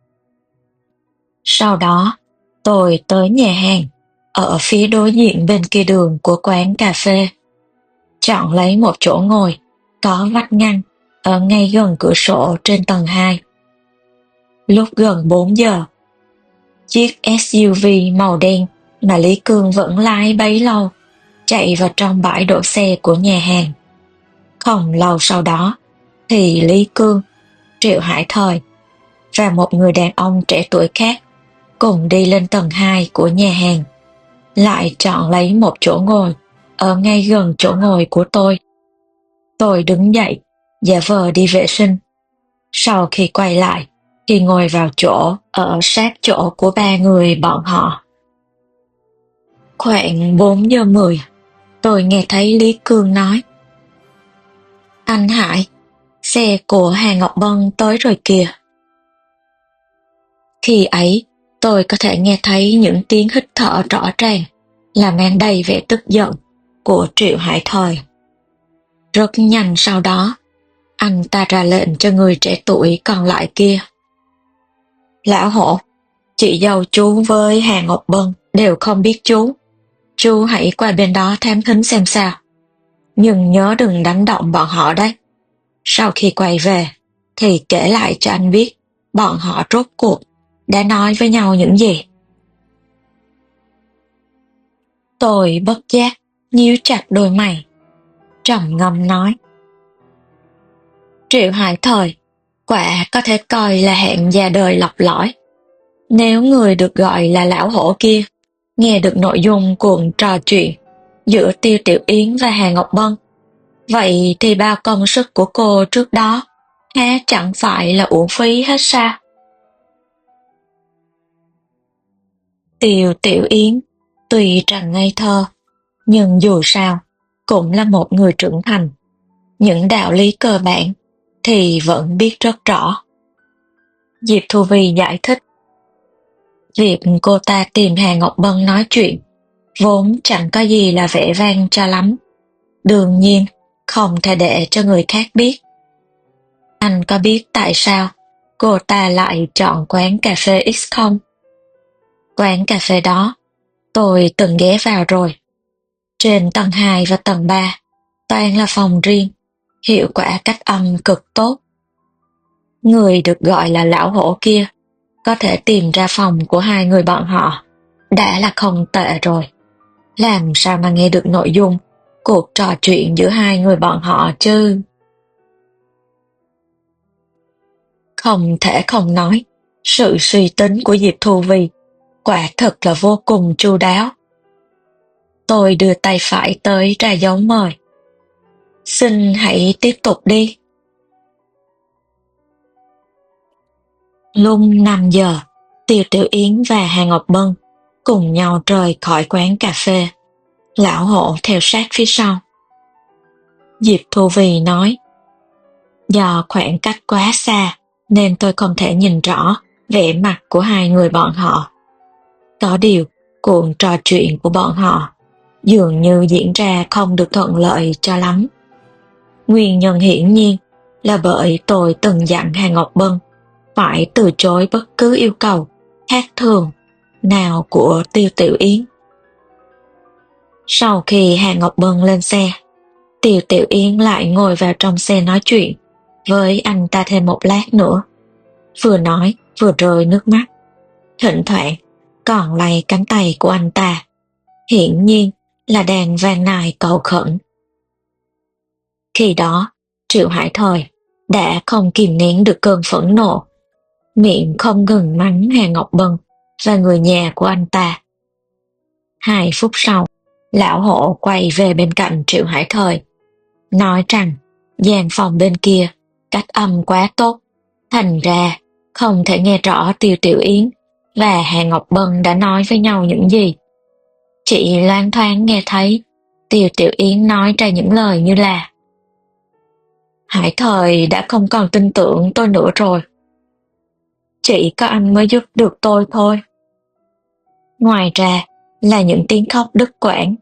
Sau đó, tôi tới nhà hàng, ở phía đối diện bên kia đường của quán cà phê. Chọn lấy một chỗ ngồi, có vách ngăn, ở ngay gần cửa sổ trên tầng hai. Lúc gần bốn giờ, chiếc ét u vê màu đen mà Lý Cương vẫn lái bấy lâu, chạy vào trong bãi đỗ xe của nhà hàng. Không lâu sau đó, thì Lý Cương, Triệu Hải Thời và một người đàn ông trẻ tuổi khác cùng đi lên tầng hai của nhà hàng, lại chọn lấy một chỗ ngồi ở ngay gần chỗ ngồi của tôi. Tôi đứng dậy, giả vờ đi vệ sinh. Sau khi quay lại, thì ngồi vào chỗ ở sát chỗ của ba người bọn họ. Khoảng bốn giờ mười, tôi nghe thấy Lý Cương nói: "Anh Hải, xe của Hà Ngọc Bân tới rồi kìa." Khi ấy, tôi có thể nghe thấy những tiếng hít thở rõ ràng, là mang đầy vẻ tức giận của Triệu Hải Thời. Rất nhanh sau đó, anh ta ra lệnh cho người trẻ tuổi còn lại kia: "Lão Hổ, chị dâu chú với Hà Ngọc Bân đều không biết chú. Chú hãy qua bên đó thám thính xem sao. Nhưng nhớ đừng đánh động bọn họ đấy. Sau khi quay về, thì kể lại cho anh biết bọn họ rốt cuộc đã nói với nhau những gì." Tôi bất giác nhíu chặt đôi mày, trầm ngâm nói: "Triệu Hải Thời, quả có thể coi là hạng già đời lọc lõi. Nếu người được gọi là lão hổ kia nghe được nội dung cuộc trò chuyện giữa Tiêu Tiểu Yến và Hà Ngọc Bân, vậy thì bao công sức của cô trước đó há chẳng phải là uổng phí hết sao?" Tiêu Tiểu Yến tuy rằng ngây thơ, nhưng dù sao cũng là một người trưởng thành. Những đạo lý cơ bản thì vẫn biết rất rõ. Diệp Thu Vy giải thích: việc cô ta tìm Hà Ngọc Bân nói chuyện vốn chẳng có gì là vẻ vang cho lắm. Đương nhiên không thể để cho người khác biết. Anh có biết tại sao cô ta lại chọn quán cà phê X không? Quán cà phê đó tôi từng ghé vào rồi. Trên tầng hai và tầng ba toàn là phòng riêng, hiệu quả cách âm cực tốt. Người được gọi là lão hổ kia có thể tìm ra phòng của hai người bọn họ đã là không tệ rồi. Làm sao mà nghe được nội dung cuộc trò chuyện giữa hai người bọn họ chứ? Không thể không nói, sự suy tính của Diệp Thu Vy quả thật là vô cùng chu đáo. Tôi đưa tay phải tới ra dấu mời. "Xin hãy tiếp tục đi." Lúc năm giờ, Tiêu Tiểu Yến và Hà Ngọc Bân cùng nhau rời khỏi quán cà phê. Lão Hộ theo sát phía sau. Diệp Thu Vy nói: "Do khoảng cách quá xa nên tôi không thể nhìn rõ vẻ mặt của hai người bọn họ. Có điều, cuộc trò chuyện của bọn họ dường như diễn ra không được thuận lợi cho lắm. Nguyên nhân hiển nhiên là bởi tôi từng dặn Hà Ngọc Bân phải từ chối bất cứ yêu cầu khác thường nào của Tiêu Tiểu Yến." Sau khi Hà Ngọc Bân lên xe, Tiêu Tiểu Yến lại ngồi vào trong xe nói chuyện với anh ta thêm một lát nữa, vừa nói vừa rơi nước mắt, thỉnh thoảng còn lay cánh tay của anh ta, hiển nhiên là đang van nài cầu khẩn. Khi đó, Triệu Hải Thời đã không kìm nén được cơn phẫn nộ, miệng không ngừng mắng Hà Ngọc Bân và người nhà của anh ta. Hai phút sau, lão hộ quay về bên cạnh Triệu Hải Thời, nói rằng gian phòng bên kia cách âm quá tốt, thành ra không thể nghe rõ Tiêu Tiểu Yến và Hà Ngọc Bân đã nói với nhau những gì. Chị loang thoáng nghe thấy Tiêu Tiểu Yến nói ra những lời như là: Hải Thời đã không còn tin tưởng tôi nữa rồi. Chỉ có anh mới giúp được tôi thôi. Ngoài ra là những tiếng khóc đứt quãng.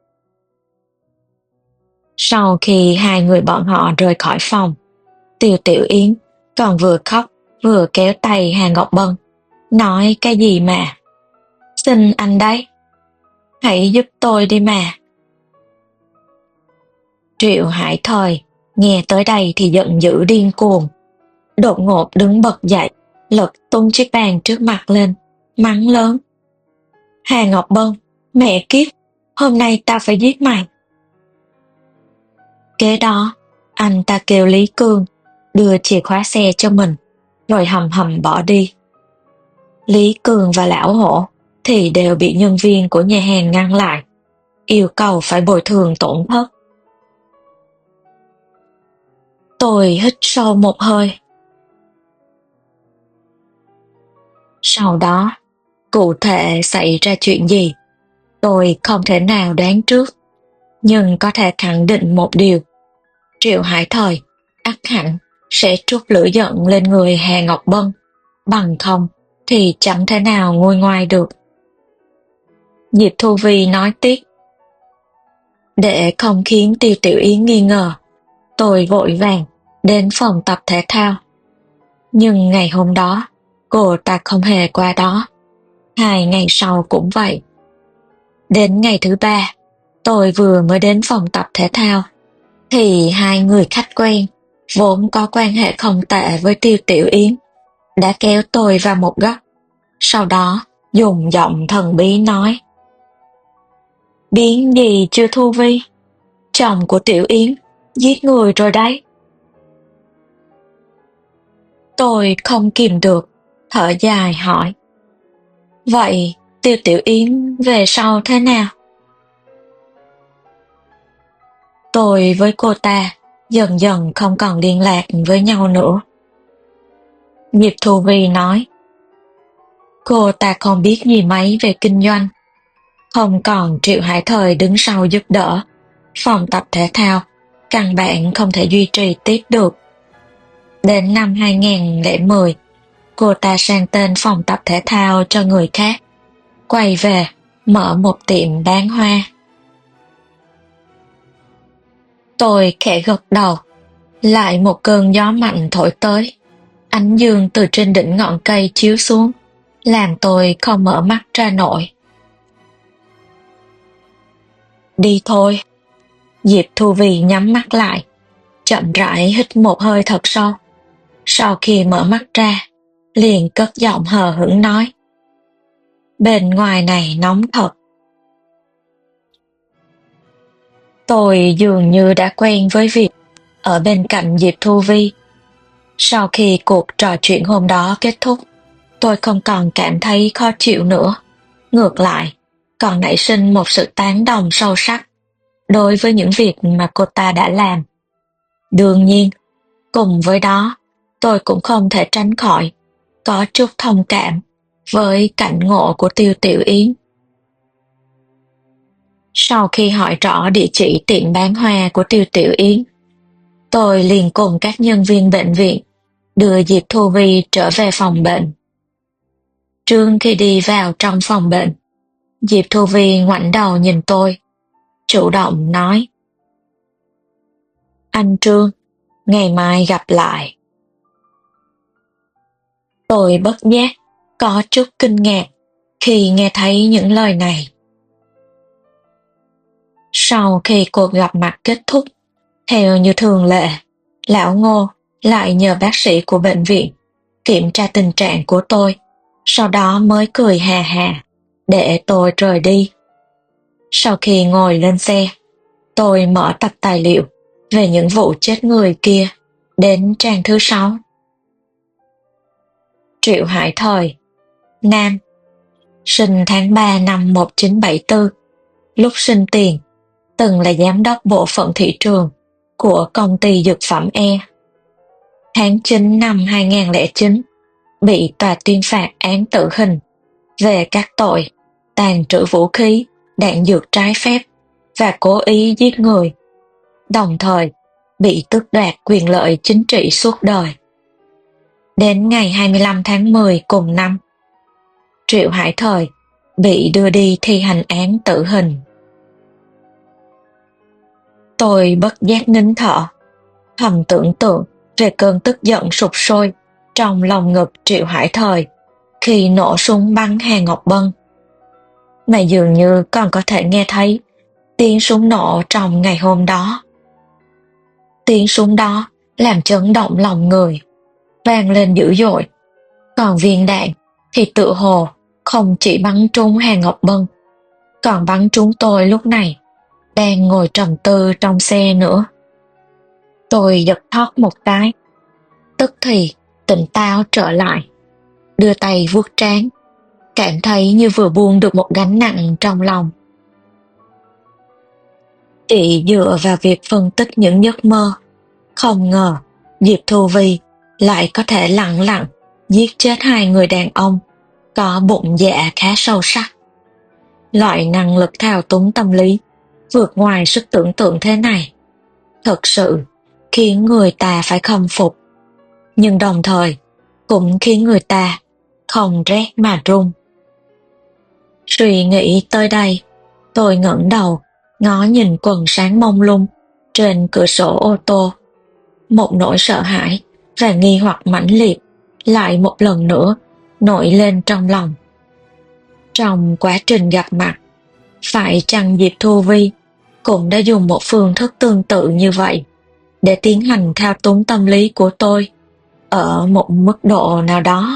Sau khi hai người bọn họ rời khỏi phòng, Tiêu Tiểu Yến còn vừa khóc vừa kéo tay Hà Ngọc Bân, nói cái gì mà: Xin anh đấy, hãy giúp tôi đi mà. Triệu Hải Thời nghe tới đây thì giận dữ điên cuồng, đột ngột đứng bật dậy, lật tung chiếc bàn trước mặt lên, mắng lớn: Hà Ngọc Bân, mẹ kiếp, hôm nay ta phải giết mày. Kế đó, anh ta kêu Lý Cương đưa chìa khóa xe cho mình, rồi hầm hầm bỏ đi. Lý Cương và Lão Hổ thì đều bị nhân viên của nhà hàng ngăn lại, yêu cầu phải bồi thường tổn thất. Tôi hít sâu một hơi. Sau đó, cụ thể xảy ra chuyện gì, tôi không thể nào đoán trước, nhưng có thể khẳng định một điều: Triệu Hải Thời ắt hẳn sẽ trút lửa giận lên người Hà Ngọc Bân, bằng không thì chẳng thể nào nguôi ngoai được. Diệp Thu Vi nói tiếp: Để không khiến Tiêu Tiểu Yến nghi ngờ, tôi vội vàng đến phòng tập thể thao. Nhưng ngày hôm đó, cô ta không hề qua đó. Hai ngày sau cũng vậy. Đến ngày thứ ba, tôi vừa mới đến phòng tập thể thao, thì hai người khách quen, vốn có quan hệ không tệ với Tiêu Tiểu Yến, đã kéo tôi vào một góc. Sau đó, dùng giọng thần bí nói: Biến gì chưa Thu Vi? Chồng của Tiểu Yến giết người rồi đấy. Tôi không kìm được, thở dài hỏi: Vậy Tiêu Tiểu Yến về sau thế nào? Tôi với cô ta dần dần không còn liên lạc với nhau nữa. Diệp Thu Vi nói: Cô ta không biết gì mấy về kinh doanh, không còn Triệu Hải Thời đứng sau giúp đỡ, phòng tập thể thao căn bản không thể duy trì tiếp được. Đến năm hai không không không, cô ta sang tên phòng tập thể thao cho người khác, quay về mở một tiệm bán hoa. Tôi khẽ gật đầu. Lại một cơn gió mạnh thổi tới, ánh dương từ trên đỉnh ngọn cây chiếu xuống, làm tôi không mở mắt ra nổi. Đi thôi. Diệp Thu Vi nhắm mắt lại, chậm rãi hít một hơi thật sâu. Sau khi mở mắt ra, liền cất giọng hờ hững nói: Bên ngoài này nóng thật. Tôi dường như đã quen với việc ở bên cạnh Diệp Thu Vi. Sau khi cuộc trò chuyện hôm đó kết thúc, tôi không còn cảm thấy khó chịu nữa. Ngược lại, còn nảy sinh một sự tán đồng sâu sắc đối với những việc mà cô ta đã làm. Đương nhiên, cùng với đó, tôi cũng không thể tránh khỏi có chút thông cảm với cảnh ngộ của Tiêu Tiểu Yến. Sau khi hỏi rõ địa chỉ tiệm bán hoa của Tiêu Tiểu Yến, tôi liền cùng các nhân viên bệnh viện đưa Diệp Thu Vi trở về phòng bệnh. Trước khi đi vào trong phòng bệnh, Diệp Thu Vi ngoảnh đầu nhìn tôi, chủ động nói: Anh Trương, ngày mai gặp lại. Tôi bất giác có chút kinh ngạc khi nghe thấy những lời này. Sau khi cuộc gặp mặt kết thúc, theo như thường lệ, Lão Ngô lại nhờ bác sĩ của bệnh viện kiểm tra tình trạng của tôi, sau đó mới cười hà hà để tôi rời đi. Sau khi ngồi lên xe, tôi mở tập tài liệu về những vụ chết người kia đến trang thứ sáu. Triệu Hải Thời, nam, sinh tháng ba năm một nghìn chín trăm bảy mươi tư, lúc sinh tiền từng là giám đốc bộ phận thị trường của công ty dược phẩm E. Tháng chín năm hai nghìn không trăm lẻ chín, bị tòa tuyên phạt án tử hình về các tội tàn trữ vũ khí đạn dược trái phép và cố ý giết người, đồng thời bị tước đoạt quyền lợi chính trị suốt đời. Đến ngày hai mươi lăm tháng mười cùng năm, Triệu Hải Thời bị đưa đi thi hành án tử hình. Tôi bất giác nín thở, thầm tưởng tượng về cơn tức giận sục sôi trong lòng ngực Triệu Hải Thời khi nổ súng bắn Hà Ngọc Bân, mà dường như còn có thể nghe thấy tiếng súng nổ trong ngày hôm đó. Tiếng súng đó làm chấn động lòng người, vang lên dữ dội, còn viên đạn thì tự hồ không chỉ bắn trúng Hà Ngọc Bân, còn bắn trúng tôi lúc này, đang ngồi trầm tư trong xe nữa. Tôi giật thót một cái, tức thì tỉnh táo trở lại, đưa tay vuốt trán, cảm thấy như vừa buông được một gánh nặng trong lòng. Chỉ dựa vào việc phân tích những giấc mơ, không ngờ Diệp Thu Vi lại có thể lặng lặng giết chết hai người đàn ông có bụng dạ khá sâu sắc. Loại năng lực thao túng tâm lý vượt ngoài sức tưởng tượng thế này thực sự khiến người ta phải khâm phục, nhưng đồng thời cũng khiến người ta không rét mà run. Suy nghĩ tới đây, tôi ngẩng đầu ngó nhìn quần sáng mông lung trên cửa sổ ô tô. Một nỗi sợ hãi và nghi hoặc mãnh liệt lại một lần nữa nổi lên trong lòng. Trong quá trình gặp mặt, phải chăng Diệp Thu Vi cũng đã dùng một phương thức tương tự như vậy để tiến hành thao túng tâm lý của tôi ở một mức độ nào đó?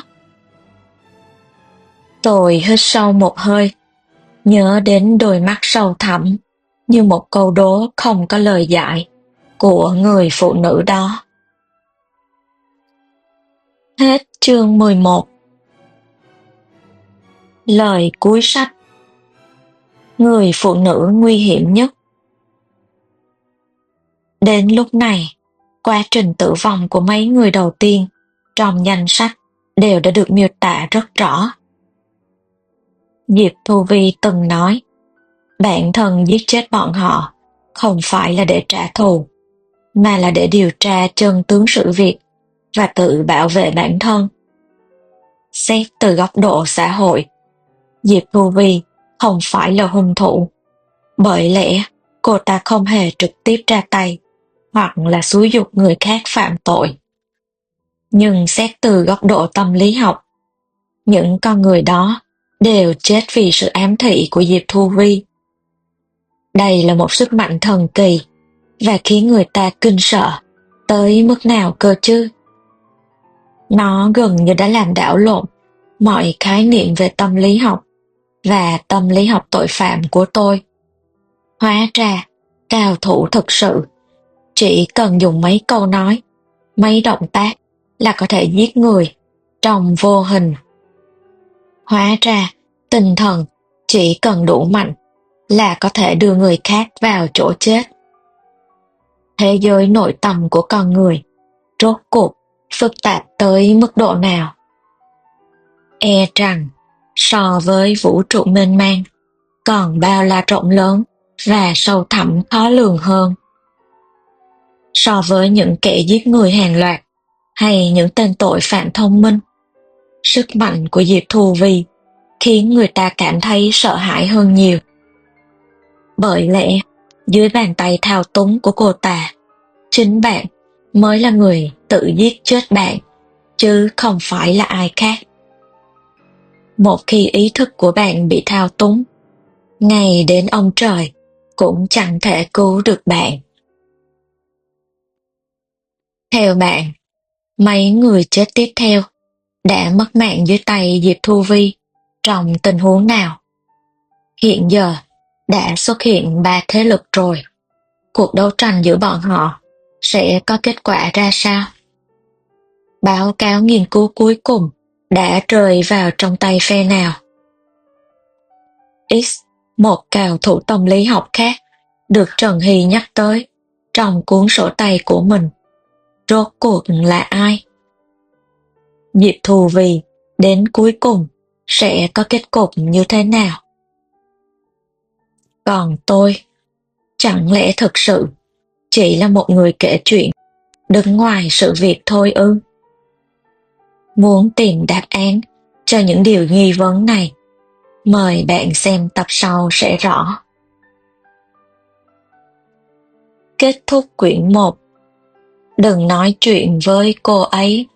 Tôi hít sâu một hơi, nhớ đến đôi mắt sâu thẳm như một câu đố không có lời giải của người phụ nữ đó. Hết chương mười một. Lời cuối sách. Người phụ nữ nguy hiểm nhất. Đến lúc này, quá trình tử vong của mấy người đầu tiên trong danh sách đều đã được miêu tả rất rõ. Diệp Thu Vi từng nói, bản thân giết chết bọn họ không phải là để trả thù, mà là để điều tra chân tướng sự việc và tự bảo vệ bản thân. Xét từ góc độ xã hội, Diệp Thu Vi không phải là hung thủ, bởi lẽ cô ta không hề trực tiếp ra tay hoặc là xúi giục người khác phạm tội. Nhưng xét từ góc độ tâm lý học, những con người đó đều chết vì sự ám thị của Diệp Thu Vi. Đây là một sức mạnh thần kỳ và khiến người ta kinh sợ tới mức nào cơ chứ? Nó gần như đã làm đảo lộn mọi khái niệm về tâm lý học và tâm lý học tội phạm của tôi. Hóa ra, cao thủ thực sự chỉ cần dùng mấy câu nói, mấy động tác là có thể giết người trong vô hình. Hóa ra, tinh thần chỉ cần đủ mạnh là có thể đưa người khác vào chỗ chết. Thế giới nội tâm của con người rốt cuộc phức tạp tới mức độ nào? E rằng so với vũ trụ mênh mang còn bao la rộng lớn và sâu thẳm khó lường hơn. So với những kẻ giết người hàng loạt hay những tên tội phạm thông minh, sức mạnh của Diệp Thu Vi khiến người ta cảm thấy sợ hãi hơn nhiều. Bởi lẽ dưới bàn tay thao túng của cô ta, chính bạn mới là người tự giết chết bạn, chứ không phải là ai khác. Một khi ý thức của bạn bị thao túng, ngay đến ông trời cũng chẳng thể cứu được bạn. Theo bạn, mấy người chết tiếp theo đã mất mạng dưới tay Diệp Thu Vi trong tình huống nào? Hiện giờ đã xuất hiện ba thế lực rồi. Cuộc đấu tranh giữa bọn họ sẽ có kết quả ra sao? Báo cáo nghiên cứu cuối cùng đã rơi vào trong tay phe nào? X, một cao thủ tâm lý học khác, được Trần Hy nhắc tới trong cuốn sổ tay của mình. Rốt cuộc là ai? Diệp Thu Vi đến cuối cùng sẽ có kết cục như thế nào? Còn tôi, chẳng lẽ thực sự chỉ là một người kể chuyện, đứng ngoài sự việc thôi ư? Muốn tìm đáp án cho những điều nghi vấn này, mời bạn xem tập sau sẽ rõ. Kết thúc quyển một. Đừng nói chuyện với cô ấy